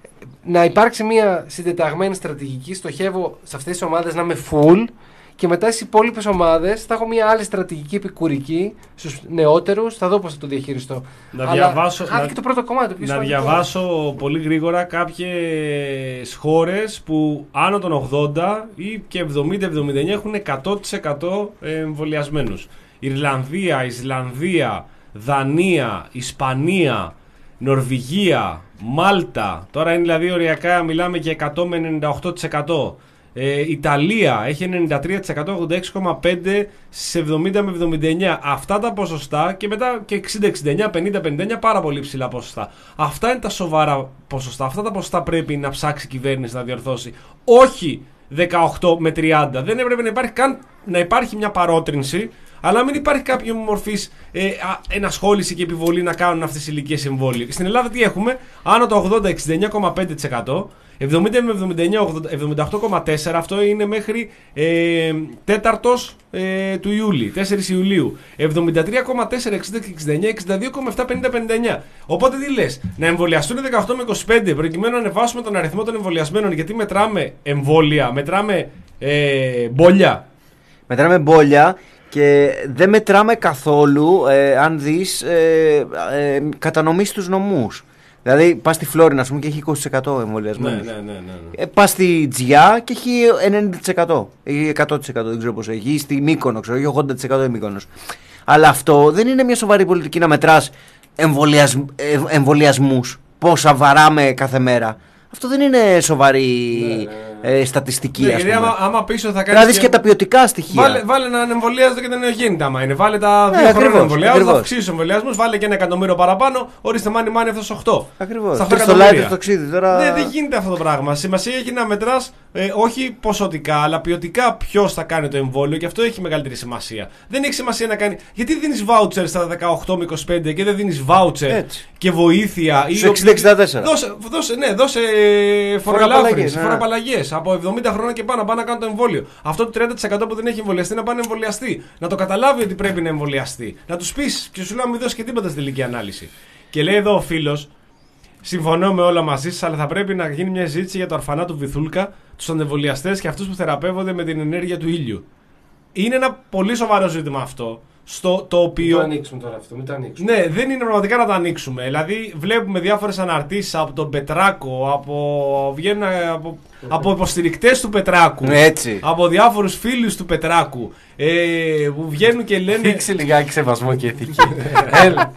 Να υπάρξει μια συντεταγμένη στρατηγική. Στοχεύω σε αυτές τις ομάδες να είμαι full και μετά στις υπόλοιπες ομάδες θα έχω μια άλλη στρατηγική επικουρική στους νεότερους. Θα δω πώς θα το διαχειριστώ. Να Αλλά διαβάσω, χάθηκε να, το πρώτο κομμάτι. Το να διαβάσω πολύ γρήγορα κάποιες χώρες που άνω των ογδόντα ή και εβδομήντα με εβδομήντα εννέα έχουν εκατό τοις εκατό εμβολιασμένους. Ιρλανδία, Ισλανδία, Δανία, Ισπανία, Νορβηγία, Μάλτα. Τώρα είναι δηλαδή οριακά μιλάμε για εκατό με ενενήντα οκτώ τοις εκατό. Ε, Ιταλία έχει ενενήντα τρία τοις εκατό, ογδόντα έξι κόμμα πέντε τοις εκατό σε εβδομήντα με εβδομήντα εννέα. Αυτά τα ποσοστά και μετά και εξήντα εξήντα εννέα, πενήντα πενήντα εννέα πάρα πολύ ψηλά ποσοστά. Αυτά είναι τα σοβαρά ποσοστά. Αυτά τα ποσοστά πρέπει να ψάξει η κυβέρνηση να διορθώσει. Όχι δεκαοκτώ με τριάντα. Δεν έπρεπε να υπάρχει καν να υπάρχει μια παρότρινση. Αλλά μην υπάρχει κάποια μορφή ε, ενασχόληση και επιβολή να κάνουν αυτές τις ηλικίες εμβόλια. Στην Ελλάδα τι έχουμε, άνω το ογδόντα εξήντα εννέα κόμμα πέντε τοις εκατό, εβδομήντα με εβδομήντα εννέα εβδομήντα οκτώ κόμμα τέσσερα τοις εκατό, αυτό είναι μέχρι ε, τέταρτος ε, του Ιούλη, τέσσερις Ιουλίου. εβδομήντα τρία κόμμα τέσσερα εξήντα και εξήντα εννέα, εξήντα δύο κόμμα επτά πενήντα πενήντα εννέα. Οπότε τι λες, να εμβολιαστούν δεκαοκτώ με είκοσι πέντε προκειμένου να ανεβάσουμε τον αριθμό των εμβολιασμένων, γιατί μετράμε εμβόλια, μετράμε ε, μπόλια. Μετράμε μπόλια. Και δεν μετράμε καθόλου, ε, αν δεις, ε, ε, κατανομή στους νομούς. Δηλαδή, πας στη Φλόρινα, ας πούμε, και έχει είκοσι τοις εκατό εμβολιασμένους. Ναι, ναι, ναι, ναι, ναι. Ε, πας στη Τζιά και έχει ενενήντα τοις εκατό ή εκατό τοις εκατό, δεν ξέρω πώς έχει. Ή στη Μύκονο, ξέρω, έχει ογδόντα τοις εκατό η Μύκονος. Αλλά αυτό δεν είναι μια σοβαρή πολιτική να μετράς εμβολιασμ, ε, εμβολιασμούς, πόσα βαράμε κάθε μέρα. Αυτό δεν είναι σοβαρή ναι, ναι. Ε, στατιστική. Ναι, ας γιατί πούμε. άμα, άμα πεις ότι θα κάνεις. Να δεις και... και τα ποιοτικά στοιχεία. Βάλε, βάλε να εμβολιάζεται και τα νεογέννητα. Άμα είναι. Βάλε τα ναι, δύο χρόνια να εμβολιάζονται, θα αυξήσει αυξήσει του εμβολιασμού. Βάλε και ένα εκατομμύριο παραπάνω. Ορίστε, μάνι μάνι αυτό στους οκτώ. Ακριβώς. Στα στο live το τοξίδι τώρα. Ναι, δεν γίνεται αυτό το πράγμα. Σημασία έχει να μετράς ε, όχι ποσοτικά, αλλά ποιοτικά ποιος θα κάνει το εμβόλιο και αυτό έχει μεγαλύτερη σημασία. Δεν έχει σημασία να κάνει. Γιατί δίνεις voucher στα δεκαοκτώ με είκοσι πέντε και δεν δίνεις voucher έτσι. Και βοήθεια. Στους εξήντα εξήντα τέσσερα. Δώσε, δώσε, ναι, δώσε φοροελάφρυνση, φοροαπαλλαγές από εβδομήντα χρόνια και πάνω να πάνε να κάνουν το εμβόλιο. Αυτό το τριάντα τοις εκατό που δεν έχει εμβολιαστεί να πάνε να εμβολιαστεί. Να το καταλάβει ότι πρέπει να εμβολιαστεί. Να του πει και σου λέω μην δώσει και τίποτα στη τελική ανάλυση. Και λέει εδώ ο φίλος, συμφωνώ με όλα μαζί σας, αλλά θα πρέπει να γίνει μια συζήτηση για τα ορφανά του Βυθούλκα, τους ανεμβολιαστές και αυτούς που θεραπεύονται με την ενέργεια του ήλιου. είναι ένα πολύ σοβαρό ζήτημα αυτό. Στο το οποίο. Μην το ανοίξουμε τώρα αυτό, μην το ανοίξουμε. Ναι, δεν είναι πραγματικά να το ανοίξουμε. Δηλαδή, βλέπουμε διάφορες αναρτήσεις από τον Πετράκο, από, βγαίνουν από, από υποστηρικτές του Πετράκου, Έτσι. από διάφορους φίλους του Πετράκου, ε, που βγαίνουν και λένε. Δείξει λιγάκι σεβασμό και ηθική. Έλα.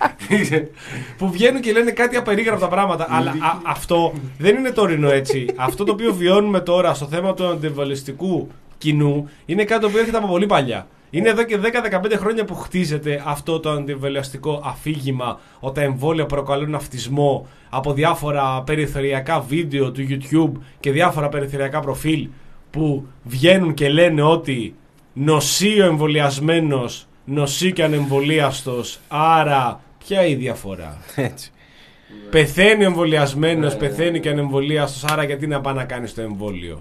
που βγαίνουν και λένε κάτι απερίγραπτα πράγματα. Αλλά α, αυτό δεν είναι τωρινό έτσι. Αυτό το οποίο βιώνουμε τώρα στο θέμα του αντιεμβολιαστικού κοινού είναι κάτι το οποίο έρχεται από πολύ παλιά. Είναι εδώ και δέκα με δεκαπέντε χρόνια που χτίζεται αυτό το αντιεμβολιαστικό αφήγημα ότι τα εμβόλια προκαλούν αυτισμό από διάφορα περιθωριακά βίντεο του YouTube και διάφορα περιθωριακά προφίλ που βγαίνουν και λένε ότι νοσεί ο εμβολιασμένος, νοσεί και ανεμβολίαστος, άρα ποια είναι η διαφορά? Έτσι. Πεθαίνει ο εμβολιασμένος, πεθαίνει και ανεμβολίαστος, άρα γιατί να πάει να κάνεις το εμβόλιο?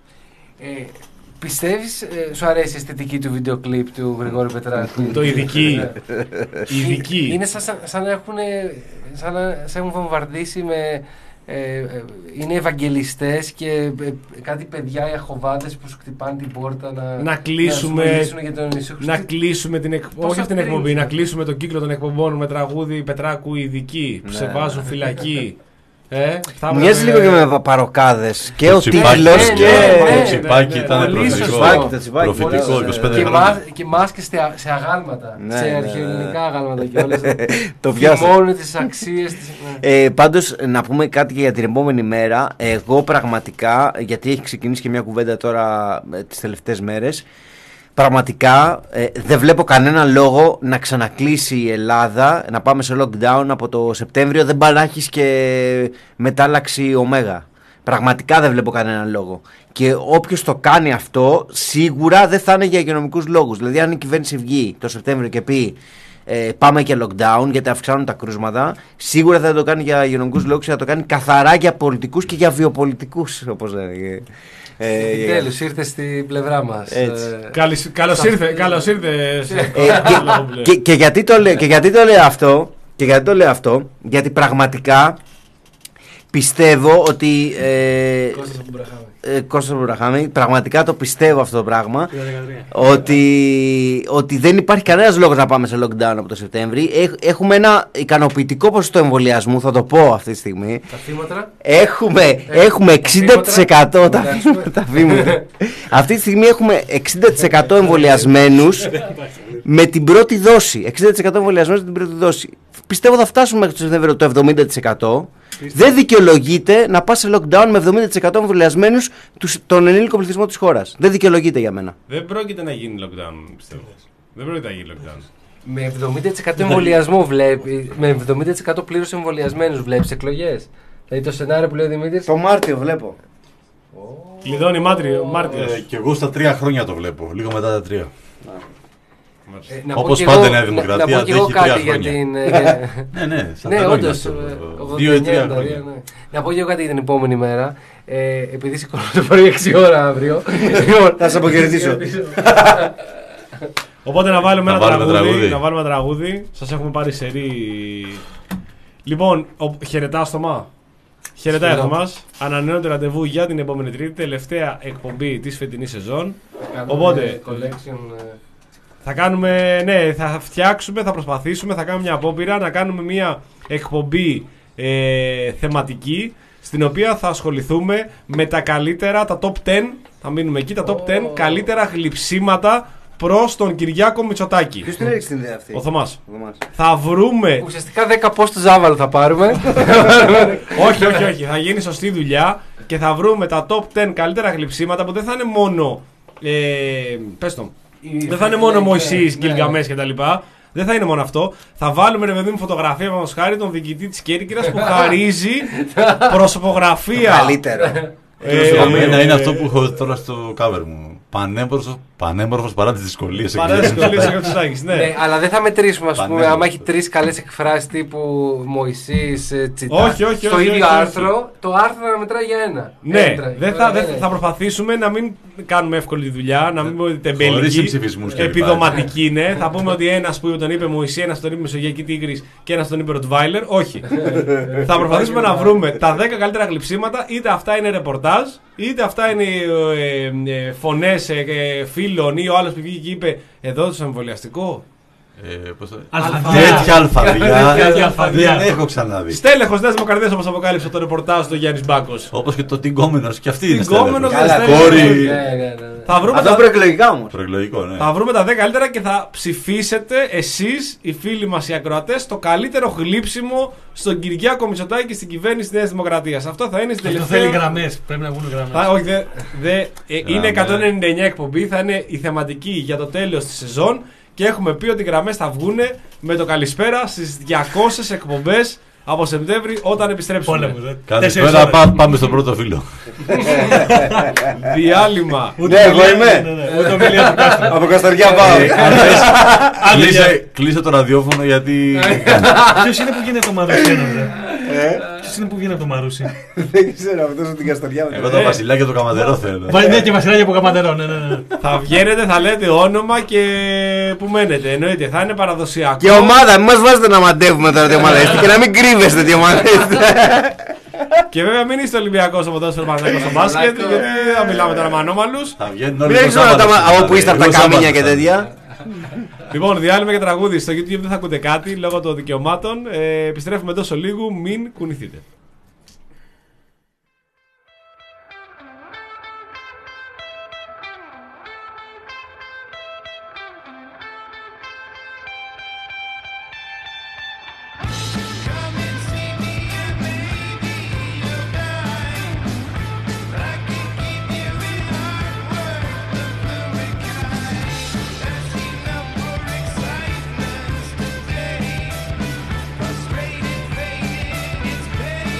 Ε, Πιστεύεις, ε, σου αρέσει η αισθητική του βίντεο κλιπ του Γρηγόρη Πετράκου? Το ειδική. ειδική. Είναι σαν, σαν, σαν να έχουν, σαν να σε έχουν βομβαρδίσει με... Ε, ε, είναι ευαγγελιστές και ε, κάτι παιδιά οι αχοβάτες που σου χτυπάνε την πόρτα να, να κλείσουμε, να, για τον να κλείσουμε την εκπομπή. Όχι την εκπομπή, να κλείσουμε τον κύκλο των εκπομπών με τραγούδι Πετράκου ειδική που ναι. σε βάζουν φυλακή. Ε, μοιάζει λίγο και με παροκάδες. Και ο τίτλος και. Το τσιπάκι ήταν προφητικό είκοσι πέντε χρόνια. Και μάσκες σε αγάλματα. Σε αρχαιοελληνικά αγάλματα κιόλας. Το βιάσαμε. Μόνο τις αξίες. Πάντως, να πούμε κάτι και για την επόμενη μέρα. Εγώ πραγματικά, γιατί έχει ξεκινήσει και μια κουβέντα τώρα τις τελευταίες μέρες. Πραγματικά ε, δεν βλέπω κανένα λόγο να ξανακλείσει η Ελλάδα, να πάμε σε lockdown από το Σεπτέμβριο. Δεν πάει να έχεις και μετάλλαξη ωμέγα. Πραγματικά δεν βλέπω κανένα λόγο. Και όποιος το κάνει αυτό, σίγουρα δεν θα είναι για υγειονομικούς λόγους. Δηλαδή, αν η κυβέρνηση βγει το Σεπτέμβριο και πει ε, πάμε και lockdown γιατί αυξάνουν τα κρούσματα, σίγουρα θα το κάνει για υγειονομικούς λόγους, θα το κάνει καθαρά για πολιτικούς και για βιοπολιτικούς, όπως λέγεται. Ε, Τέλος, ήρθε στην πλευρά μας. Καλώς, καλώς ήρθε. Καλώς ήρθε. και, και, γιατί το λέ, και γιατί το λέω αυτό, και γιατί το λέω αυτό, γιατί πραγματικά πιστεύω ότι. Ε, ε, Κώστας Μπουραχάμη, πραγματικά το πιστεύω αυτό το πράγμα. ότι, ότι δεν υπάρχει κανένας λόγος να πάμε σε lockdown από το Σεπτέμβρη. Έχ, έχουμε ένα ικανοποιητικό ποσοστό εμβολιασμού, θα το πω αυτή τη στιγμή. Τα θύματα. Έχουμε, ε, έχουμε εξήντα τοις εκατό τα θύματα. Αυτή τη στιγμή έχουμε εξήντα τοις εκατό εμβολιασμένους με την πρώτη δόση. εξήντα τοις εκατό εμβολιασμένους με την πρώτη δόση. Πιστεύω θα φτάσουμε μέχρι το Σεπτέμβριο το εβδομήντα τοις εκατό. Δεν δικαιολογείται να πας σε lockdown με εβδομήντα τοις εκατό εμβολιασμένους τον ενήλικο πληθυσμό της χώρας. Δεν δικαιολογείται για μένα. Δεν πρόκειται να γίνει lockdown, πιστεύω. Δεν πρόκειται να γίνει lockdown. Με εβδομήντα τοις εκατό εμβολιασμό βλέπει, με εβδομήντα τοις εκατό πλήρως εμβολιασμένους βλέπεις εκλογές. Δηλαδή το σενάριο που λέει ο Δημήτρης. Το Μάρτιο βλέπω. Κλειδώνει Μάρτιος. Ε, και εγώ στα τρία χρόνια το βλέπω, λίγο μετά τα τρία. Ε, Όπως πάντα η Νέα Δημοκρατία να, να πω και εγώ κάτι για την. ναι, ναι, στα ναι, όντως. Δύο ή τρία χρόνια. Να πω και εγώ κάτι για την επόμενη μέρα. Ε, επειδή σηκώνω το πρωί έξι ώρα αύριο. Θα σε αποχαιρετήσω. Οπότε να βάλουμε ένα τραγούδι. Να βάλουμε ένα τραγούδι. Σας έχουμε πάρει σερί. Λοιπόν, χαιρετά στο μα. Χαιρετά εδώ μας. Ανανεώνεται ραντεβού για την επόμενη Τρίτη, τελευταία εκπομπή της φετινής σεζόν. Οπότε. Θα κάνουμε, ναι, θα φτιάξουμε, θα προσπαθήσουμε, θα κάνουμε μια απόπειρα να κάνουμε μια εκπομπή ε, θεματική στην οποία θα ασχοληθούμε με τα καλύτερα, τα top δέκα, θα μείνουμε εκεί, τα top δέκα oh. καλύτερα γλυψίματα προς τον Κυριάκο Μητσοτάκη. Ποιος την έριξε την ιδέα αυτή? Ο Θωμάς. Θα βρούμε... Ουσιαστικά δέκα post του Ζάβαλου θα πάρουμε. όχι, όχι, όχι, θα γίνει σωστή δουλειά και θα βρούμε τα top δέκα καλύτερα γλυψίματα που δεν θα είναι μόνο... Ε, πες το. Δεν θα είναι μόνο Μωυσής, Γκιλγκαμές κτλ. Δεν θα είναι μόνο αυτό. Θα βάλουμε ρε παιδί μου φωτογραφία μας χάρη τον διοικητή της Κέρκυρας που χαρίζει προσωπογραφία. Καλύτερο. Εμένα είναι αυτό που έχω τώρα στο cover μου. Πανέμορφος, πανέμορφος παρά τις δυσκολίες. Παρά τις δυσκολίες, ναι. ναι. Αλλά δεν θα μετρήσουμε, ας πούμε, άμα έχει τρεις καλές εκφράσεις τύπου Μωυσής, Τσιτά. Όχι, όχι, στο όχι, ίδιο όχι, άρθρο, όχι. το άρθρο να μετράει για ένα. Ναι, Έντρα, δεν θα, δε, θα προσπαθήσουμε να μην κάνουμε εύκολη δουλειά, να μην πούμε ότι τεμπέλικη, επιδοματική είναι. Θα πούμε ότι ένας που τον είπε Μωυσή, ένας τον είπε Μεσογειακή Τίγρης και ένας τον είπε Ροτβάιλερ. Όχι. Θα προσπαθήσουμε να βρούμε τα δέκα καλύτερα γλυψίματα, είτε αυτά είναι ρεπορτάζ, είτε αυτά είναι ε, ε, φωνές ε, ε, φίλων ή ο άλλος που βγήκε και είπε εδώ το εμβολιαστικό. Ε, πώς το... Αλφαδιά. Τέτοια αλφαδιά δεν έχω ξαναδεί. Στέλεχος Νέας Δημοκρατίας, όπως αποκάλυψε το ρεπορτάζ του Γιάννης Μπάκος. Όπως και το Τιγκόμενος, και αυτή είναι Τιγκόμενος, στέλεχος. δεν Κόρη. Ναι, ναι, ναι. Θα βρούμε Αυτό τα... προεκλογικά όμως. Προεκλογικό, ναι. Θα βρούμε τα δέκα καλύτερα και θα ψηφίσετε εσείς, οι φίλοι μας οι ακροατές, το καλύτερο γλύψιμο στον Κυριάκο Μητσοτάκη και στην κυβέρνηση της Νέας Δημοκρατίας. Αυτό θα είναι στην Αυτό τελευταία. θέλει γραμμές. Πρέπει να βγουν γραμμές. Θα, όχι, δε, δε, ε, είναι εκατόν ενενήντα εννιά εκπομπή, θα είναι η θεματική για το τέλος της σεζόν και έχουμε πει ότι οι γραμμές θα βγουν με το καλησπέρα στις διακόσιες εκπομπές από Σεπτέμβρη όταν επιστρέψουμε. Πόλεμος, ε. Καλησπέρα, πά, πάμε στον πρώτο φίλο. Διάλειμμα. Ναι, εγώ είμαι. Ναι, ναι, ούτε ομιλία του Κάστρο. Από Καστοριά πάω. Κλείσε, κλείσε το ραδιόφωνο γιατί. Ποιος είναι που γίνεται από το Μαρούσι, ένωτε. Ποιος είναι που γίνεται από το Μαρούσι. Δεν ξέρω, αυτός από την Καστοριά. Εγώ το Βασιλάκι και το Καμαδερό θέλω. Βάλει μια και βασιλάκια από καμαντερό, ναι, ναι, ναι. Θα βγαίνετε, θα λέτε όνομα και που μένετε. Εννοείται, θα είναι παραδοσιακό. Και ομάδα, μην μας βάζετε να μαντεύουμε τώρα τι ομάδα είστε και να μην κρύβεστε τι ομάδα είστε. Και βέβαια μην είστε Ολυμπιακός στο ποδόσφαιρο, Παναθηναϊκός στο μπάσκετ, γιατί δεν θα μιλάμε τώρα με ανώμαλους. Θα βγαίνουν όλοι Μην το έξω Σάββατο. από που είστε από τα Εγώ Σάββατο καμίνια και θα τέτοια. Λοιπόν, διάλειμμα και τραγούδι. Στο YouTube δεν θα ακούτε κάτι λόγω των δικαιωμάτων. Ε, επιστρέφουμε τόσο λίγο, μην κουνηθείτε. Frustrated, faded, it's been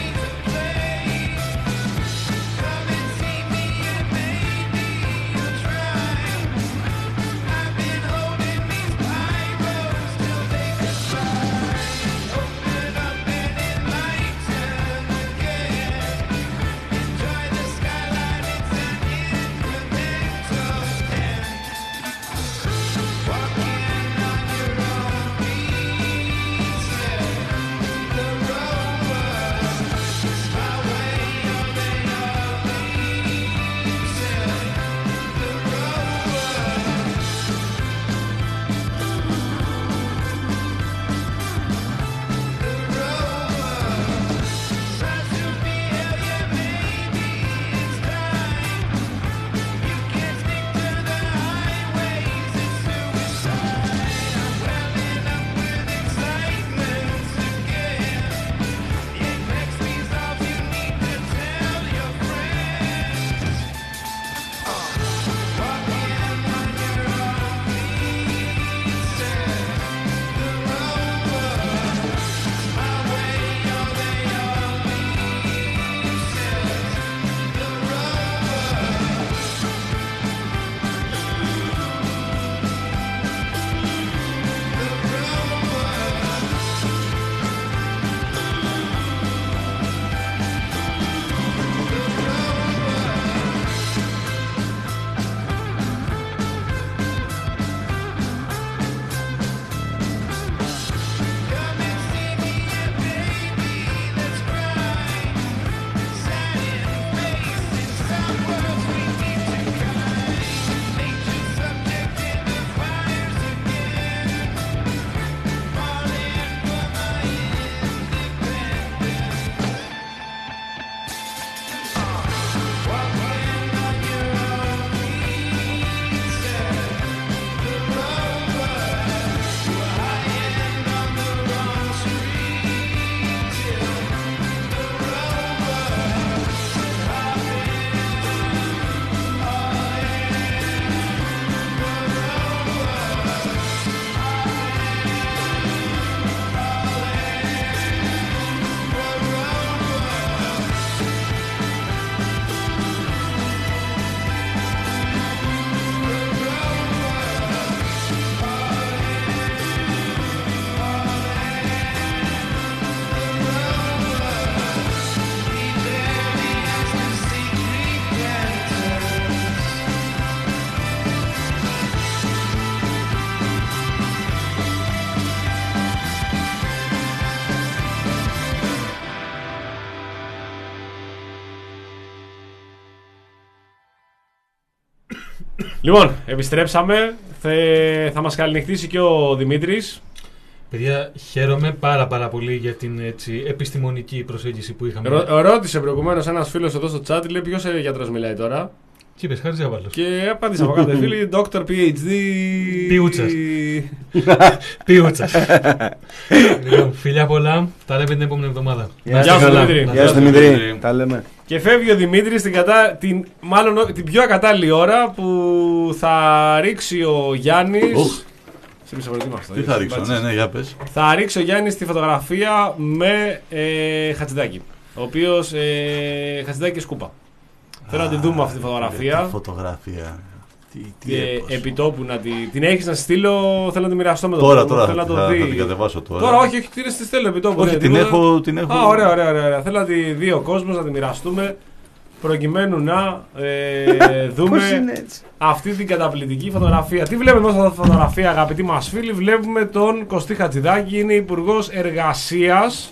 Λοιπόν, επιστρέψαμε. Θε... Θα μας καληνυχτήσει και ο Δημήτρης. Παιδιά, χαίρομαι πάρα πάρα πολύ για την έτσι, επιστημονική προσέγγιση που είχαμε. Ρω, ρώτησε προηγουμένως ένας φίλος εδώ στο chat, λέει ποιος γιατρός μιλάει τώρα. Και είπες, Χάρης Ζαβάλος. Και απάντησα από κάτω, φίλοι, Doctor πι έιτς ντι. Πιούτσας. Πιούτσας. Λοιπόν, φιλιά πολλά, τα λέμε την επόμενη εβδομάδα. Γεια σου Δημήτρη. Γεια σου Δημήτρη, τα λέμε. Και φεύγει ο Δημήτρης την, κατα... την... Μάλλον, την πιο ακατάλληλη ώρα που θα ρίξει ο Γιάννης. Τι θα ρίξω, ναι, ναι, για πες. Θα ρίξει ο Γιάννης τη φωτογραφία με ε, Χατζηδάκη. Ο οποίος ε, Χατζηδάκη σκούπα. Θέλω να τη δούμε αυτή τη φωτογραφία. Τη φωτογραφία. Τι, τι και επιτόπου να τη, την έχεις να στείλω, θέλω να τη μοιραστώ με τον Τώρα, κόσμο. τώρα, θέλω να το θα, δει. θα την κατεβάσω τώρα. Τώρα, όχι, όχι, τι στέλνω επιτόπου. Όχι, ναι, την έχω, την έχω. Α, ωραία, ωραία, ωραία. Θέλω να τη δει ο κόσμος, να τη μοιραστούμε. Προκειμένου να ε, δούμε αυτή την καταπληκτική φωτογραφία. Τι βλέπουμε εδώ στη φωτογραφία, αγαπητοί μας φίλοι? Βλέπουμε τον Κωστή Χατζηδάκη, είναι υπουργός εργασίας.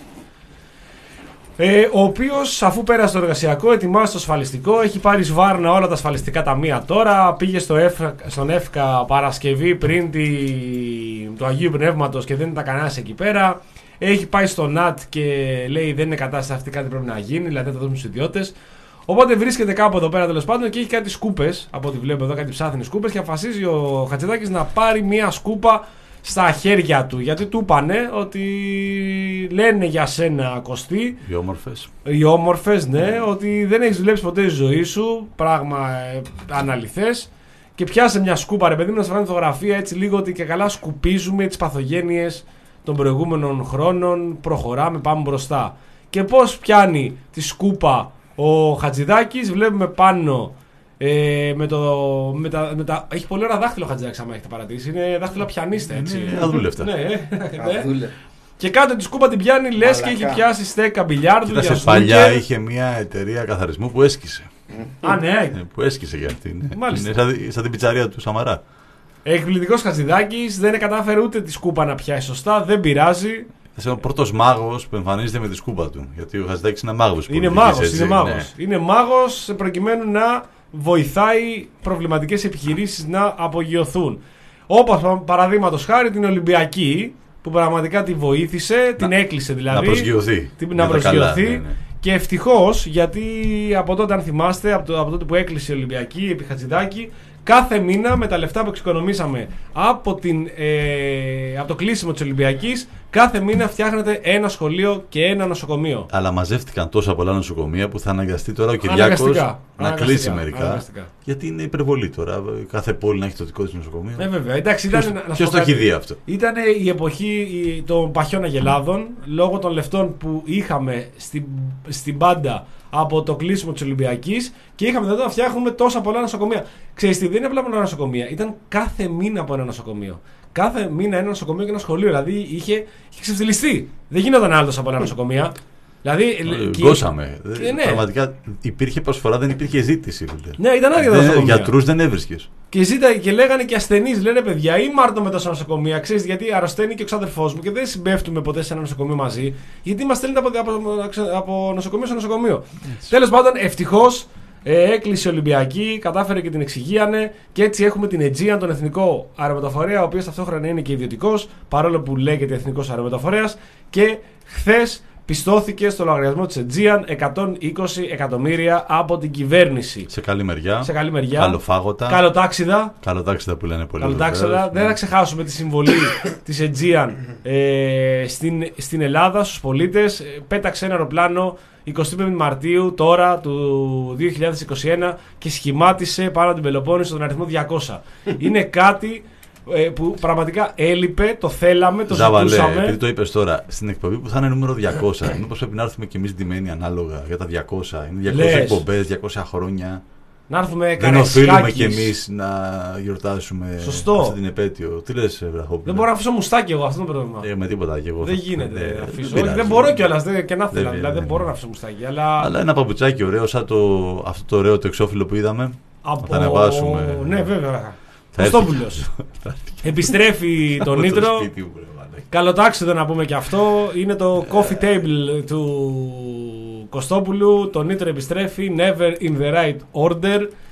Ε, ο οποίος, αφού πέρασε το εργασιακό, ετοιμάζει το ασφαλιστικό, έχει πάρει σβάρνα όλα τα ασφαλιστικά ταμεία τώρα. Πήγε στο ΕΦ, στον ΕΦΚΑ Παρασκευή πριν τη, του Αγίου Πνεύματος και δεν ήταν κανένας εκεί πέρα. Έχει πάει στο ΝΑΤ και λέει δεν είναι κατάσταση αυτή, κάτι πρέπει να γίνει, δηλαδή θα το δούμε στους ιδιώτες. Οπότε βρίσκεται κάπου εδώ πέρα τέλος πάντων και έχει κάτι σκούπες, από ό,τι βλέπω εδώ, κάτι ψάχνει σκούπες και αποφασίζει ο Χατζηδάκης να πάρει μια σκούπα στα χέρια του. Γιατί του είπανε ότι λένε για σένα, Κωστή, οι όμορφες, οι όμορφες, ναι, ότι δεν έχεις δουλέψει ποτέ στη ζωή σου, πράγμα ε, αναλυθές. Και πιάσε μια σκούπα, ρε παιδί μου, να σου φάνει φωτογραφία έτσι λίγο ότι και καλά σκουπίζουμε τις παθογένειες των προηγούμενων χρόνων. Προχωράμε, πάμε μπροστά. Και πώς πιάνει τη σκούπα ο Χατζηδάκης? Βλέπουμε πάνω ε, με το, με τα, με τα, έχει πολύ ωραία δάχτυλο ο Χατζηδάκης, άμα έχετε παρατήσει. Είναι δάχτυλο πιανίστα, έτσι. Είναι αδούλευτα. Ναι, ναι. Και κάτω τη σκούπα την πιάνει, λες και έχει πιάσει στέκα μπιλιάρδου. Κοίτασε, παλιά είχε μια εταιρεία καθαρισμού που έσκησε. Α, ναι. Που έσκησε για αυτή. Ναι. Μάλιστα. Είναι σαν, σαν την πιτσαρία του Σαμαρά. Εκπληκτικός Χατζηδάκης, δεν κατάφερε ούτε τη σκούπα να πιάσει σωστά, δεν πειράζει. Είναι ο πρώτος μάγος που εμφανίζεται με τη σκούπα του. Γιατί ο Χατζηδάκης είναι μάγος. Είναι μάγος, είναι μάγος. Ναι. Είναι μάγος προκειμένου να βοηθάει προβληματικές επιχειρήσεις να απογειωθούν. Όπως παραδείγματος χάρη την Ολυμπιακή, που πραγματικά τη βοήθησε, να, την έκλεισε δηλαδή. Να προσγειωθεί. Την, να προσγειωθεί. Ναι, ναι. Και ευτυχώς, γιατί από τότε, αν θυμάστε, από, το, από τότε που έκλεισε η Ολυμπιακή επί Χατζηδάκη, κάθε μήνα με τα λεφτά που εξοικονομήσαμε από, την, ε, από το κλείσιμο της Ολυμπιακής, κάθε μήνα φτιάχνεται ένα σχολείο και ένα νοσοκομείο. Αλλά μαζεύτηκαν τόσα πολλά νοσοκομεία που θα αναγκαστεί τώρα ο Κυριάκος να κλείσει μερικά. Γιατί είναι υπερβολή τώρα. Κάθε πόλη να έχει το δικό της νοσοκομείο. Ε, βέβαια. Εντάξει, ήταν, ποιος ποιος το έχει δει αυτό? Ήταν η εποχή των παχιών αγελάδων, λόγω των λεφτών που είχαμε στην, στην πάντα από το κλείσιμο της Ολυμπιακής και είχαμε εδώ να φτιάχνουμε τόσα πολλά νοσοκομεία. Ξέρεις τι, δεν είναι απλά ένα νοσοκομεία, ήταν κάθε μήνα από ένα νοσοκομείο. Κάθε μήνα ένα νοσοκομείο και ένα σχολείο. Δηλαδή είχε, είχε ξεφτυλιστεί. Δεν γινόταν άλλο από ένα νοσοκομεία. Δηλαδή. Γκώσαμε. Και, ναι. Πραγματικά υπήρχε προσφορά, δεν υπήρχε ζήτηση. Ναι, ήταν άδεια τα νοσοκομεία. Γιατρούς δεν έβρισκες. Και, ζήτα, και λέγανε και ασθενείς, λένε παιδιά, ή Μάρτο με τόσα νοσοκομεία. Ξέρεις, γιατί αρρωσταίνει και ο ξάδερφός μου και δεν συμπέφτουμε ποτέ σε ένα νοσοκομείο μαζί. Γιατί μας στέλνετε από, από, από νοσοκομείο σε νοσοκομείο. Τέλος πάντων, ευτυχώς ε, έκλεισε η Ολυμπιακή, κατάφερε και την εξηγίανε και έτσι έχουμε την Aegean, τον εθνικό αερομεταφορέα, ο οποίος ταυτόχρονα είναι και ιδιωτικός, παρόλο που λέγεται εθνικός αερομεταφορέας. Και χθες πιστώθηκε στο λογαριασμό της Aegean εκατόν είκοσι εκατομμύρια από την κυβέρνηση. Σε καλή μεριά. Σε καλή μεριά. Καλοφάγωτα. Καλοτάξιδα. Καλοτάξιδα που λένε πολύ. Καλοτάξιδα. Δεν θα ξεχάσουμε τη συμβολή της Aegean ε, στην, στην Ελλάδα, στους πολίτες. Πέταξε ένα αεροπλάνο εικοστή πέμπτη Μαρτίου τώρα του δύο χιλιάδες είκοσι ένα και σχημάτισε πάνω από την Πελοπόννησο τον αριθμό διακόσια. Είναι κάτι που πραγματικά έλειπε, το θέλαμε, το Ζάβαλε, ζητούσαμε. επειδή το είπες τώρα, στην εκπομπή που θα είναι νούμερο διακόσια, μήπως πρέπει να έρθουμε κι εμείς ντυμένοι ανάλογα για τα διακόσια. Είναι διακόσιες εκπομπές, διακόσια χρόνια. Να έρθουμε δεν οφείλουμε κι εμείς να γιορτάσουμε Σωστό. αυτή την επέτειο. Τι λες, Βραχόπουλε? Δεν μπορώ να αφήσω μουστάκι εγώ, αυτό είναι το πρόβλημα. Ε, με τίποτα κι εγώ. Δεν γίνεται ναι, να αφήσω. Δεν, δεν μπορώ κιόλας, και να θέλω. Δεν, δηλαδή, δεν ναι, μπορώ ναι. να αφήσω μουστάκι. Αλλά, αλλά ένα παπουτσάκι ωραίο, σαν το, αυτό το ωραίο το εξώφυλλο που είδαμε. Από... Θα ανεβάσουμε. Ναι, βέβαια. Κωστόπουλος. Επιστρέφει το Νίτρο. Καλοτάξιδο να πούμε και αυτό. Είναι το coffee table του Κωστόπουλου. Το Νίτρο επιστρέφει. Never in the right order.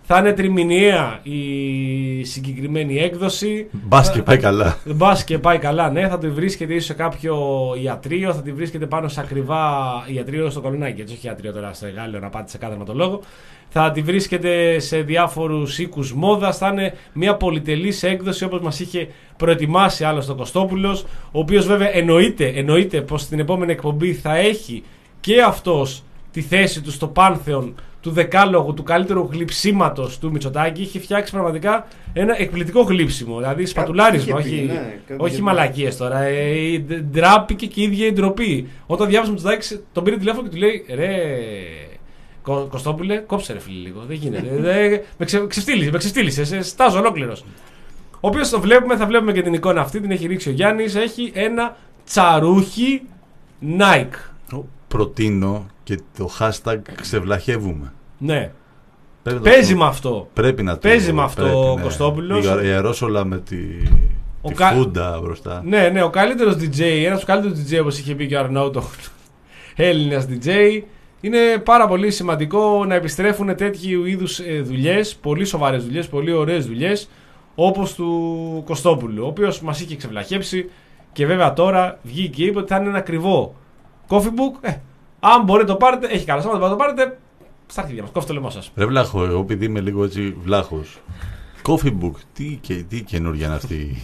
Θα είναι τριμηνιαία η συγκεκριμένη έκδοση. Μπας και πάει καλά. Μπας και πάει καλά, ναι. Θα τη βρίσκεται ίσως σε κάποιο ιατρείο, θα τη βρίσκεται πάνω σε ακριβά ιατρείο στο Κολονάκι. Έτσι, όχι ιατρείο τώρα στο Γάλλιο, να πάτε σε κάθε ματολόγο. Θα τη βρίσκεται σε διάφορους οίκους μόδας. Θα είναι μια πολυτελής έκδοση όπως μας είχε προετοιμάσει άλλος ο Κωστόπουλος. Ο οποίος βέβαια εννοείται, εννοείται πως στην επόμενη εκπομπή θα έχει και αυτός τη θέση του στο πάνθεον του δεκάλογου του καλύτερου γλυψίματος του Μητσοτάκη. Είχε φτιάξει πραγματικά ένα εκπληκτικό γλύψιμο. Δηλαδή σπατουλάρισμα, όχι, ναι, όχι μαλακίες τώρα. Ε, ντράπηκε και η ίδια η ντροπή. Όταν διάβασε ο Μητσοτάκης, τον πήρε τηλέφωνο και του λέει: Ρε, Κω, Κωστόπουλε, κόψε ρε φίλε λίγο. Δεν γίνεται. δε, με ξε, ξεφτύλισε, με ξεφτύλισε. Στάζω ολόκληρος. Ο οποίος το βλέπουμε, θα βλέπουμε και την εικόνα αυτή, την έχει ρίξει ο Γιάννης. Έχει ένα τσαρούχι Nike. Προτείνω και το hashtag ξεβλαχεύουμε. Ναι. Παίζει με αυτό. Πρέπει να το Παίζει με αυτό ο ναι. Κωστόπουλος. Η αερόσολα με τη, ο τη κα... φούντα μπροστά. Ναι, ναι, ο καλύτερος ντι τζέι, ένας από τους καλύτερους ντι τζέι όπως είχε πει και ο Αρναούτο, Έλληνας ντι τζέι. Είναι πάρα πολύ σημαντικό να επιστρέφουν τέτοιου είδους δουλειές, πολύ σοβαρές δουλειές, πολύ ωραίες δουλειές, όπως του Κωστόπουλου, ο οποίος μας είχε ξεβλαχέψει και βέβαια τώρα βγήκε και είπε ότι θα είναι ένα ακριβό coffee book. Ε, αν μπορείτε το πάρετε, έχει καλά σώματα, το πάρετε στα αρχίδια μας, κόφτε το λαιμό σας. Ρε βλάχο, εγώ επειδή είμαι λίγο έτσι βλάχος. Coffee book, τι, και, τι καινούργια είναι αυτή.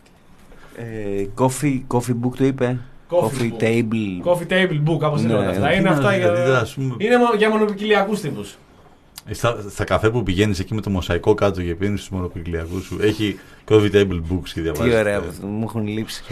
ε, coffee, coffee book το είπε. Coffee, coffee table. Coffee table book, όπως είναι όλα αυτά. Είναι αυτά για, είναι για μονοπικιλιακούς τύπους. Στα, στα καφέ που πηγαίνεις εκεί με το μοσαϊκό κάτω και πίνεις στους μονοπικιλιακούς σου, έχει coffee table books και διαβάζεις. Τι ωραία, ε, μου έχουν λείψει.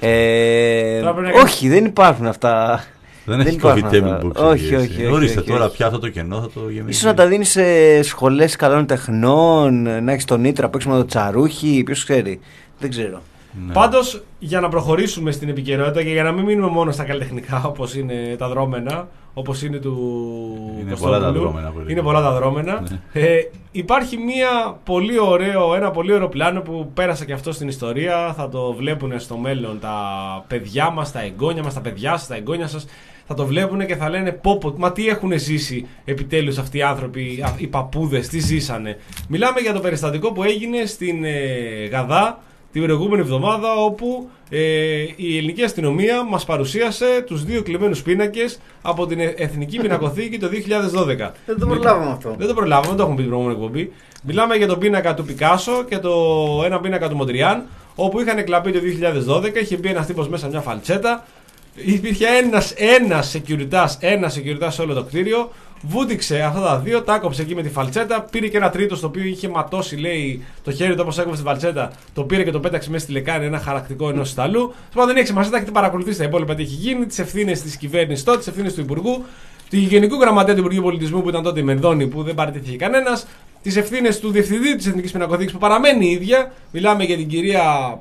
Ε, όχι, δεν υπάρχουν αυτά. Δεν, δεν έχει coffee table books. Όχι, όχι, όχι. Ορίστε τώρα πια αυτό το κενό θα το γεμίσει. Ίσως να τα δίνεις σε σχολές καλών τεχνών, να έχεις τον Ήτρα παίξουμε με το τσαρούχι, ποιος ξέρει. Δεν ξέρω. Ναι. Πάντως, για να προχωρήσουμε στην επικαιρότητα και για να μην μείνουμε μόνο στα καλλιτεχνικά όπως είναι τα δρόμενα, όπως είναι του είναι πολλά τα δρόμενα, είναι πολλά τα δρόμενα. Ναι. Ε, υπάρχει μια πολύ ωραίο, ένα πολύ ωραίο πλάνο που πέρασε και αυτό στην ιστορία. Θα το βλέπουν στο μέλλον τα παιδιά μας, τα εγγόνια μας, τα παιδιά σας, τα εγγόνια σας. Θα το βλέπουν και θα λένε πω πω, μα τι έχουν ζήσει επιτέλους αυτοί οι άνθρωποι, οι παππούδες, τι ζήσανε. Μιλάμε για το περιστατικό που έγινε στην ε, Γαδά την προηγούμενη εβδομάδα, όπου ε, η ελληνική αστυνομία μας παρουσίασε τους δύο κλεμμένους πίνακες από την Εθνική Πινακοθήκη το δύο χιλιάδες δώδεκα. Δεν το προλάβαμε αυτό. Δεν το προλάβαμε, δεν το έχουμε πει την προηγούμενη εκπομπή. Μιλάμε για τον πίνακα του Πικάσο και το ένα πίνακα του Μοντριάν, όπου είχαν εκλαπεί το δύο χιλιάδες δώδεκα, είχε μπει ένας τύπος μέσα μια φαλτσέτα. Υπήρχε ένας, ένας securitas, ένας securitas σε όλο το κτίριο. Βούτυξε αυτά τα δύο, τα άκοψε εκεί με τη φαλτσέτα. Πήρε και ένα τρίτο στο οποίο είχε ματώσει, λέει, το χέρι του όπως έκοψε τη φαλτσέτα. Το πήρε και το πέταξε μέσα στη λεκάνη, ένα χαρακτικό ενός σταλού. Σπάντα δεν έχει σημασία, τα έχετε παρακολουθήσει τα υπόλοιπα τι έχει γίνει, τις ευθύνες της κυβέρνησης τότε, τις ευθύνες του Υπουργού, του Γενικού Γραμματέα του Υπουργείου Πολιτισμού που ήταν τότε η Μενδώνη που δεν παραιτήθηκε κανένας, τις ευθύνες του Διευθυντή της Εθνικής Πινακοθήκης που παραμένει η ίδια. Μιλάμε για την κυρία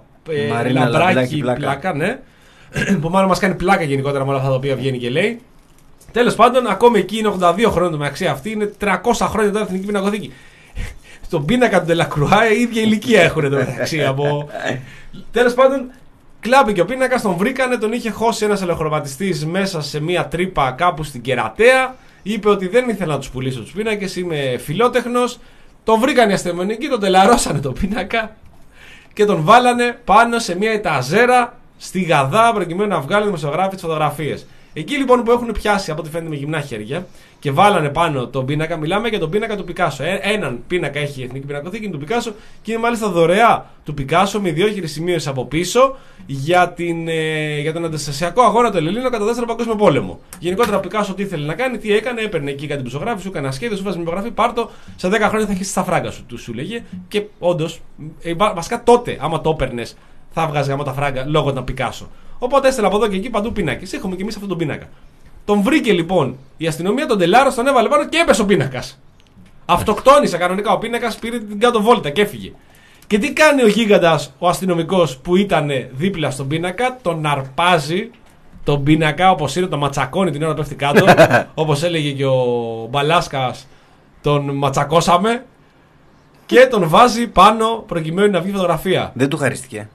ε, Λαμπράκη Πλάκα, πλάκα, ναι. Που μάλλον μας κάνει πλάκα γενικότερα με όλα αυτά τα οποία βγαίνει και λέει. Τέλος πάντων, ακόμη εκεί είναι ογδόντα δύο χρόνια το μεταξύ αυτή, είναι τριακόσια χρόνια τώρα Εθνική Πινακοθήκη. Στον πίνακα του Ντελακρουά η ίδια ηλικία έχουν το μεταξύ. Από... Τέλος πάντων, κλάπηκε ο πίνακας, τον βρήκανε, τον είχε χώσει ένας ελεχρωματιστής μέσα σε μία τρύπα κάπου στην Κερατέα. Είπε ότι δεν ήθελα να τους πουλήσω τους πίνακες, είμαι φιλότεχνος. Τον βρήκαν οι αστυνομικοί, τον τελαρώσανε το πίνακα και τον βάλανε πάνω σε μία εταζέρα στη Γαδά προκειμένου να βγάλουν δημοσιογράφοι τις φωτογραφίες. Εκεί λοιπόν που έχουν πιάσει από ό,τι φαίνεται με γυμνά χέρια και βάλανε πάνω τον πίνακα, μιλάμε για τον πίνακα του Πικάσο. Ε, έναν πίνακα έχει η Εθνική Πινακοθήκη, είναι του Πικάσο και είναι μάλιστα δωρεά του Πικάσο με ιδιόχειρη σημείωση από πίσω για, την, ε, για τον αντιστασιακό αγώνα του Ελλήνων κατά το δεύτερο Παγκόσμιο Πόλεμο. Γενικότερα ο Πικάσο τι ήθελε να κάνει, τι έκανε, έπαιρνε εκεί κάτι δημοσιογράφη, σου έκανε ασχέδιο, σου βάζει μια υπογραφή, πάρτο, σε δέκα χρόνια θα έχει στα φράγκα σου, του σου λέγε. Και όντως, ε, βασικά τότε, άμα το έπαιρνε, θα βγάζει γάμο τα φράγκα λόγω του Πικάσο. Οπότε έστελα από εδώ και εκεί παντού πίνακες. Έχουμε και εμείς αυτόν τον πίνακα. Τον βρήκε λοιπόν η αστυνομία, τον τελάρωσε, τον έβαλε πάνω και έπεσε ο πίνακας. Αυτοκτόνησε κανονικά ο πίνακας, πήρε την κάτω βόλτα και έφυγε. Και τι κάνει ο γίγαντας, ο αστυνομικός που ήταν δίπλα στον πίνακα, τον αρπάζει τον πίνακα όπως είναι, τον ματσακώνει την ώρα που πέφτει κάτω. Όπως έλεγε και ο Μπαλάσκας, τον ματσακώσαμε και τον βάζει πάνω προκειμένου να βγει φωτογραφία. Δεν του χαρίστηκε.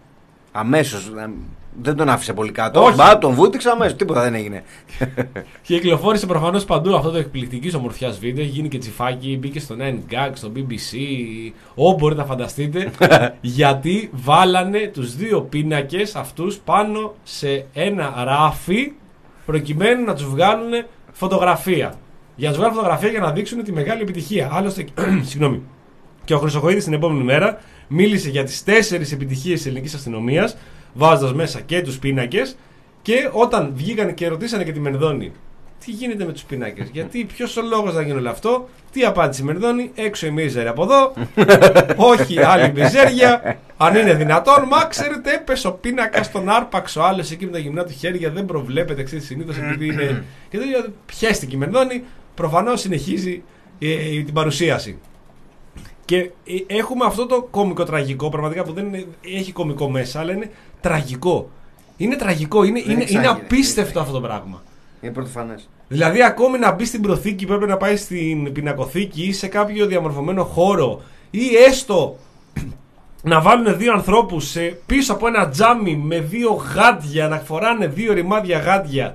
Αμέσως. Δεν τον άφησε πολύ κάτω. Όχι. Μπα, τον βούτυξε αμέσως. Τίποτα δεν έγινε. Και κυκλοφόρησε προφανώς παντού αυτό το εκπληκτικής ομορφιάς βίντεο. Έχει γίνει και τσιφάκι, μπήκε στο nine gag, στο μπι μπι σι, όπου μπορείτε να φανταστείτε. Γιατί βάλανε τους δύο πίνακες αυτούς πάνω σε ένα ράφι, προκειμένου να τους βγάλουν φωτογραφία. Για να τους βγάλουν φωτογραφία για να δείξουν τη μεγάλη επιτυχία. Άλλωστε, συγγνώμη. Και ο Χρυσοχοΐδης την επόμενη μέρα μίλησε για τις τέσσερις επιτυχίες της ελληνικής αστυνομίας, βάζοντας μέσα και τους πίνακες. Και όταν βγήκαν και ρωτήσανε και τη Μενδώνη, τι γίνεται με τους πίνακες, γιατί, ποιος ο λόγος να γίνει όλο αυτό, τι απάντησε η Μενδώνη, έξω η μίζερη από εδώ, όχι άλλη μιζέρια, αν είναι δυνατόν, μα ξέρετε, έπεσε ο πίνακας στον άρπαξ, ο άλλος εκεί με τα γυμνά του χέρια, δεν προβλέπεται, ξέρετε, συνήθως επειδή είναι. Και τότε πιέστηκε η Μενδώνη, προφανώς συνεχίζει ε, ε, την παρουσίαση. Και ε, έχουμε αυτό το κωμικό τραγικό, πραγματικά που δεν είναι, έχει κωμικό μέσα, αλλά είναι τραγικό. Είναι τραγικό, είναι, είναι, είναι απίστευτο αυτό το πράγμα. Είναι πρωτοφανές. Δηλαδή, ακόμη να μπει στην προθήκη, πρέπει να πάει στην πινακοθήκη ή σε κάποιο διαμορφωμένο χώρο, ή έστω να βάλουν δύο ανθρώπους σε, πίσω από ένα τζάμι με δύο γάντια, να φοράνε δύο ρημάδια γάντια.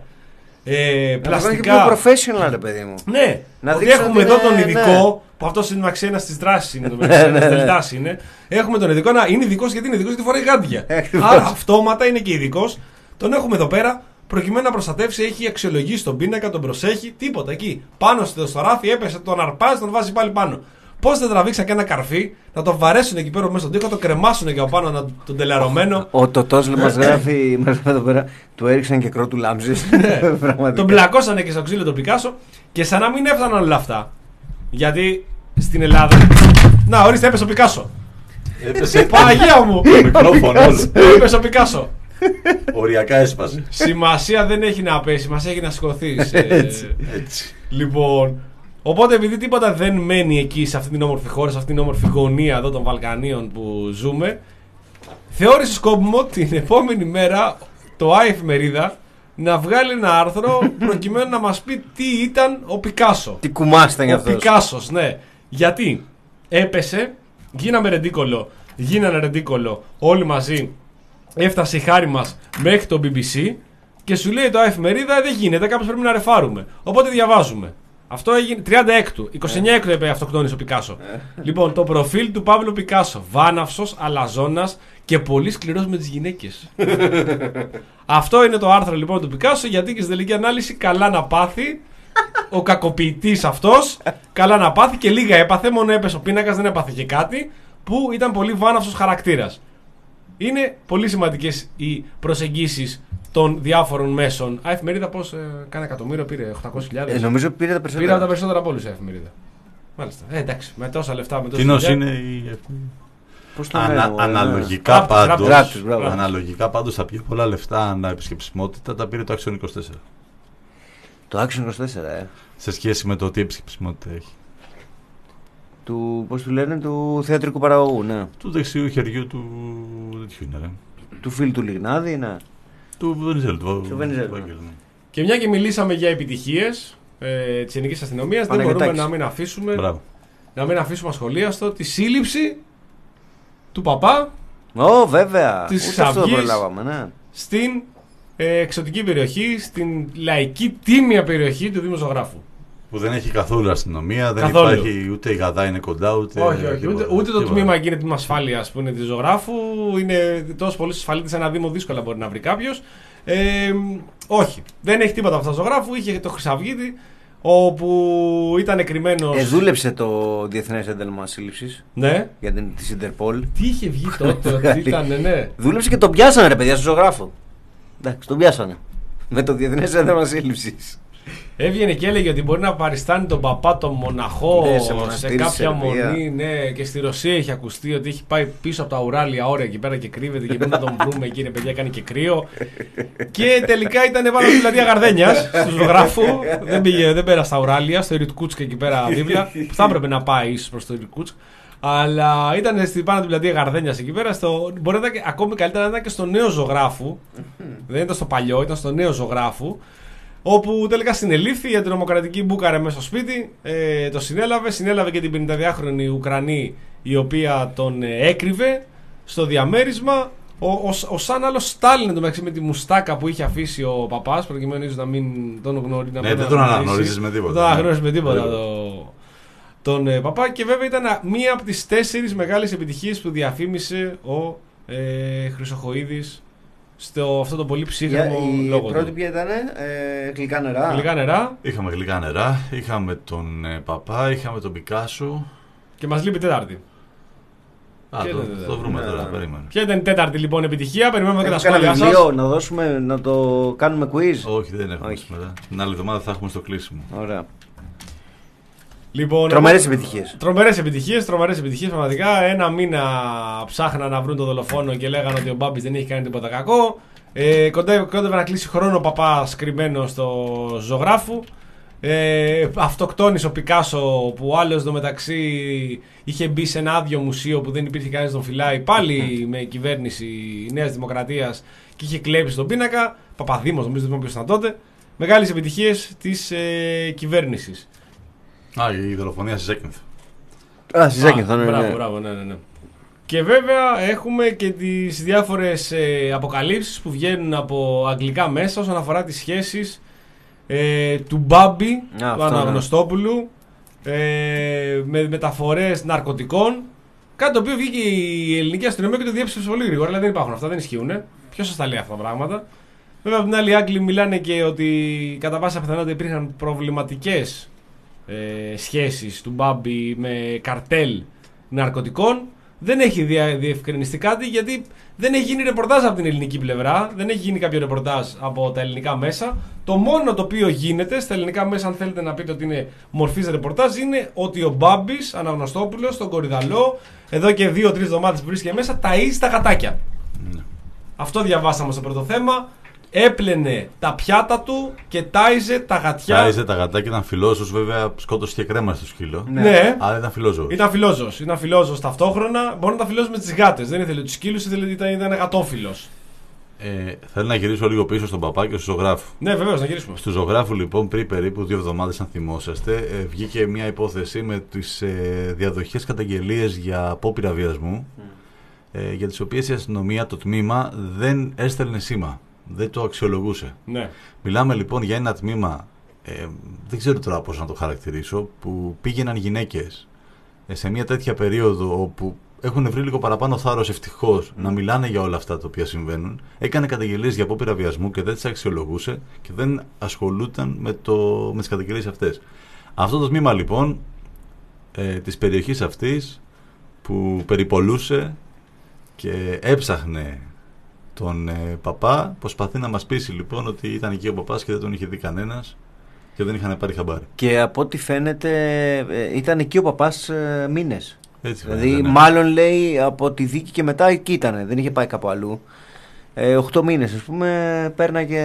Ε, πλαστικά. Να πιο professional, ρε παιδί μου. Ναι, να ότι έχουμε εδώ τον ειδικό, ναι. Που αυτό είναι μεταξύ ένα τη δράση είναι. Το μεταξύ, είναι. Έχουμε τον ειδικό, να είναι ειδικό γιατί είναι ειδικό γιατί φοράει γάντια. Άρα αυτόματα είναι και ειδικό. Τον έχουμε εδώ πέρα προκειμένου να προστατεύσει. Έχει αξιολογήσει τον πίνακα, τον προσέχει. Τίποτα εκεί. Πάνω στο ράφι έπεσε, τον αρπάζει, τον βάζει πάλι πάνω. Πώς δεν τραβήξαν και ένα καρφί, να τον βαρέσουν εκεί πέρα μέσα στον τοίχο, να το κρεμάσουν και από πάνω να, τον τελεαρωμένο. Ο Τωτός μας γράφει εδώ πέρα, του έριξαν και κρότου λάμψης. Τον πλακώσανε και στο ξύλο τον Πικάσο και σαν να μην έφταναν όλα αυτά. Γιατί στην Ελλάδα. Να, ορίστε, έπεσε ο Πικάσο. Έπεσε. Παναγία μου! Το μικρόφωνο όλο. Έπεσε ο Πικάσο. Οριακά έσπασε. Σημασία δεν έχει να πέσει, μας έχει να σηκωθείς. Έτσι. Έτσι. Λοιπόν. Οπότε επειδή τίποτα δεν μένει εκεί σε αυτή την όμορφη χώρα, σε αυτή την όμορφη γωνία εδώ των Βαλκανίων που ζούμε, θεώρησε σκόπιμο την επόμενη μέρα το Άι Εφημερίδα να βγάλει ένα άρθρο προκειμένου να μας πει τι ήταν ο Πικάσο. Τι κουμάσταν για αυτός. Ο Πικάσος, ναι. Γιατί έπεσε, γίναμε ρεντίκολο, γίνανε ρεντίκολο όλοι μαζί, έφτασε η χάρη μας μέχρι το μπι μπι σι και σου λέει το Άι Εφημερίδα δεν γίνεται, κάποιος πρέπει να ρεφάρουμε. Οπότε διαβάζουμε. Αυτό έγινε τριάντα έκτου. είκοσι εννέα έκτου είπε αυτοκτόνησε ο Πικάσο. Λοιπόν, το προφίλ του Παύλου Πικάσο. Βάναυσος, αλαζόνας και πολύ σκληρός με τις γυναίκες. Αυτό είναι το άρθρο λοιπόν του Πικάσο, γιατί και στην τελική ανάλυση καλά να πάθει. Ο κακοποιητής αυτός, καλά να πάθει και λίγα έπαθε. Μόνο έπεσε ο πίνακας, δεν έπαθε και κάτι. Που ήταν πολύ βάναυσος χαρακτήρας. Είναι πολύ σημαντικές οι προσεγγίσεις των διάφορων μέσων. Α, εφημερίδα πώς, ε, κάνα εκατομμύριο πήρε, οκτακόσιες χιλιάδες. Ε, νομίζω πήρε τα περισσότερα. Πήρε τα περισσότερα από όλους η εφημερίδα. Μάλιστα. Ε, εντάξει, με τόσα λεφτά, με τόσα Κοινώς είναι η. Πώς το Ανα, λένε, αναλογικά ναι. πάντως, Ράπτης, μπράβο. αναλογικά πάντως τα πιο πολλά λεφτά ανά επισκεψιμότητα τα πήρε το Action είκοσι τέσσερα. Το Action είκοσι τέσσερα, ε. Σε σχέση με το τι επισκεψιμότητα έχει. Του, πώς του λένε, του θεατρικού παραγωγού, ναι. Του δεξιού χεριού του. Τέτοιου είναι, ρε. Του φίλου του Λιγνάδη, ναι. Του Βενιζέλου. Του, του Βενιζέλου. Ναι. Και μια και μιλήσαμε για επιτυχίες ε, της ελληνικής αστυνομίας, δεν μπορούμε να μην αφήσουμε, Μπράβο. να μην αφήσουμε ασχολίαστο τη σύλληψη του παπά. Ω, βέβαια. Της Ούτε αυτό Αυγής. προλάβαμε, ναι. Στην ε, εξωτική περιοχή, στην λαϊκή τίμια περιοχή του Δήμου Ζωγράφου. Που δεν έχει καθόλου αστυνομία, δεν Καθόλου. υπάρχει ούτε η Γαδά είναι κοντά, ούτε. Όχι, όχι. τίποτα, Ούτε, ούτε το τίποτα. τμήμα εκεί είναι τμήμα ασφάλειας που είναι τη Ζωγράφου. Είναι τόσο πολύ ασφαλή σε ένα Δήμο, δύσκολα μπορεί να βρει κάποιο. Ε, όχι. Δεν έχει τίποτα από αυτά Ζωγράφου. Είχε το Χρυσαυγίτη, όπου ήταν κρυμμένο. Ε, δούλεψε το Διεθνές Ένταλμα Σύλληψης Ναι. για την της Ιντερπολ. Τι είχε βγει τότε, ότι ήταν, ναι. Δούλεψε και τον πιάσανε, ρε παιδιά, στο ζωγράφο. Εντάξει, τον πιάσανε. Με το Διεθνές Ένταλμα Σύλληψης. Έβγαινε και έλεγε ότι μπορεί να παριστάνει τον παπά τον μοναχό Ναι, σε σε, μοναστήρι, κάποια στη Σερβία. μονή. Ναι, και στη Ρωσία έχει ακουστεί ότι έχει πάει πίσω από τα Ουράλια όρια εκεί πέρα και κρύβεται και πρέπει να τον βρούμε εκεί, ρε παιδιά, κάνει και κρύο. Και τελικά ήταν πάνω στη πλατεία Γαρδένιας, του ζωγράφου. δεν, πήγε, δεν πέρασε στα Ουράλια, στο Ιριτκούτσκ εκεί πέρα δίπλα. Που θα έπρεπε να πάει ίσως προς το Ιριτκούτσκ. Αλλά ήταν στην πάνω την πλατεία Γαρδένιας εκεί πέρα. Στο, μπορεί να ήταν ακόμη καλύτερα να ήταν και στο νέο ζωγράφου. Δεν ήταν στο παλιό, ήταν στο νέο ζωγράφου. Όπου τελικά συνελήφθη η αντιτρομοκρατική μπούκαρε μέσα στο σπίτι, ε, το συνέλαβε, συνέλαβε και την πενηνταδυάχρονη Ουκρανή η οποία τον ε, έκρυβε στο διαμέρισμα Ο, ο, ο σαν άλλο Στάλιν εντωμεταξύ με τη μουστάκα που είχε αφήσει ο παπάς, προκειμένου ίσως να μην τον γνωρίζει. Ναι, δεν τον αναγνωρίζεις με τίποτα. Δεν τον αναγνωρίζεις με τίποτα το, τον ε, παπά. Και βέβαια ήταν μία από τις τέσσερις μεγάλες επιτυχίες που διαφήμισε ο ε, Χρυσοχοΐδης στο αυτό το πολύ ψύχρεμο λόγο. Η πρώτη ποια ήταν, ε, γλυκά νερά. Γλυκά νερά. Είχαμε γλυκά νερά, είχαμε τον ε, παπά, είχαμε τον Πικάσο. Και μας λείπει τέταρτη. Α, το, το, το βρούμε ναι, τώρα, ναι. Περίμενε. Ποια ήταν η τέταρτη λοιπόν επιτυχία, περιμένουμε και τα σχόλια σας. Βιβλίο, να δώσουμε, να το κάνουμε quiz. Όχι, δεν έχουμε σήμερα. Την άλλη εβδομάδα θα έχουμε στο κλείσιμο. Ωραία. Λοιπόν, τρομερές επιτυχίες. Τρομερές επιτυχίες, τρομερές επιτυχίες. Πραγματικά ένα μήνα ψάχναν να βρουν τον δολοφόνο και λέγανε ότι ο Μπάμπης δεν έχει κάνει τίποτα κακό. Ε, κοντεύε να κλείσει χρόνο ο παπάς κρυμμένο στο ζωγράφου. Ε, αυτοκτόνησε ο Πικάσο που άλλος εντωμεταξύ είχε μπει σε ένα άδειο μουσείο που δεν υπήρχε κανένας να τον φυλάει, πάλι με κυβέρνηση Νέας Δημοκρατίας, και είχε κλέψει τον πίνακα. Παπαδήμος, νομίζω δεν ποιος ήταν τότε. Μεγάλες επιτυχίες της ε, κυβέρνησης. Α, η δολοφονία στη Ζέκυνθ. Α, στη Ζέκυνθ, ναι, ναι. Μπράβο, μπράβο, ναι, ναι, ναι. Και βέβαια έχουμε και τις διάφορες ε, αποκαλύψεις που βγαίνουν από αγγλικά μέσα όσον αφορά τις σχέσεις ε, του Μπάμπη, του Αναγνωστόπουλου, ε, με μεταφορές ναρκωτικών. Κάτι το οποίο βγήκε η ελληνική αστυνομία και το διέψευσε πολύ γρήγορα. Δηλαδή δεν υπάρχουν αυτά, δεν ισχύουν. Ποιος σας τα λέει αυτά τα πράγματα. Βέβαια από την άλλη οι Άγγλοι μιλάνε και ότι κατά πάσα πιθανότητα υπήρχαν προβληματικές ε, σχέσεις του Μπάμπη με καρτέλ ναρκωτικών. Δεν έχει διευκρινιστεί κάτι γιατί δεν έχει γίνει ρεπορτάζ από την ελληνική πλευρά, δεν έχει γίνει κάποιο ρεπορτάζ από τα ελληνικά μέσα. Το μόνο το οποίο γίνεται στα ελληνικά μέσα, αν θέλετε να πείτε ότι είναι μορφής ρεπορτάζ, είναι ότι ο Μπάμπης Αναγνωστόπουλος στον Κορυδαλό, εδώ και δύο-τρεις εβδομάδες που βρίσκεται μέσα, ταΐζει τα γατάκια. Mm. Αυτό διαβάσαμε στο πρώτο θέμα. Έπλαινε τα πιάτα του και τάιζε τα γατιά. Τάιζε τα γατάκια, ήταν φιλόζος, βέβαια σκότωσε και κρέμα στο σκύλο. Ναι, ναι. Αλλά ήταν φιλόζος. Ήταν φιλόζος. Ήταν φιλόζος ταυτόχρονα. Μπορεί να ήταν φιλόζος με τις γάτες. Δεν ήθελε τους σκύλους, ήταν, ήταν γατόφιλος. Ε, θέλω να γυρίσω λίγο πίσω στον παπά και στο ζωγράφου. Ναι, βεβαίως, να γυρίσουμε. Στου ζωγράφου, λοιπόν, πριν περίπου δύο εβδομάδες, αν θυμόσαστε, ε, βγήκε μια υπόθεση με τις ε, διαδοχικές καταγγελίες για απόπειρα βιασμού, mm. ε, για τις οποίες η αστυνομία, το τμήμα, δεν έστελνε σήμα. Δεν το αξιολογούσε. Ναι. Μιλάμε λοιπόν για ένα τμήμα, ε, δεν ξέρω τώρα πώς να το χαρακτηρίσω, που πήγαιναν γυναίκες ε, σε μια τέτοια περίοδο όπου έχουν βρει λίγο παραπάνω θάρρος, ευτυχώς, mm. να μιλάνε για όλα αυτά τα οποία συμβαίνουν. Έκανε καταγγελίες για απόπειρα βιασμού και δεν τις αξιολογούσε και δεν ασχολούταν με, το, με τις καταγγελίες αυτές. Αυτό το τμήμα λοιπόν ε, της περιοχής αυτής που περιπολούσε και έψαχνε τον ε, παπά, προσπαθεί να μας πείσει λοιπόν ότι ήταν εκεί ο παπάς και δεν τον είχε δει κανένας και δεν είχαν πάρει χαμπάρι. Και από ό,τι φαίνεται ε, ήταν εκεί ο παπάς ε, μήνες. Έτσι, δηλαδή ναι. μάλλον λέει από τη δίκη και μετά εκεί ήταν, δεν είχε πάει κάπου αλλού. Ε, οχτώ μήνες ας πούμε πέρναγε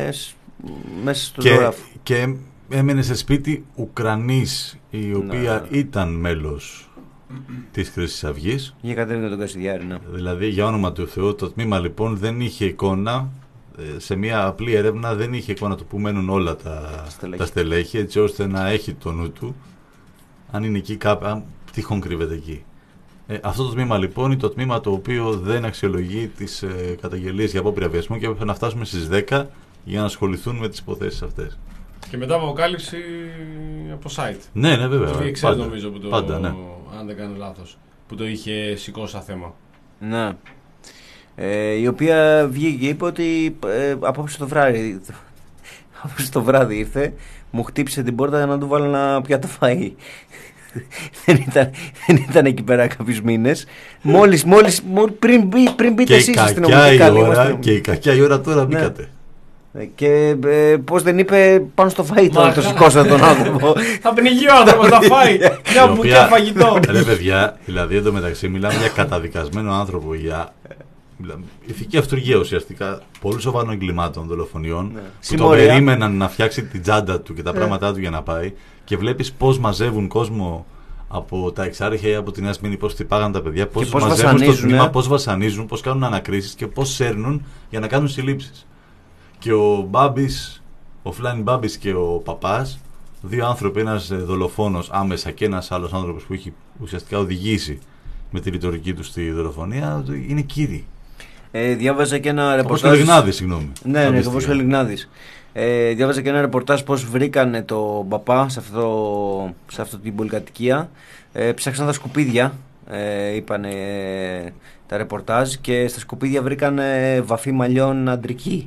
μέσα στο ζωγράφο. Και έμενε σε σπίτι Ουκρανής, η οποία ναι. ήταν μέλος της Χρυσής Αυγής. Για Κατερίνα τον Κασιδιάρη, ναι. Δηλαδή, για όνομα του Θεού, το τμήμα λοιπόν δεν είχε εικόνα. Σε μια απλή έρευνα δεν είχε εικόνα του που μένουν όλα τα στελέχη, τα στελέχη έτσι ώστε να έχει το νου του αν είναι εκεί κάποιο, αν τυχόν κρύβεται εκεί. Ε, αυτό το τμήμα λοιπόν είναι το τμήμα το οποίο δεν αξιολογεί τις ε, καταγγελίες για απόπειρα βιασμού και έπρεπε να φτάσουμε στις δέκα για να ασχοληθούν με τις υποθέσεις αυτές. Και μετά αποκάλυψη από site. Ναι, ναι, βέβαια. Το είχε ξέρει νομίζω που το, πάντα, ναι. αν δεν κάνω λάθος, που το είχε σηκώσει σαν θέμα. Ναι. Ε, η οποία βγήκε και είπε ότι ε, απόψε το βράδυ, απόψε το βράδυ ήρθε, μου χτύπησε την πόρτα για να του βάλω ένα πιάτο φαΐ. δεν, ήταν, δεν ήταν εκεί πέρα κάποιους μήνες. Μόλις, μόλις, μόλις πριν, πριν μπείτε εσείς στην ομιλία. Και η κακιά η ώρα τώρα μπήκατε. Ναι. Και ε, πώς δεν είπε πάνω στο φαΐ τώρα το σηκώσατε τον άνθρωπο. Θα πνιγεί ο άνθρωπος, θα φάει μια μπουκιά φαγητό. Ρε παιδιά, δηλαδή εντωμεταξύ μιλάμε για καταδικασμένο άνθρωπο, για ηθική αυτουργία ουσιαστικά πολύ σοβαρών εγκλημάτων, δολοφονιών, ναι. που Συμμορία. Το περίμεναν να φτιάξει την τσάντα του και τα πράγματά του για να πάει και βλέπεις πώς μαζεύουν κόσμο από τα εξάρχεια ή από τη Νέα Σμήνη, πώς χτυπάγαν τα παιδιά, πώς μαζεύουν στο τμήμα, πώς βασανίζουν, πώς κάνουν ανακρίσεις και πώς σέρνουν για να κάνουν συλλήψεις. Και ο Μπάμπης, ο Φλάνι Μπάμπης και ο παπάς, δύο άνθρωποι, ένας δολοφόνος άμεσα και ένας άλλος άνθρωπος που έχει ουσιαστικά οδηγήσει με τη ρητορική του στη δολοφονία, είναι κύριοι. Ε, διάβαζα και ένα Όπως ρεπορτάζ. ο Λιγνάδης, συγγνώμη. Ναι, ναι, όπως ο Λιγνάδης. Ε, διάβαζα και ένα ρεπορτάζ πώς βρήκανε το παπά σε αυτό, σε αυτό την πολυκατοικία. Ε, ψάξαν τα σκουπίδια, ε, είπανε ε, τα ρεπορτάζ, και στα σκουπίδια βρήκαν βαφή μαλλιών αντρική.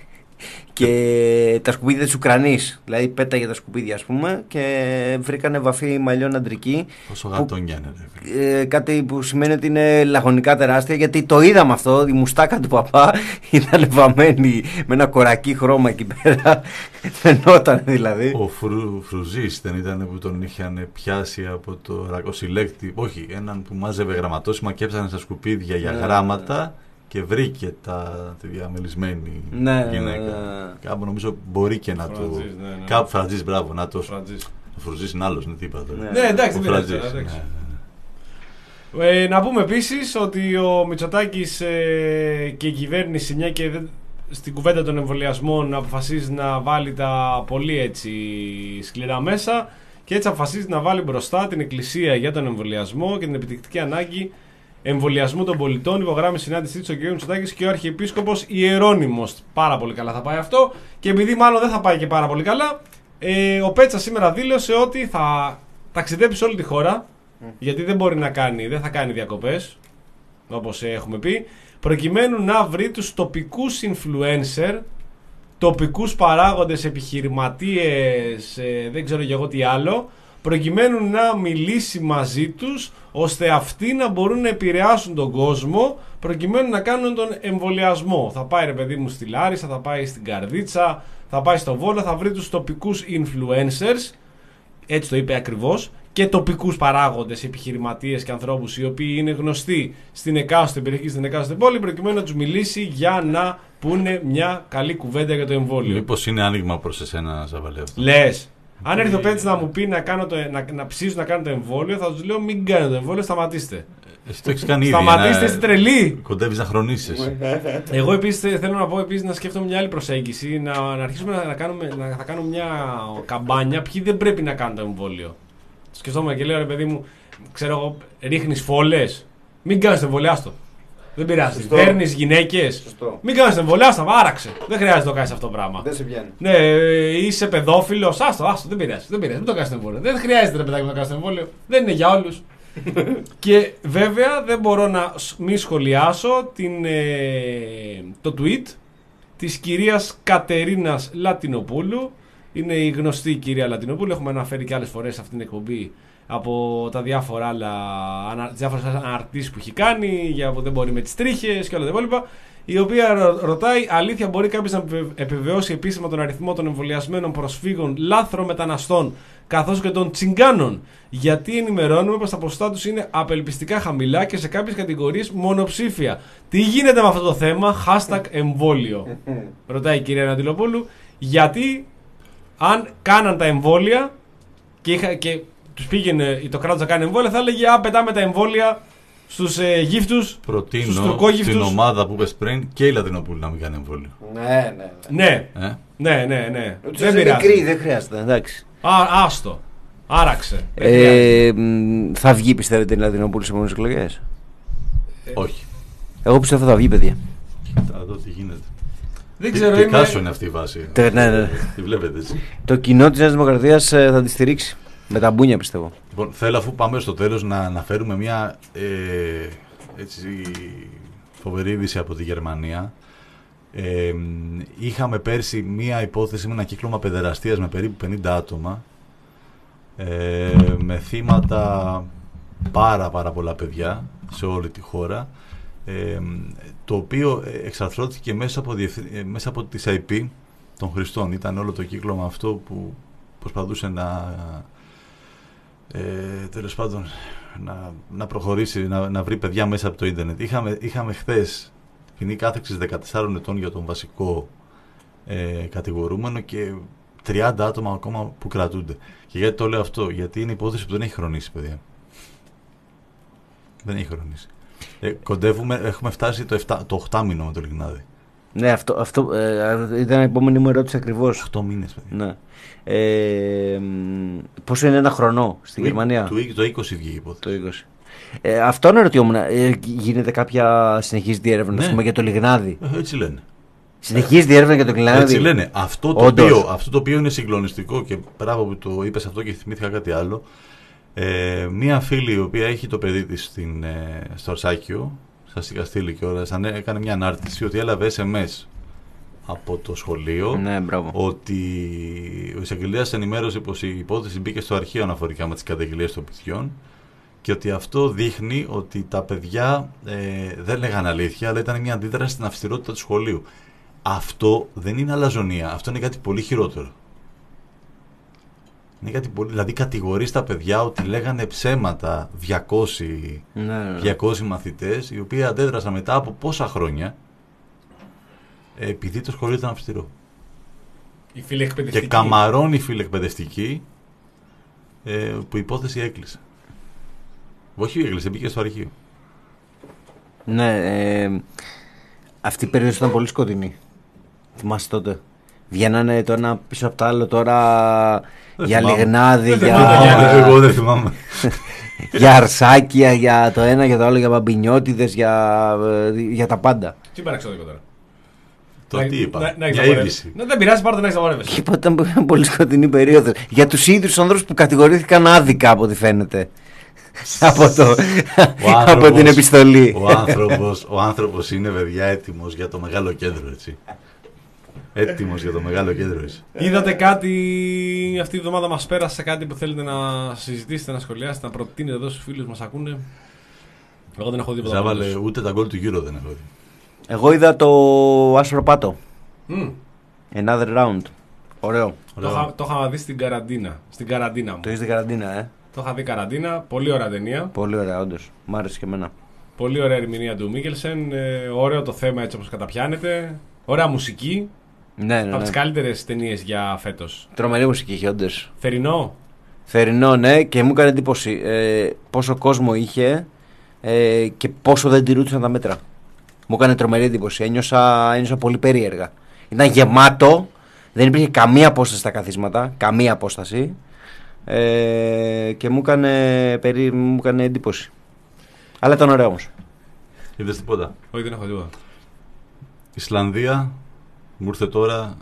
Και τα σκουπίδια της Ουκρανής, δηλαδή πέταγε τα σκουπίδια, ας πούμε, και βρήκανε βαφή μαλλιών αντρική. Πόσο γατόνια είναι, ε, κάτι που σημαίνει ότι είναι λαγωνικά τεράστια, γιατί το είδαμε αυτό, η μουστάκα του παπά ήταν βαμμένη με ένα κορακί χρώμα εκεί πέρα. Φαινόταν δηλαδή. Ο Φρου, Φρουζής δεν ήταν που τον είχαν πιάσει από το ρακοσυλλέκτη, όχι, έναν που μάζευε γραμματόσημα και έψανε στα σκουπίδια για γράμματα. Και βρήκε τα, τη διαμελισμένη ναι, γυναίκα. Ναι, ναι. Κάπου νομίζω μπορεί και να Φραντζής, το. Ναι, ναι. Κάπου Φραντζής, μπράβο, να το. Φραντζής. Ο Φραντζής είναι άλλος, είναι τι είπα τώρα. Ναι, εντάξει, ο δεν Φραντζής, πειράζει, εντάξει. ναι, ναι. Ε, να πούμε επίσης ότι ο Μητσοτάκης ε, και η κυβέρνηση, μια και δεν, στην κουβέντα των εμβολιασμών αποφασίζει να βάλει τα πολύ έτσι σκληρά μέσα, και έτσι αποφασίζει να βάλει μπροστά την Εκκλησία για τον εμβολιασμό και την επιτακτική ανάγκη εμβολιασμού των πολιτών. Υπογράμμισε συνάντησή του ο κ. Μητσοτάκης και ο Αρχιεπίσκοπος Ιερώνυμος. Πάρα πολύ καλά θα πάει αυτό, και επειδή μάλλον δεν θα πάει και πάρα πολύ καλά, ε, ο Πέτσα σήμερα δήλωσε ότι θα ταξιδέψει σε όλη τη χώρα, mm. γιατί δεν μπορεί να κάνει, δεν θα κάνει διακοπές, όπως έχουμε πει, προκειμένου να βρει τους τοπικούς influencer, τοπικούς παράγοντες, επιχειρηματίες, ε, δεν ξέρω και εγώ τι άλλο, προκειμένου να μιλήσει μαζί τους, ώστε αυτοί να μπορούν να επηρεάσουν τον κόσμο, προκειμένου να κάνουν τον εμβολιασμό. Θα πάει, ρε παιδί μου, στη Λάρισα, θα πάει στην Καρδίτσα, θα πάει στο Βόλο, θα βρει τους τοπικούς influencers, έτσι το είπε ακριβώς, και τοπικούς παράγοντες, επιχειρηματίες και ανθρώπους οι οποίοι είναι γνωστοί στην εκάστοτε περιοχή, στην εκάστοτε πόλη, προκειμένου να τους μιλήσει για να πούνε μια καλή κουβέντα για το εμβόλιο. Μήπως είναι άνοιγμα προς εσένα, Ζαβαλέο? Λες. Αν έρθει ο Πέτς να μου πει να, κάνω το, να, να ψήσω να κάνω το εμβόλιο, θα του λέω μην κάνετε το εμβόλιο, σταματήστε. Εσύ το έχεις κάνει ήδη. Σταματήστε, είστε τρελοί. Κοντεύεις να χρονίσεις. Εγώ επίσης θέλω να πω επίσης, να σκέφτομαι μια άλλη προσέγγιση, να, να αρχίσουμε να, να, κάνουμε, να θα κάνουμε μια καμπάνια ποιοι δεν πρέπει να κάνουν το εμβόλιο. Σκεφτόμαι και λέω, ρε παιδί μου, ξέρω εγώ, ρίχνεις φόλες, μην κάνεις το εμβόλιο, άστο. Δεν πειράζει. Παίρνεις γυναίκες. Μην κάνεις εμβολιάστα, άραξε. Δεν χρειάζεται να το κάνεις αυτό το πράγμα. Δεν σε πιάνει. Ναι, είσαι παιδόφιλος. Άστο, άστο, δεν πειράζει. Δεν πειράζει. Μην το κάνεις το εμβόλιο. Δεν χρειάζεται, ρε παιδάκι, να το κάνεις το εμβόλιο. Δεν είναι για όλους. Και βέβαια δεν μπορώ να μη σχολιάσω την, ε, το tweet της κυρίας Κατερίνας Λατινοπούλου. Είναι η γνωστή κυρία Λατινοπούλου. Έχουμε αναφέρει και άλλες φορές σε αυτήν την εκπομπή από τα διάφορα άλλα, τις διάφορες αναρτήσεις που έχει κάνει, για που δεν μπορεί με τις τρίχες και όλα τα υπόλοιπα, η οποία ρωτάει, αλήθεια μπορεί κάποιος να επιβεβαιώσει επίσημα τον αριθμό των εμβολιασμένων προσφύγων λάθρομεταναστών καθώς και των τσιγκάνων, γιατί ενημερώνουμε πως τα ποσοστά τους είναι απελπιστικά χαμηλά και σε κάποιες κατηγορίες μονοψήφια. Τι γίνεται με αυτό το θέμα? Hashtag εμβόλιο. Ρωτάει η κυρία Νατιλοπούλου, γιατί αν κάναν τα εμβόλια και, είχα, και τους πήγαινε το κράτος να κάνει εμβόλια, θα έλεγε α, πετάμε τα εμβόλια στους ε, γύφτους, προτείνω στους τουρκόγυφτους. Την ομάδα που είπες πριν και η Λατινοπούλου να μην κάνει εμβόλιο. Ναι, ναι. Ναι, Ε? ναι, ναι, ναι. Δεν πειράζει. Μικρή, δεν χρειάζεται, εντάξει. Α, άστο. Άραξε. Ε, θα βγει, πιστεύετε, η Λατινοπούλου σε επόμενες εκλογές? Ε, όχι. Εγώ πιστεύω θα βγει, παιδιά. Θα δω τι γίνεται. Δεν Τι, ξέρω, τι είμαι... κάσο είναι αυτή η βάση. Ναι, ναι. Τη βλέπετε έτσι. Το κοινό της Νέας Δημοκρατίας θα τη στηρίξει. Με τα μπούνια, πιστεύω. Λοιπόν, θέλω, αφού πάμε στο τέλος, να αναφέρουμε μια ε, έτσι, φοβερή είδηση από τη Γερμανία. Ε, είχαμε πέρσι μια υπόθεση με ένα κύκλωμα παιδεραστίας με περίπου πενήντα άτομα, ε, με θύματα πάρα πάρα πολλά παιδιά σε όλη τη χώρα, ε, το οποίο εξαρθρώθηκε μέσα από, διευθυ... μέσα από τις άι πι των χρηστών. Ήταν όλο το κύκλωμα αυτό που προσπαθούσε να Ε, τέλος πάντων να, να προχωρήσει, να, να βρει παιδιά μέσα από το ίντερνετ. Είχαμε, είχαμε χθες ποινή κάθεξης δεκατεσσάρων ετών για τον βασικό ε, κατηγορούμενο και τριάντα άτομα ακόμα που κρατούνται. Και γιατί το λέω αυτό? Γιατί είναι υπόθεση που δεν έχει χρονίσει, παιδιά. Δεν έχει χρονίσει. Ε, κοντεύουμε, έχουμε φτάσει το, εφτά, το οκτάμινο με το Λιγνάδι. Ναι, αυτό, αυτό ε, ήταν η επόμενη μου ερώτηση ακριβώς. οκτώ μήνες, παιδιά. Ναι. Ε, πόσο είναι ένα χρονό στη του, Γερμανία? Του, το είκοσι βγήκε η υπόθεση. Το είκοσι. Ε, αυτό να ρωτιόμουν. Ε, γίνεται κάποια συνεχής διέρευνα, Ναι. ας πούμε, για το Λιγνάδι. Ε, έτσι λένε. Συνεχής διέρευνα για το Λιγνάδι. Έτσι λένε. Αυτό το, Όντως. οποίο, αυτό το οποίο είναι συγκλονιστικό και μπράβο που το είπες αυτό και θυμήθηκα κάτι άλλο. Ε, μία φίλη η οποία έχει το παιδί της στην, ε, στο Αρσάκιο, σας είχα στείλει κιόλας, έκανε μια ανάρτηση ότι έλαβε ες εμ ες από το σχολείο, Ναι, μπράβο. ότι ο εισαγγελέας ενημέρωσε πως η υπόθεση μπήκε στο αρχείο αναφορικά με τις καταγγελίες των παιδιών και ότι αυτό δείχνει ότι τα παιδιά ε, δεν λέγανε αλήθεια, αλλά ήταν μια αντίδραση στην αυστηρότητα του σχολείου. Αυτό δεν είναι αλαζονία, αυτό είναι κάτι πολύ χειρότερο. Είναι κάτι πολύ, δηλαδή κατηγορεί τα παιδιά ότι λέγανε ψέματα διακόσιοι, Ναι, ναι. διακόσιοι μαθητές, οι οποίοι αντέδρασαν μετά από πόσα χρόνια, ε, επειδή το σχολείο ήταν αυστηρό. Η φίλη εκπαιδευτική. Και καμαρώνει η φιλεκπαιδευτική ε, που η υπόθεση έκλεισε. Όχι έκλεισε, μπήκε στο αρχείο. Ναι, ε, αυτή η περίοδος ήταν πολύ σκοτεινή. Θυμάσαι τότε. Βγαίνανε το ένα πίσω από το άλλο τώρα Δεν για θυμάμαι. Λιγνάδι, Δεν για, θυμάμαι, Εγώ δεν θυμάμαι. για αρσάκια, για το ένα για το άλλο, για μπαμπινιώτιδες, για, ε, για τα πάντα. Τι παραξενικό τώρα. Το Να- τι είπα. να- να έχεις Μια απορρεύσει. είδηση. Ναι, δεν πειράζει, πάρτε να έχει απορρεύσει. Και είπα ότι ήταν πολύ σκοτεινή περίοδος. Για τους ίδιους ανθρώπους που κατηγορήθηκαν άδικα από ό,τι φαίνεται. από, το, Ο από άνθρωπος- την επιστολή. Ο άνθρωπος, ο άνθρωπος είναι, παιδιά, έτοιμος για το μεγάλο κέντρο, έτσι. Έτοιμος για το μεγάλο κέντρο, έτσι. Είδατε κάτι αυτή τη βδομάδα μας πέρασε, κάτι που θέλετε να συζητήσετε, να σχολιάσετε, να προτείνετε εδώ στους φίλους μας ακούνε. Εγώ δεν έχω δει τίποτα. Ζάβαλε, πάντως. ούτε τα γκολ του Euro δεν έχω δει. Εγώ είδα το άσπρο πάτο. Μμ, Another round. Ωραίο. Το, είχα, το είχα δει στην καραντίνα. Στην καραντίνα μου. Το είσαι καραντίνα, ε. Το είχα δει καραντίνα. Πολύ ωραία ταινία. Πολύ ωραία, όντως. Μ' άρεσε και εμένα. Πολύ ωραία ερμηνεία του Μίκελσεν. Ε, ωραίο το θέμα έτσι όπως καταπιάνεται. Ωραία μουσική. Ναι, ναι, Από ναι. τις καλύτερες ταινίες για φέτος. Τρομερή μουσική είχε, όντως. Θερινό. Θερινό, ναι, και μου έκανε εντύπωση ε, πόσο κόσμο είχε ε, και πόσο δεν τηρούσαν τα μέτρα. Μου έκανε τρομερή εντύπωση. Ένιωσα, ένιωσα πολύ περίεργα. Ήταν γεμάτο, δεν υπήρχε καμία απόσταση στα καθίσματα, καμία απόσταση. Ε, και μου έκανε, περί, μου έκανε εντύπωση. Αλλά ήταν ωραίο όμως. Είδες τίποτα. Όχι, δεν έχω τίποτα. Ισλανδία, μου ήρθε τώρα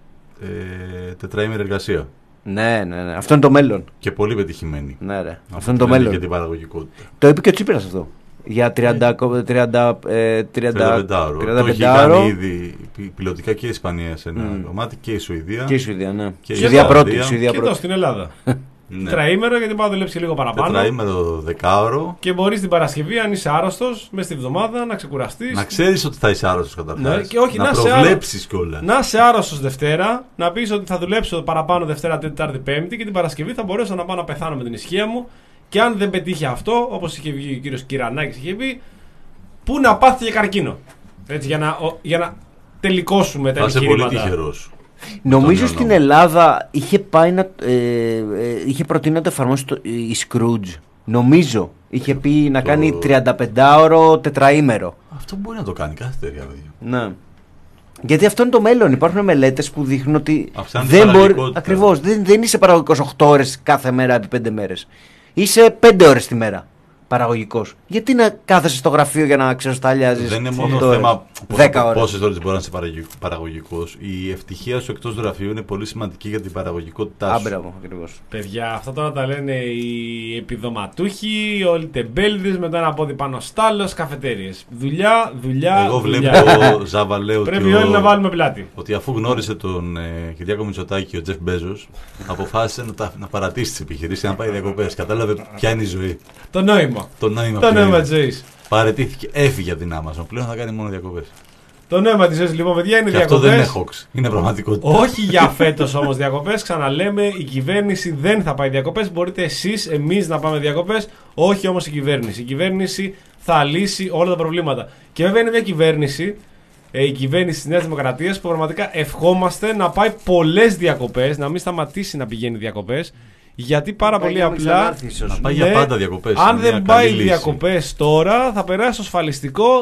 ε, τετραήμερη εργασία. Ναι, ναι, ναι. Αυτό είναι το μέλλον. Και πολύ πετυχημένη. Ναι, ρε. Από Αυτό είναι το την άλλη μέλλον. Για την παραγωγικότητα. Το είπε και ο Τσίπρας αυτό. Για τριάντα, τριάντα, ε, τριάντα, τριάντα πέντε τριάντα Το έχει πέντε κάνει ήδη πι- πιλωτικά και η Ισπανία σε ένα Μμ. κομμάτι και η Σουηδία. Και η Σουηδία, ναι. Και η Σουηδία Ιρλανδία. πρώτη. Σουηδία Και εδώ πρώτη. στην Ελλάδα. Ναι. Τετραήμερο γιατί πάω να δουλέψει και λίγο παραπάνω. Τετραήμερο δεκάωρο. Και μπορεί την Παρασκευή, αν είσαι άρρωστο, μέσα στη βδομάδα να ξεκουραστεί. Να ξέρεις ότι θα είσαι άρρωστος καταρχάς. Ναι, και όχι, να να είσαι προβλέψεις κιόλα. Να είσαι άρρωστο Δευτέρα, να πει ότι θα δουλέψω παραπάνω Δευτέρα, Τετάρτη, Πέμπτη και την Παρασκευή θα μπορέσω να πάω να πεθάνω με την ησυχία μου. Και αν δεν πετύχει αυτό, όπως είχε βγει ο κύριος Κυρανάκης, είχε πει, πού να πάθει για καρκίνο. Έτσι, για να, ο- για να τελικώσουμε τα Θα είσαι πολύ επιχειρήματα. τυχερός. Νομίζω Τον στην νόμο. Ελλάδα είχε πάει να. Ε, ε, είχε προτείνει να το εφαρμόσει το, η Scrooge. Νομίζω. Είχε πει να Το- κάνει τριανταπεντάωρο τετραήμερο. Αυτό μπορεί να το κάνει κάθε εταιρεία, παιδιά. Ναι. Γιατί αυτό είναι το μέλλον. Υπάρχουν μελέτες που δείχνουν ότι Αυξάνει τη δεν μπορεί. παραγωγικότητα. Ακριβώς. Δεν, δεν είσαι παραγωγικός οκτώ ώρες κάθε μέρα επί πέντε μέρες. Είσαι πέντε ώρες τη μέρα παραγωγικός. Γιατί να κάθεσαι στο γραφείο για να ξεροσταλιάζεις. Δεν είναι μόνο οκτώ ώρες, θέμα δέκα ώρες. πόσες ώρες μπορεί να είσαι παραγωγικός. Η ευτυχία σου εκτός γραφείου είναι πολύ σημαντική για την παραγωγικότητά σου. Άμπραβο, ακριβώς. Παιδιά, αυτά τώρα τα λένε οι επιδοματούχοι, όλοι τεμπέλδες με το ένα πόδι πάνω στάλος, καφετέριες. Δουλειά, δουλειά. Εγώ δουλειά. βλέπω, Ζάβα, λέω ότι, Πρέπει ο- όλοι να βάλουμε πλάτη. ότι αφού γνώρισε τον ε, Κυριάκο Μητσοτάκη ο Τζεφ Μπέζος, αποφάσισε να, τα, να παρατήσει τις επιχειρήσεις και να πάει διακοπές. Κατάλαβε ποια είναι η ζωή. Το νόημα. Το νόημα, Το ποιο νόημα είναι. της ζωής. Παρετήθηκε, έφυγε από την Amazon. Πλέον θα κάνει μόνο διακοπές. Το νόημα της ζωής λοιπόν, παιδιά, είναι Και αυτό διακοπές. δεν είναι hoax. Είναι πραγματικότητα. Όχι για φέτος όμως διακοπές. Ξαναλέμε, η κυβέρνηση δεν θα πάει διακοπές. Μπορείτε εσείς, εμείς να πάμε διακοπές. Όχι όμως η κυβέρνηση. Η κυβέρνηση θα λύσει όλα τα προβλήματα. Και βέβαια είναι μια κυβέρνηση, ε, η κυβέρνηση της Νέας Δημοκρατίας, που πραγματικά ευχόμαστε να πάει πολλές διακοπές, να μην σταματήσει να πηγαίνει διακοπές. Γιατί πάρα πολύ απλά. Να πάει Ναι, για πάντα διακοπές. αν είναι μια δεν καλή πάει λύση. διακοπές τώρα, θα περάσει στο ασφαλιστικό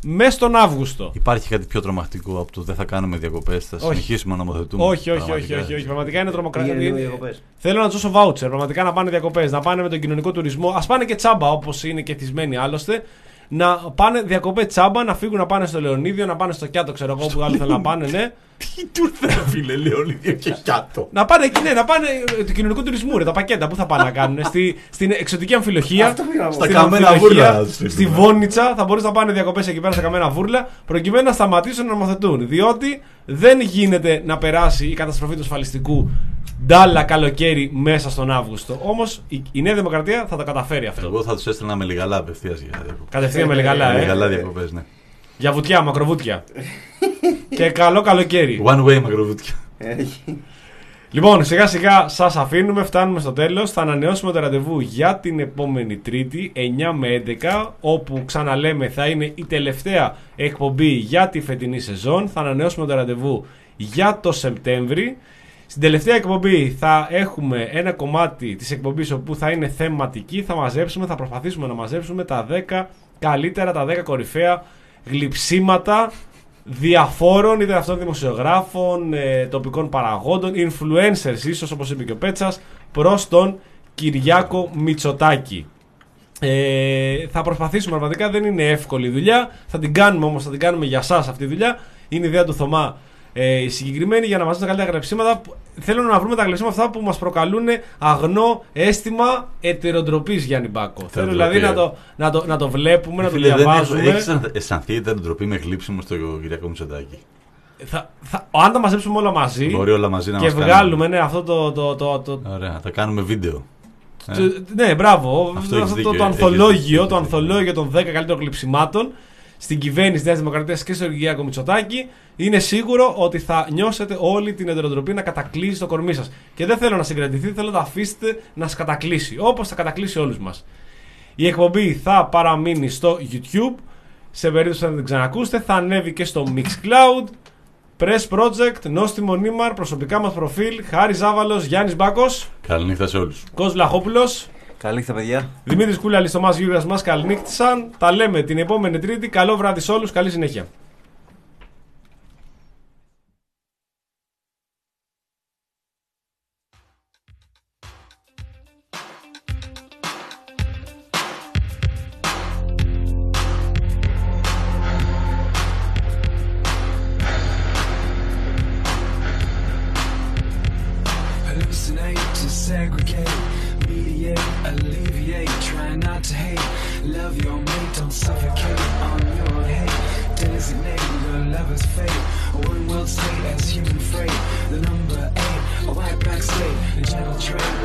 μέσα στον Αύγουστο. Υπάρχει κάτι πιο τρομακτικό από το δεν θα κάνουμε διακοπές, θα συνεχίσουμε να νομοθετούμε? Όχι, όχι, όχι, όχι, όχι. Πραγματικά είναι τρομοκρατία. Είναι... Θέλω να του δώσω βάουτσερ. Πραγματικά να πάνε διακοπές, να πάνε με τον κοινωνικό τουρισμό. Ας πάνε και τσάμπα, όπως είναι και θυσμένοι άλλωστε. Να πάνε διακοπές τσάμπα, να φύγουν να πάνε στο Λεωνίδιο, να πάνε στο Κιάτο, ξέρω εγώ που άλλο θέλουν να πάνε, ναι. Τι του ήρθε, φίλε, Λεωνίδιο και Κιάτο. Να πάνε εκεί, ναι, να πάνε του κοινωνικού τουρισμού, ρε, τα πακέτα που θα πάνε να κάνουν. Στη, στην εξωτική αμφιλοχία, στα καμένα βούρλα. Στη Βόνιτσα θα μπορούσαν να πάνε διακοπές εκεί πέρα στα καμένα βούρλα, προκειμένου να σταματήσουν να νομοθετούν. Διότι δεν γίνεται να περάσει η καταστροφή του ασφαλιστικού ντάλα καλοκαίρι μέσα στον Αύγουστο. Όμως η, η Νέα Δημοκρατία θα το καταφέρει αυτό. Εγώ θα του έστελνα με λιγαλά απευθείας για διακοπές. Κατευθείαν με λιγαλά, ε. Λιγαλά διακοπές, ναι. Για βουτιά, μακροβούτια. Και καλό καλοκαίρι. One way μακροβούτια. Λοιπόν, σιγά σιγά σας αφήνουμε, φτάνουμε στο τέλος. Θα ανανεώσουμε το ραντεβού για την επόμενη Τρίτη, εννιά με έντεκα, όπου ξαναλέμε θα είναι η τελευταία εκπομπή για τη φετινή σεζόν. Θα ανανεώσουμε το ραντεβού για το Σεπτέμβρη. Στην τελευταία εκπομπή θα έχουμε ένα κομμάτι της εκπομπής όπου θα είναι θεματική. Θα μαζέψουμε, θα προσπαθήσουμε να μαζέψουμε τα δέκα καλύτερα, τα δέκα κορυφαία γλυψίματα διαφόρων, είτε αυτών δημοσιογράφων, ε, τοπικών παραγόντων, influencers ίσως, όπως είπε και ο Πέτσας, προς τον Κυριάκο Μητσοτάκη. Ε, θα προσπαθήσουμε, πραγματικά δεν είναι εύκολη δουλειά, θα την κάνουμε όμως, θα την κάνουμε για σας αυτή τη δουλειά. Είναι ιδέα του Θωμά ε, η συγκεκριμένη, για να μας δώσουν τα καλύτερα γλυψίματα. Θέλω να βρούμε τα γλυψίματα αυτά που μας προκαλούν αγνό αίσθημα ετεροτροπής, Γιάννη Μπάκο. Θέλω δηλαδή να το, να, το, να το βλέπουμε, να το διαβάζουμε. Έχεις αισθανθεί ετεροτροπή με γλύψιμο στο Κυριάκο Μητσοτάκη? Θα, θα, αν τα μαζέψουμε όλα μαζί, μπορεί όλα μαζί να και μας βγάλουμε ναι, αυτό το, το, το, το... Ωραία, θα κάνουμε βίντεο. Ε. Ναι, μπράβο. Αυτό, αυτό δίκιο, το, το ανθολόγιο, το ανθολόγιο των δέκα καλύτερων γλυψιμάτων στην κυβέρνηση της Νέας Δημοκρατίας και στον Κυριάκο Μητσοτάκη, είναι σίγουρο ότι θα νιώσετε όλη την ετεροτροπή να κατακλείσει το κορμί σας. Και δεν θέλω να συγκρατηθεί, θέλω να το αφήσετε να σας κατακλείσει, όπως θα κατακλείσει όλους μας. Η εκπομπή θα παραμείνει στο YouTube, σε περίπτωση που δεν την ξανακούσετε, θα ανέβει και στο Mixcloud. Press Project, Νόστιμο Νίμαρ, προσωπικά μας προφίλ, Χάρης Ζάβαλος, Γιάννης Μπάκος. Καληνύχτα σε όλους. Κος Βλαχόπουλος. Καληνύχτα, παιδιά. Δημήτρης Κούλαλης, Θωμάς Γιούργας μας καληνύχτησαν. Τα λέμε την επόμενη Τρίτη. Καλό βράδυ σε όλους. Καλή συνέχεια. One world state as human freight. The number eight, a white back state, the gentle trade.